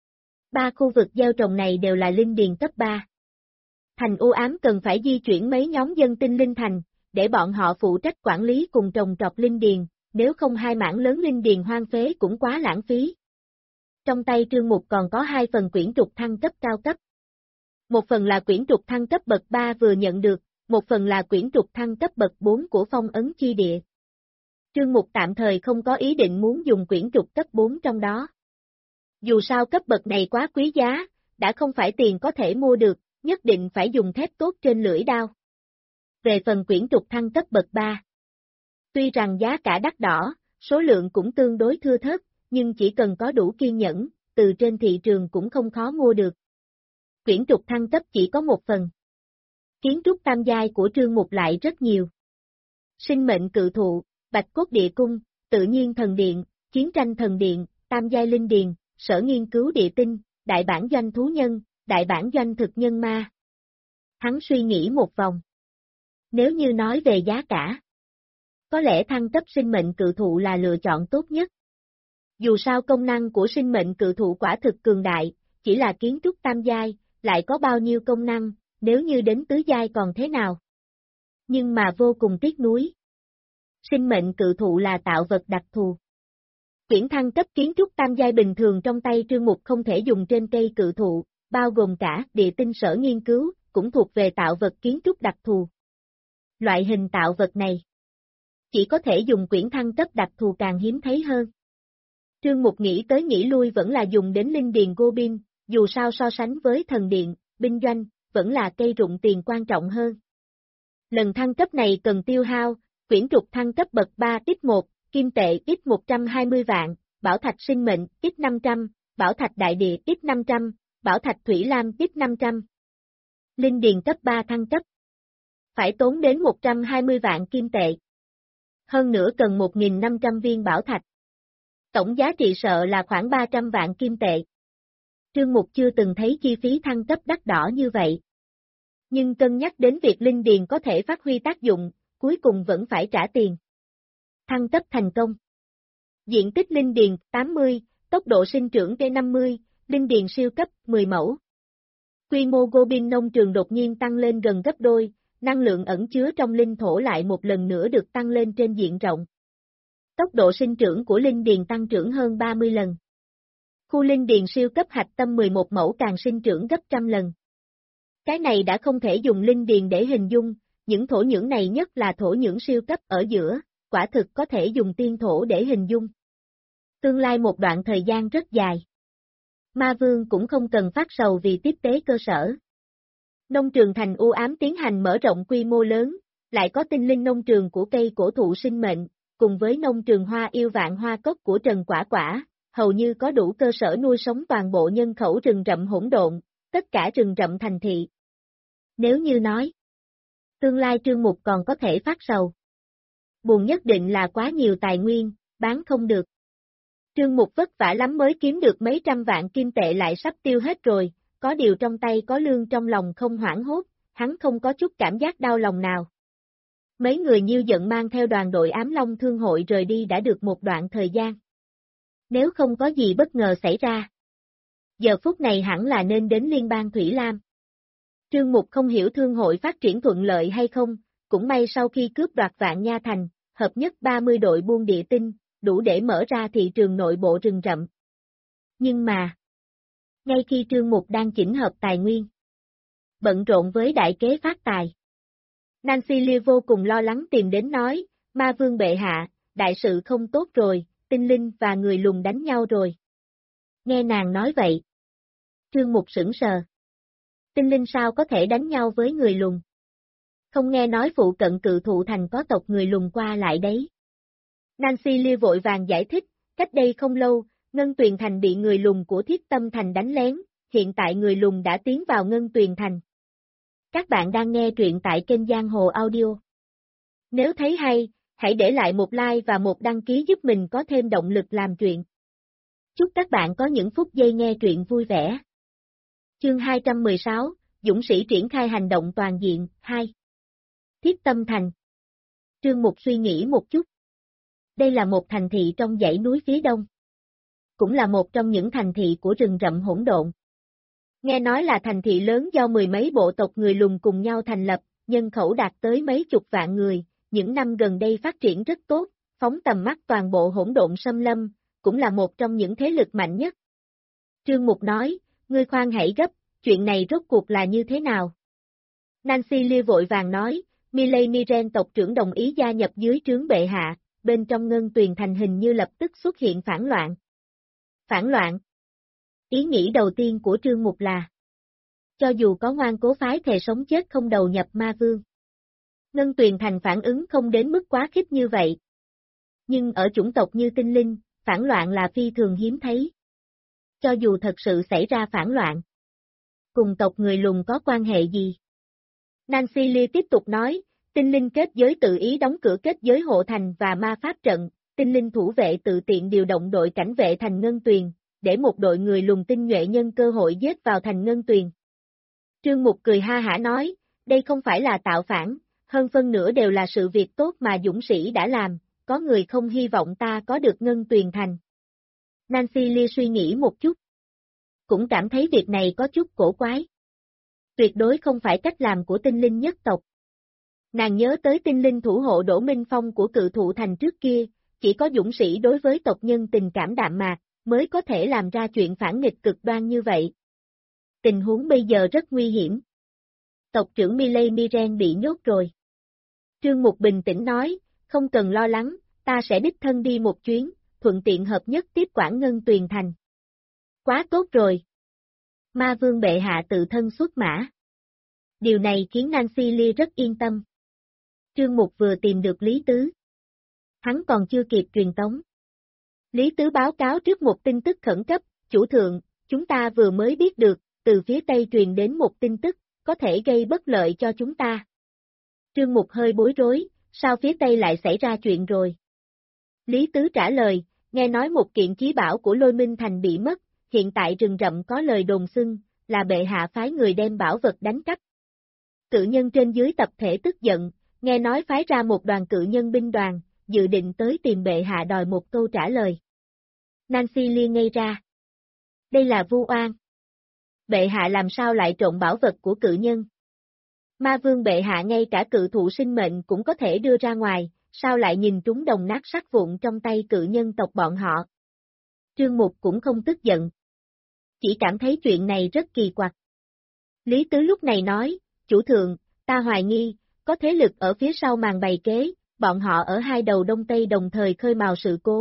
3 khu vực gieo trồng này đều là linh điền cấp 3. Thành U Ám cần phải di chuyển mấy nhóm dân tinh linh thành, để bọn họ phụ trách quản lý cùng trồng trọt linh điền, nếu không 2 mảng lớn linh điền hoang phế cũng quá lãng phí. Trong tay Trương Mục còn có 2 phần quyển trục thăng cấp cao cấp. Một phần là quyển trục thăng cấp bậc 3 vừa nhận được, một phần là quyển trục thăng cấp bậc 4 của phong ấn chi địa. Trương Mục tạm thời không có ý định muốn dùng quyển trục cấp 4 trong đó. Dù sao cấp bậc này quá quý giá, đã không phải tiền có thể mua được, nhất định phải dùng thép tốt trên lưỡi đao. Về phần quyển trục thăng cấp bậc 3. Tuy rằng giá cả đắt đỏ, số lượng cũng tương đối thưa thớt, nhưng chỉ cần có đủ kiên nhẫn, từ trên thị trường cũng không khó mua được. Quyển trục thăng cấp chỉ có một phần. Kiến trúc tam giai của Trương Mục lại rất nhiều. Sinh mệnh cự thụ, Bạch cốt địa cung, tự nhiên thần điện, chiến tranh thần điện, tam giai linh điền, sở nghiên cứu địa tinh, đại bản doanh thú nhân, đại bản doanh thực nhân ma. Hắn suy nghĩ một vòng. Nếu như nói về giá cả, có lẽ thăng cấp sinh mệnh cự thụ là lựa chọn tốt nhất. Dù sao công năng của sinh mệnh cự thụ quả thực cường đại, chỉ là kiến trúc tam giai, lại có bao nhiêu công năng, nếu như đến tứ giai còn thế nào. Nhưng mà vô cùng tiếc nuối. Sinh mệnh cự thụ là tạo vật đặc thù. Quyển thăng cấp kiến trúc tam giai bình thường trong tay Trương Mục không thể dùng trên cây cự thụ, bao gồm cả địa tinh sở nghiên cứu, cũng thuộc về tạo vật kiến trúc đặc thù. Loại hình tạo vật này chỉ có thể dùng quyển thăng cấp đặc thù càng hiếm thấy hơn. Trương Mục nghĩ tới nghĩ lui vẫn là dùng đến linh điền Goblin, dù sao so sánh với thần điện, binh doanh, vẫn là cây rụng tiền quan trọng hơn. Lần thăng cấp này cần tiêu hao, quyển trục thăng cấp bậc 3 X1, kim tệ X120 vạn, bảo thạch sinh mệnh X500, bảo thạch đại địa X500, bảo thạch thủy lam X500. Linh điền cấp 3 thăng cấp. Phải tốn đến 120 vạn kim tệ. Hơn nữa cần 1.500 viên bảo thạch. Tổng giá trị sợ là khoảng 300 vạn kim tệ. Trương Mục chưa từng thấy chi phí thăng cấp đắt đỏ như vậy. Nhưng cân nhắc đến việc linh điền có thể phát huy tác dụng, cuối cùng vẫn phải trả tiền. Thăng cấp thành công. Diện tích linh điền 80, tốc độ sinh trưởng T50, linh điền siêu cấp 10 mẫu. Quy mô Goblin nông trường đột nhiên tăng lên gần gấp đôi, năng lượng ẩn chứa trong linh thổ lại một lần nữa được tăng lên trên diện rộng. Tốc độ sinh trưởng của linh điền tăng trưởng hơn 30 lần. Khu linh điền siêu cấp hạch tâm 11 mẫu càng sinh trưởng gấp trăm lần. Cái này đã không thể dùng linh điền để hình dung, những thổ nhưỡng này nhất là thổ nhưỡng siêu cấp ở giữa, quả thực có thể dùng tiên thổ để hình dung. Tương lai một đoạn thời gian rất dài. Ma Vương cũng không cần phát sầu vì tiếp tế cơ sở. Nông trường thành u ám tiến hành mở rộng quy mô lớn, lại có tinh linh nông trường của cây cổ thụ sinh mệnh, cùng với nông trường hoa yêu vạn hoa cốc của Trần Quả Quả, hầu như có đủ cơ sở nuôi sống toàn bộ nhân khẩu rừng rậm hỗn độn, tất cả rừng rậm thành thị. Nếu như nói, tương lai Trương Mục còn có thể phát sầu. Buồn nhất định là quá nhiều tài nguyên, bán không được. Trương Mục vất vả lắm mới kiếm được mấy trăm vạn kim tệ lại sắp tiêu hết rồi, có điều trong tay có lương trong lòng không hoảng hốt, hắn không có chút cảm giác đau lòng nào. Mấy người Nhiêu Giận mang theo đoàn đội Ám Long Thương hội rời đi đã được một đoạn thời gian. Nếu không có gì bất ngờ xảy ra, giờ phút này hẳn là nên đến Liên bang Thủy Lam. Trương Mục không hiểu thương hội phát triển thuận lợi hay không, cũng may sau khi cướp đoạt Vạn Nha Thành, hợp nhất 30 đội buôn địa tinh, đủ để mở ra thị trường nội bộ rừng rậm. Nhưng mà, ngay khi Trương Mục đang chỉnh hợp tài nguyên, bận rộn với đại kế phát tài, Nancy Lia vô cùng lo lắng tìm đến nói, Ma Vương bệ hạ, đại sự không tốt rồi, tinh linh và người lùn đánh nhau rồi. Nghe nàng nói vậy, Trương Mục sững sờ. Tinh linh sao có thể đánh nhau với người lùn? Không nghe nói phụ cận Cự Thụ Thành có tộc người lùn qua lại đấy. Nancy Lia vội vàng giải thích, cách đây không lâu, Ngân Tuyền Thành bị người lùn của Thiết Tâm Thành đánh lén, hiện tại người lùn đã tiến vào Ngân Tuyền Thành. Các bạn đang nghe truyện tại kênh Giang Hồ Audio. Nếu thấy hay, hãy để lại một like và một đăng ký giúp mình có thêm động lực làm truyện. Chúc các bạn có những phút giây nghe truyện vui vẻ. Chương 216, Dũng sĩ triển khai hành động toàn diện, 2. Thiết Tâm Thành. Trương Mục suy nghĩ một chút. Đây là một thành thị trong dãy núi phía đông. Cũng là một trong những thành thị của rừng rậm hỗn độn. Nghe nói là thành thị lớn do mười mấy bộ tộc người lùn cùng nhau thành lập, nhân khẩu đạt tới mấy chục vạn người, những năm gần đây phát triển rất tốt, phóng tầm mắt toàn bộ hỗn độn xâm lâm, cũng là một trong những thế lực mạnh nhất. Trương Mục nói, ngươi khoan hãy gấp, chuyện này rốt cuộc là như thế nào? Nancy Lia vội vàng nói, Miley Miren tộc trưởng đồng ý gia nhập dưới trướng bệ hạ, bên trong Ngân Tuyền Thành hình như lập tức xuất hiện phản loạn. Phản loạn? Ý nghĩ đầu tiên của Trương Mục là, cho dù có ngoan cố phái thề sống chết không đầu nhập Ma Vương, Ngân Tuyền Thành phản ứng không đến mức quá khích như vậy. Nhưng ở chủng tộc như tinh linh, phản loạn là phi thường hiếm thấy. Cho dù thật sự xảy ra phản loạn, cùng tộc người lùn có quan hệ gì? Nancy Lia tiếp tục nói, tinh linh kết giới tự ý đóng cửa kết giới hộ thành và ma pháp trận, tinh linh thủ vệ tự tiện điều động đội cảnh vệ thành Ngân Tuyền, để một đội người lùn tinh nhuệ nhân cơ hội giết vào thành Ngân Tuyền. Trương Mục cười ha hả nói, đây không phải là tạo phản, hơn phân nửa đều là sự việc tốt mà dũng sĩ đã làm, có người không hy vọng ta có được Ngân Tuyền Thành. Nancy Lia suy nghĩ một chút. Cũng cảm thấy việc này có chút cổ quái. Tuyệt đối không phải cách làm của tinh linh nhất tộc. Nàng nhớ tới tinh linh thủ hộ Đỗ Minh Phong của Cự Thụ Thành trước kia, chỉ có dũng sĩ đối với tộc nhân tình cảm đạm mạc, mới có thể làm ra chuyện phản nghịch cực đoan như vậy. Tình huống bây giờ rất nguy hiểm. Tộc trưởng Miley Miren bị nhốt rồi. Trương Mục bình tĩnh nói, không cần lo lắng, ta sẽ đích thân đi một chuyến, thuận tiện hợp nhất tiếp quản Ngân Tuyền Thành. Quá tốt rồi. Ma Vương bệ hạ tự thân xuất mã. Điều này khiến Nancy Lia rất yên tâm. Trương Mục vừa tìm được Lý Tứ. Hắn còn chưa kịp truyền tống. Lý Tứ báo cáo trước một tin tức khẩn cấp, chủ thượng, chúng ta vừa mới biết được, từ phía Tây truyền đến một tin tức, có thể gây bất lợi cho chúng ta. Trương Mục hơi bối rối, sao phía Tây lại xảy ra chuyện rồi? Lý Tứ trả lời, nghe nói một kiện chí bảo của Lôi Minh Thành bị mất, hiện tại rừng rậm có lời đồn xưng, là bệ hạ phái người đem bảo vật đánh cắp. Cự nhân trên dưới tập thể tức giận, nghe nói phái ra một đoàn cự nhân binh đoàn, dự định tới tìm bệ hạ đòi một câu trả lời. Nancy Lia ngây ra. Đây là vu oan. Bệ hạ làm sao lại trộn bảo vật của cự nhân? Ma Vương bệ hạ ngay cả cự thụ sinh mệnh cũng có thể đưa ra ngoài, sao lại nhìn trúng đồng nát sắt vụn trong tay cự nhân tộc bọn họ? Trương Mục cũng không tức giận. Chỉ cảm thấy chuyện này rất kỳ quặc. Lý Tứ lúc này nói, chủ thượng, ta hoài nghi, có thế lực ở phía sau màn bày kế, bọn họ ở hai đầu đông tây đồng thời khơi mào sự cố,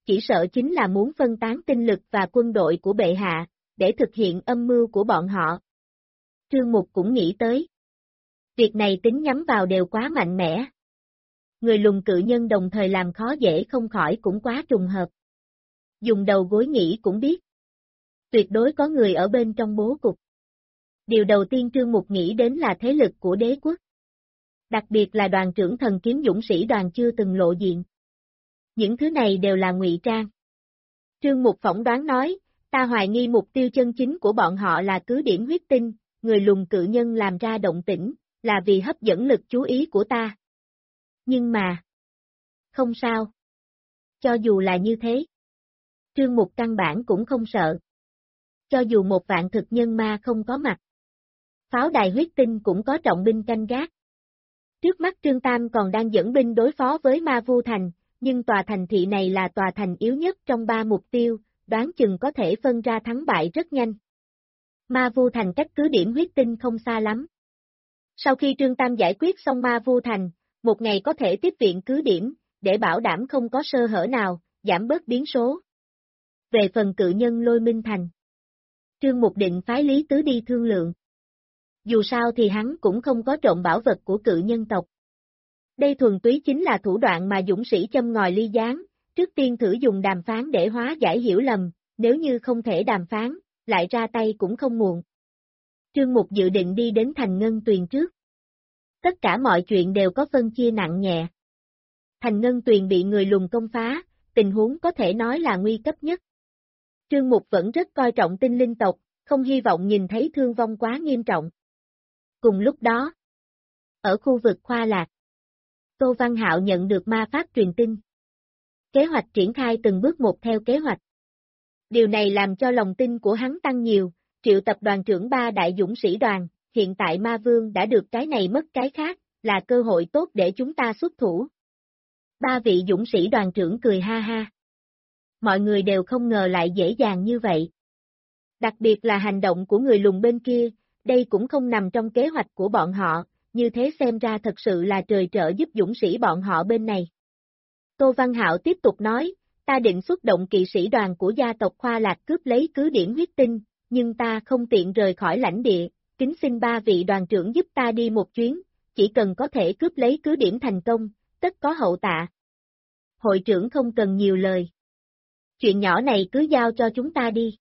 chỉ sợ chính là muốn phân tán tinh lực và quân đội của bệ hạ, để thực hiện âm mưu của bọn họ. Trương Mục cũng nghĩ tới. Việc này tính nhắm vào đều quá mạnh mẽ. Người lùn cự nhân đồng thời làm khó dễ không khỏi cũng quá trùng hợp. Dùng đầu gối nghĩ cũng biết. Tuyệt đối có người ở bên trong bố cục. Điều đầu tiên Trương Mục nghĩ đến là thế lực của đế quốc. Đặc biệt là đoàn trưởng thần kiếm dũng sĩ đoàn chưa từng lộ diện. Những thứ này đều là ngụy trang. Trương Mục phỏng đoán nói, ta hoài nghi mục tiêu chân chính của bọn họ là cứ điểm huyết tinh, người lùn cự nhân làm ra động tĩnh, là vì hấp dẫn lực chú ý của ta. Nhưng mà, không sao. Cho dù là như thế, Trương Mục căn bản cũng không sợ. Cho dù một vạn thực nhân ma không có mặt, pháo đài huyết tinh cũng có trọng binh canh gác. Trước mắt Trương Tam còn đang dẫn binh đối phó với Ma Vu Thành, nhưng tòa thành thị này là tòa thành yếu nhất trong 3 mục tiêu, đoán chừng có thể phân ra thắng bại rất nhanh. Ma Vu Thành cách cứ điểm huyết tinh không xa lắm. Sau khi Trương Tam giải quyết xong Ma Vu Thành, một ngày có thể tiếp viện cứ điểm, để bảo đảm không có sơ hở nào, giảm bớt biến số. Về phần cự nhân Lôi Minh Thành, Trương Mục định phái Lý Tứ đi thương lượng. Dù sao thì hắn cũng không có trộm bảo vật của cự nhân tộc. Đây thuần túy chính là thủ đoạn mà dũng sĩ châm ngòi ly gián, trước tiên thử dùng đàm phán để hóa giải hiểu lầm, nếu như không thể đàm phán, lại ra tay cũng không muộn. Trương Mục dự định đi đến thành Ngân Tuyền trước. Tất cả mọi chuyện đều có phân chia nặng nhẹ. Thành Ngân Tuyền bị người lùn công phá, tình huống có thể nói là nguy cấp nhất. Trương Mục vẫn rất coi trọng tinh linh tộc, không hy vọng nhìn thấy thương vong quá nghiêm trọng. Cùng lúc đó, ở khu vực Khoa Lạc, Tô Văn Hạo nhận được ma pháp truyền tin. Kế hoạch triển khai từng bước một theo kế hoạch. Điều này làm cho lòng tin của hắn tăng nhiều, triệu tập đoàn trưởng 3 đại dũng sĩ đoàn, hiện tại ma vương đã được cái này mất cái khác, là cơ hội tốt để chúng ta xuất thủ. 3 vị dũng sĩ đoàn trưởng cười ha ha. Mọi người đều không ngờ lại dễ dàng như vậy. Đặc biệt là hành động của người lùn bên kia, đây cũng không nằm trong kế hoạch của bọn họ, như thế xem ra thật sự là trời trợ giúp dũng sĩ bọn họ bên này. Tô Văn Hạo tiếp tục nói, ta định xuất động kỵ sĩ đoàn của gia tộc Khoa Lạc cướp lấy cứ điểm huyết tinh, nhưng ta không tiện rời khỏi lãnh địa, kính xin 3 vị đoàn trưởng giúp ta đi một chuyến, chỉ cần có thể cướp lấy cứ điểm thành công, tất có hậu tạ. Hội trưởng không cần nhiều lời. Chuyện nhỏ này cứ giao cho chúng ta đi.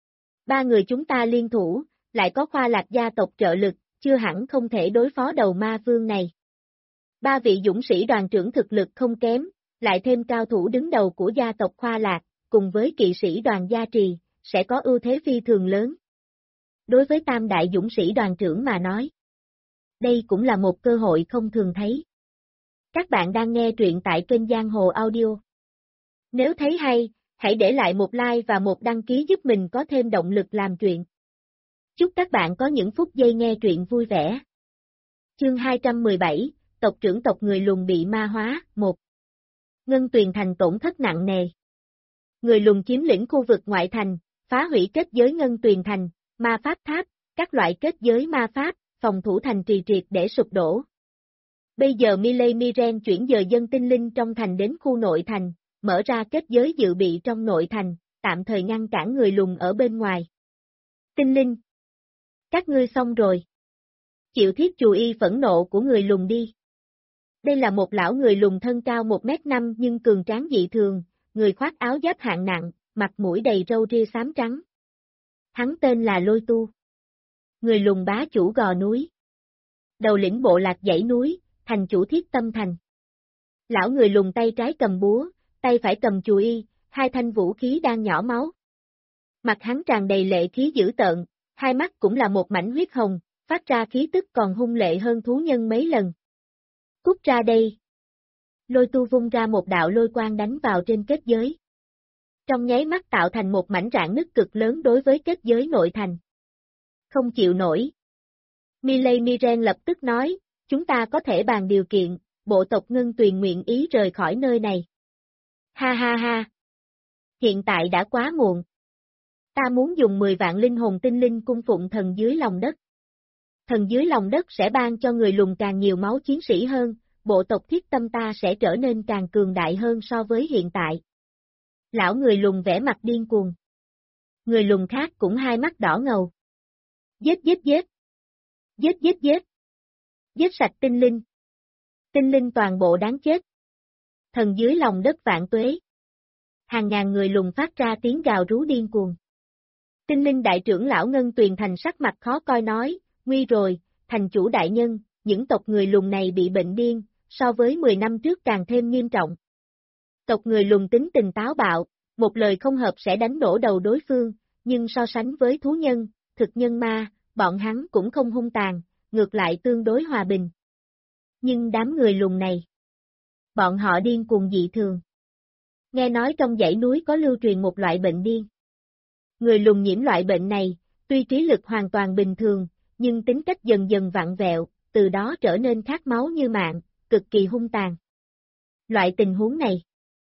3 người chúng ta liên thủ, lại có Khoa Lạc gia tộc trợ lực, chưa hẳn không thể đối phó đầu ma vương này. 3 vị dũng sĩ đoàn trưởng thực lực không kém, lại thêm cao thủ đứng đầu của gia tộc Khoa Lạc, cùng với kỵ sĩ đoàn gia trì, sẽ có ưu thế phi thường lớn. Đối với tam đại dũng sĩ đoàn trưởng mà nói, đây cũng là một cơ hội không thường thấy. Các bạn đang nghe truyện tại kênh Giang Hồ Audio. Nếu thấy hay, hãy để lại một like và một đăng ký giúp mình có thêm động lực làm truyện. Chúc các bạn có những phút giây nghe truyện vui vẻ. Chương 217, tộc trưởng tộc người lùn bị ma hóa, 1. Ngân Tuyền Thành tổn thất nặng nề. Người lùn chiếm lĩnh khu vực ngoại thành, phá hủy kết giới Ngân Tuyền Thành, ma pháp tháp, các loại kết giới ma pháp, phòng thủ thành trì triệt để sụp đổ. Bây giờ Miley Miren chuyển dời dân tinh linh trong thành đến khu nội thành, mở ra kết giới dự bị trong nội thành, tạm thời ngăn cản người lùn ở bên ngoài. Tinh linh. Các ngươi xong rồi. Chịu thiết chù y phẫn nộ của người lùn đi. Đây là một lão người lùn thân cao 1m5 nhưng cường tráng dị thường, người khoác áo giáp hạng nặng, mặt mũi đầy râu ria xám trắng. Hắn tên là Lôi Tu. Người lùn bá chủ Gò Núi. Đầu lĩnh bộ lạc dãy núi, thành chủ Thiết Tâm Thành. Lão người lùn tay trái cầm búa, tay phải cầm chù y, 2 thanh vũ khí đang nhỏ máu. Mặt hắn tràn đầy lệ khí dữ tợn, 2 mắt cũng là một mảnh huyết hồng, phát ra khí tức còn hung lệ hơn thú nhân mấy lần. Cút ra đây. Lôi Tu vung ra một đạo lôi quang đánh vào trên kết giới. Trong nháy mắt tạo thành một mảnh rạn nứt cực lớn đối với kết giới nội thành. Không chịu nổi. Miley Miren lập tức nói, chúng ta có thể bàn điều kiện, bộ tộc Ngân Tuyền nguyện ý rời khỏi nơi này. Ha ha ha. Hiện tại đã quá muộn. Ta muốn dùng 10 vạn linh hồn tinh linh cung phụng thần dưới lòng đất. Thần dưới lòng đất sẽ ban cho người lùn càng nhiều máu chiến sĩ hơn, bộ tộc Thiết Tâm ta sẽ trở nên càng cường đại hơn so với hiện tại. Lão người lùn vẻ mặt điên cuồng. Người lùn khác cũng hai mắt đỏ ngầu. Giết giết giết. Giết giết giết. Giết sạch tinh linh. Tinh linh toàn bộ đáng chết. Thần dưới lòng đất vạn tuế. Hàng ngàn người lùn phát ra tiếng gào rú điên cuồng. Tinh linh đại trưởng lão Ngân Tuyền Thành sắc mặt khó coi nói, nguy rồi, thành chủ đại nhân, những tộc người lùn này bị bệnh điên, so với 10 năm trước càng thêm nghiêm trọng. Tộc người lùn tính tình táo bạo, một lời không hợp sẽ đánh nổ đầu đối phương, nhưng so sánh với thú nhân, thực nhân ma, bọn hắn cũng không hung tàn, ngược lại tương đối hòa bình. Nhưng đám người lùn này, bọn họ điên cuồng dị thường. Nghe nói trong dãy núi có lưu truyền một loại bệnh điên. Người lùn nhiễm loại bệnh này, tuy trí lực hoàn toàn bình thường, nhưng tính cách dần dần vặn vẹo, từ đó trở nên khát máu như mạng, cực kỳ hung tàn. Loại tình huống này,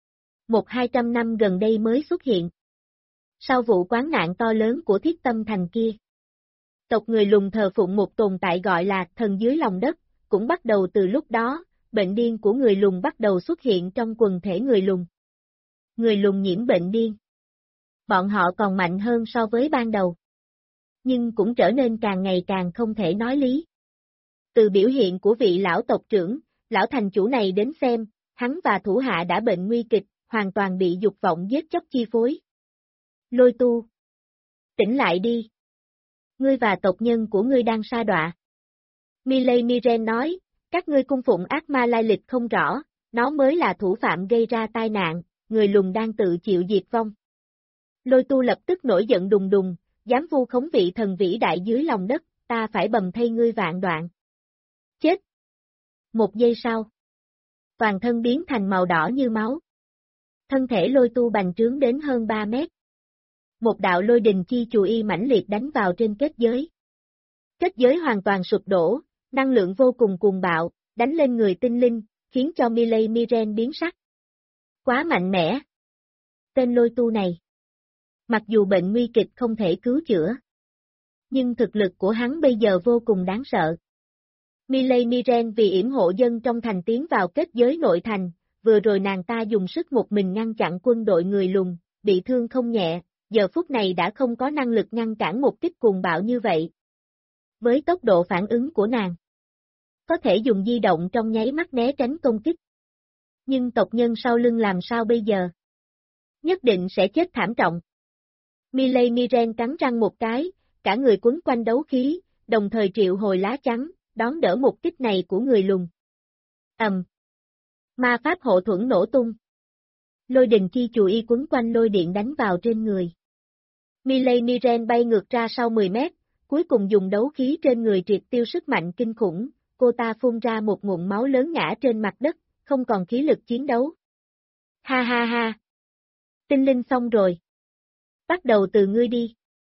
100-200 năm gần đây mới xuất hiện. Sau vụ quán nạn to lớn của Thiết Tâm Thành kia, tộc người lùn thờ phụng một tồn tại gọi là thần dưới lòng đất, cũng bắt đầu từ lúc đó, bệnh điên của người lùn bắt đầu xuất hiện trong quần thể người lùn. Người lùn nhiễm bệnh điên. Bọn họ còn mạnh hơn so với ban đầu. Nhưng cũng trở nên càng ngày càng không thể nói lý. Từ biểu hiện của vị lão tộc trưởng, lão thành chủ này đến xem, hắn và thủ hạ đã bệnh nguy kịch, hoàn toàn bị dục vọng giết chóc chi phối. Lôi Tu. Tỉnh lại đi. Ngươi và tộc nhân của ngươi đang sa đọa. Miley Miren nói, các ngươi cung phụng ác ma lai lịch không rõ, nó mới là thủ phạm gây ra tai nạn, người lùn đang tự chịu diệt vong. Lôi Tu lập tức nổi giận đùng đùng, dám vu khống vị thần vĩ đại dưới lòng đất, ta phải bầm thây ngươi vạn đoạn. Chết! Một giây sau, toàn thân biến thành màu đỏ như máu. Thân thể Lôi Tu bành trướng đến hơn 3 mét. Một đạo lôi đình chi chù y mãnh liệt đánh vào trên kết giới. Kết giới hoàn toàn sụp đổ, năng lượng vô cùng cuồng bạo, đánh lên người tinh linh, khiến cho Miley Miren biến sắc. Quá mạnh mẽ! Tên Lôi Tu này. Mặc dù bệnh nguy kịch không thể cứu chữa, nhưng thực lực của hắn bây giờ vô cùng đáng sợ. Miley Miren vì yểm hộ dân trong thành tiến vào kết giới nội thành, vừa rồi nàng ta dùng sức một mình ngăn chặn quân đội người lùn, bị thương không nhẹ, giờ phút này đã không có năng lực ngăn cản một kích cuồng bạo như vậy. Với tốc độ phản ứng của nàng, có thể dùng di động trong nháy mắt né tránh công kích. Nhưng tộc nhân sau lưng làm sao bây giờ? Nhất định sẽ chết thảm trọng. Miley Miren cắn răng một cái, cả người quấn quanh đấu khí, đồng thời triệu hồi lá chắn, đón đỡ một kích này của người lùn. Ma pháp hộ thuẫn nổ tung. Lôi đình chi chù y quấn quanh lôi điện đánh vào trên người. Miley Miren bay ngược ra sau 10 mét, cuối cùng dùng đấu khí trên người triệt tiêu sức mạnh kinh khủng, cô ta phun ra một ngụm máu lớn ngã trên mặt đất, không còn khí lực chiến đấu. Ha ha ha! Tinh linh xong rồi. Bắt đầu từ ngươi đi.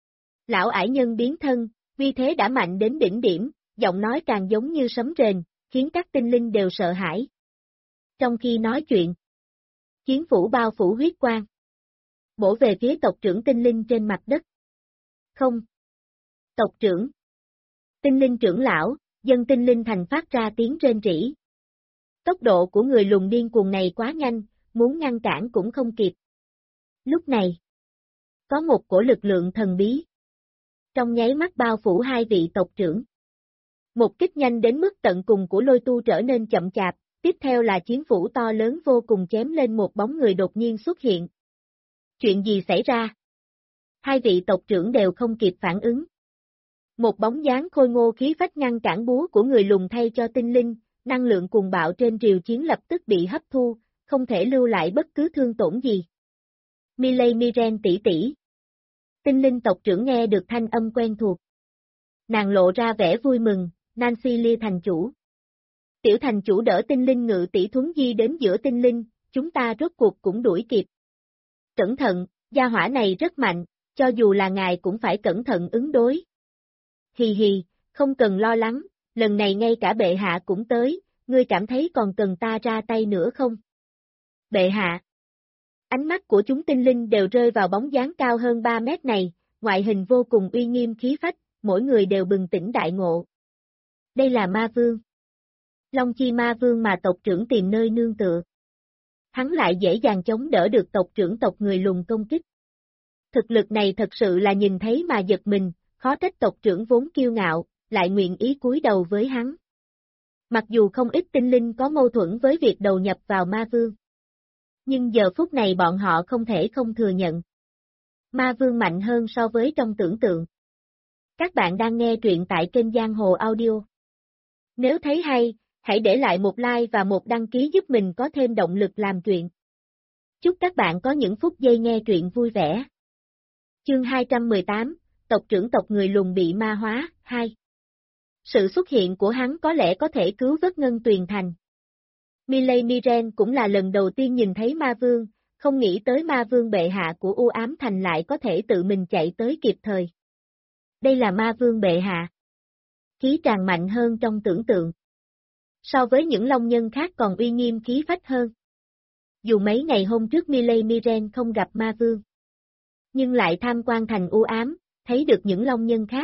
Lão ải nhân biến thân, vì thế đã mạnh đến đỉnh điểm, giọng nói càng giống như sấm rền, khiến các tinh linh đều sợ hãi. Trong khi nói chuyện, chiến phủ bao phủ huyết quang, bổ về phía tộc trưởng tinh linh trên mặt đất. Không. Tộc trưởng. Tinh linh trưởng lão, dân tinh linh thành phát ra tiếng rên rỉ. Tốc độ của người lùn điên cuồng này quá nhanh, muốn ngăn cản cũng không kịp. Lúc này, có một cổ lực lượng thần bí. Trong nháy mắt bao phủ hai vị tộc trưởng. Một kích nhanh đến mức tận cùng của Lôi Tu trở nên chậm chạp, tiếp theo là chiến phủ to lớn vô cùng chém lên một bóng người đột nhiên xuất hiện. Chuyện gì xảy ra? Hai vị tộc trưởng đều không kịp phản ứng. Một bóng dáng khôi ngô khí phách ngăn cản búa của người lùn thay cho tinh linh, năng lượng cuồng bạo trên triều chiến lập tức bị hấp thu, không thể lưu lại bất cứ thương tổn gì. Miley Miren tỷ tỷ. Tinh linh tộc trưởng nghe được thanh âm quen thuộc. Nàng lộ ra vẻ vui mừng, Nancy Lia thành chủ. Tiểu thành chủ đỡ tinh linh ngự tỷ thuấn di đến giữa tinh linh, chúng ta rốt cuộc cũng đuổi kịp. Cẩn thận, gia hỏa này rất mạnh, cho dù là ngài cũng phải cẩn thận ứng đối. Hì hì, không cần lo lắng, lần này ngay cả bệ hạ cũng tới, ngươi cảm thấy còn cần ta ra tay nữa không? Bệ hạ. Ánh mắt của chúng tinh linh đều rơi vào bóng dáng cao hơn 3 mét này, ngoại hình vô cùng uy nghiêm khí phách, mỗi người đều bừng tỉnh đại ngộ. Đây là ma vương. Long chi ma vương mà tộc trưởng tìm nơi nương tựa. hắn lại dễ dàng chống đỡ được tộc trưởng tộc người lùn công kích. Thực lực này thật sự là nhìn thấy mà giật mình, khó trách tộc trưởng vốn kiêu ngạo, lại nguyện ý cúi đầu với hắn. Mặc dù không ít tinh linh có mâu thuẫn với việc đầu nhập vào ma vương. Nhưng giờ phút này bọn họ không thể không thừa nhận. Ma vương mạnh hơn so với trong tưởng tượng. Các bạn đang nghe truyện tại kênh Giang Hồ Audio. Nếu thấy hay, hãy để lại một like và một đăng ký giúp mình có thêm động lực làm truyện. Chúc các bạn có những phút giây nghe truyện vui vẻ. Chương 218, tộc trưởng tộc người lùn bị ma hóa, 2. Sự xuất hiện của hắn có lẽ có thể cứu vớt Ngân Tuyền Thành. Miley Miren cũng là lần đầu tiên nhìn thấy ma vương, không nghĩ tới ma vương bệ hạ của U Ám Thành lại có thể tự mình chạy tới kịp thời. Đây là ma vương bệ hạ. Khí tràn mạnh hơn trong tưởng tượng. So với những long nhân khác còn uy nghiêm khí phách hơn. Dù mấy ngày hôm trước Miley Miren không gặp ma vương, nhưng lại tham quan thành U Ám, thấy được những long nhân khác.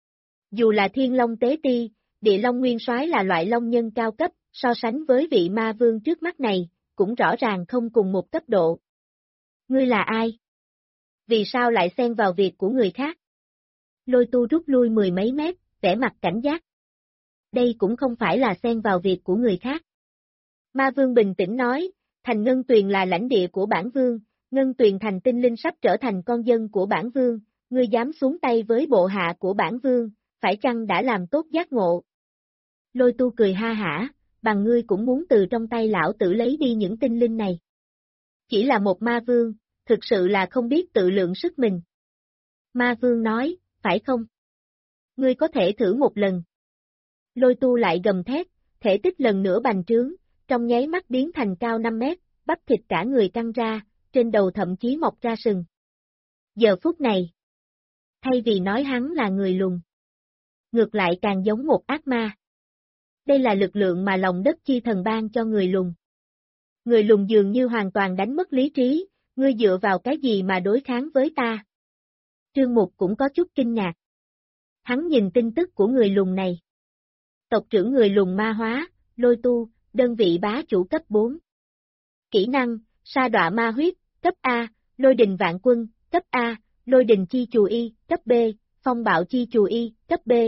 Dù là Thiên Long Tế Ti, Địa Long Nguyên Soái là loại long nhân cao cấp, so sánh với vị ma vương trước mắt này, cũng rõ ràng không cùng một cấp độ. Ngươi là ai? Vì sao lại xen vào việc của người khác? Lôi Tu rút lui mười mấy mét, vẻ mặt cảnh giác. Đây cũng không phải là xen vào việc của người khác. Ma vương bình tĩnh nói, thành Ngân Tuyền là lãnh địa của bản vương, Ngân Tuyền thành tinh linh sắp trở thành con dân của bản vương, ngươi dám xuống tay với bộ hạ của bản vương, phải chăng đã làm tốt giác ngộ? Lôi Tu cười ha hả, bằng ngươi cũng muốn từ trong tay lão tử lấy đi những tinh linh này. Chỉ là một ma vương, thực sự là không biết tự lượng sức mình. Ma vương nói, phải không? Ngươi có thể thử một lần. Lôi Tu lại gầm thét, thể tích lần nữa bành trướng, trong nháy mắt biến thành cao 5 mét, bắp thịt cả người căng ra, trên đầu thậm chí mọc ra sừng. Giờ phút này, thay vì nói hắn là người lùn, ngược lại càng giống một ác ma. Đây là lực lượng mà lòng đất chi thần ban cho người lùn. Người lùn dường như hoàn toàn đánh mất lý trí, ngươi dựa vào cái gì mà đối kháng với ta? Trương Mục cũng có chút kinh ngạc. Hắn nhìn tin tức của người lùn này. Tộc trưởng người lùn ma hóa, Lôi Tu, đơn vị bá chủ cấp 4. Kỹ năng, sa đọa ma huyết, cấp A, lôi đình vạn quân, cấp A, lôi đình chi chù y, cấp B, phong bạo chi chù y, cấp B.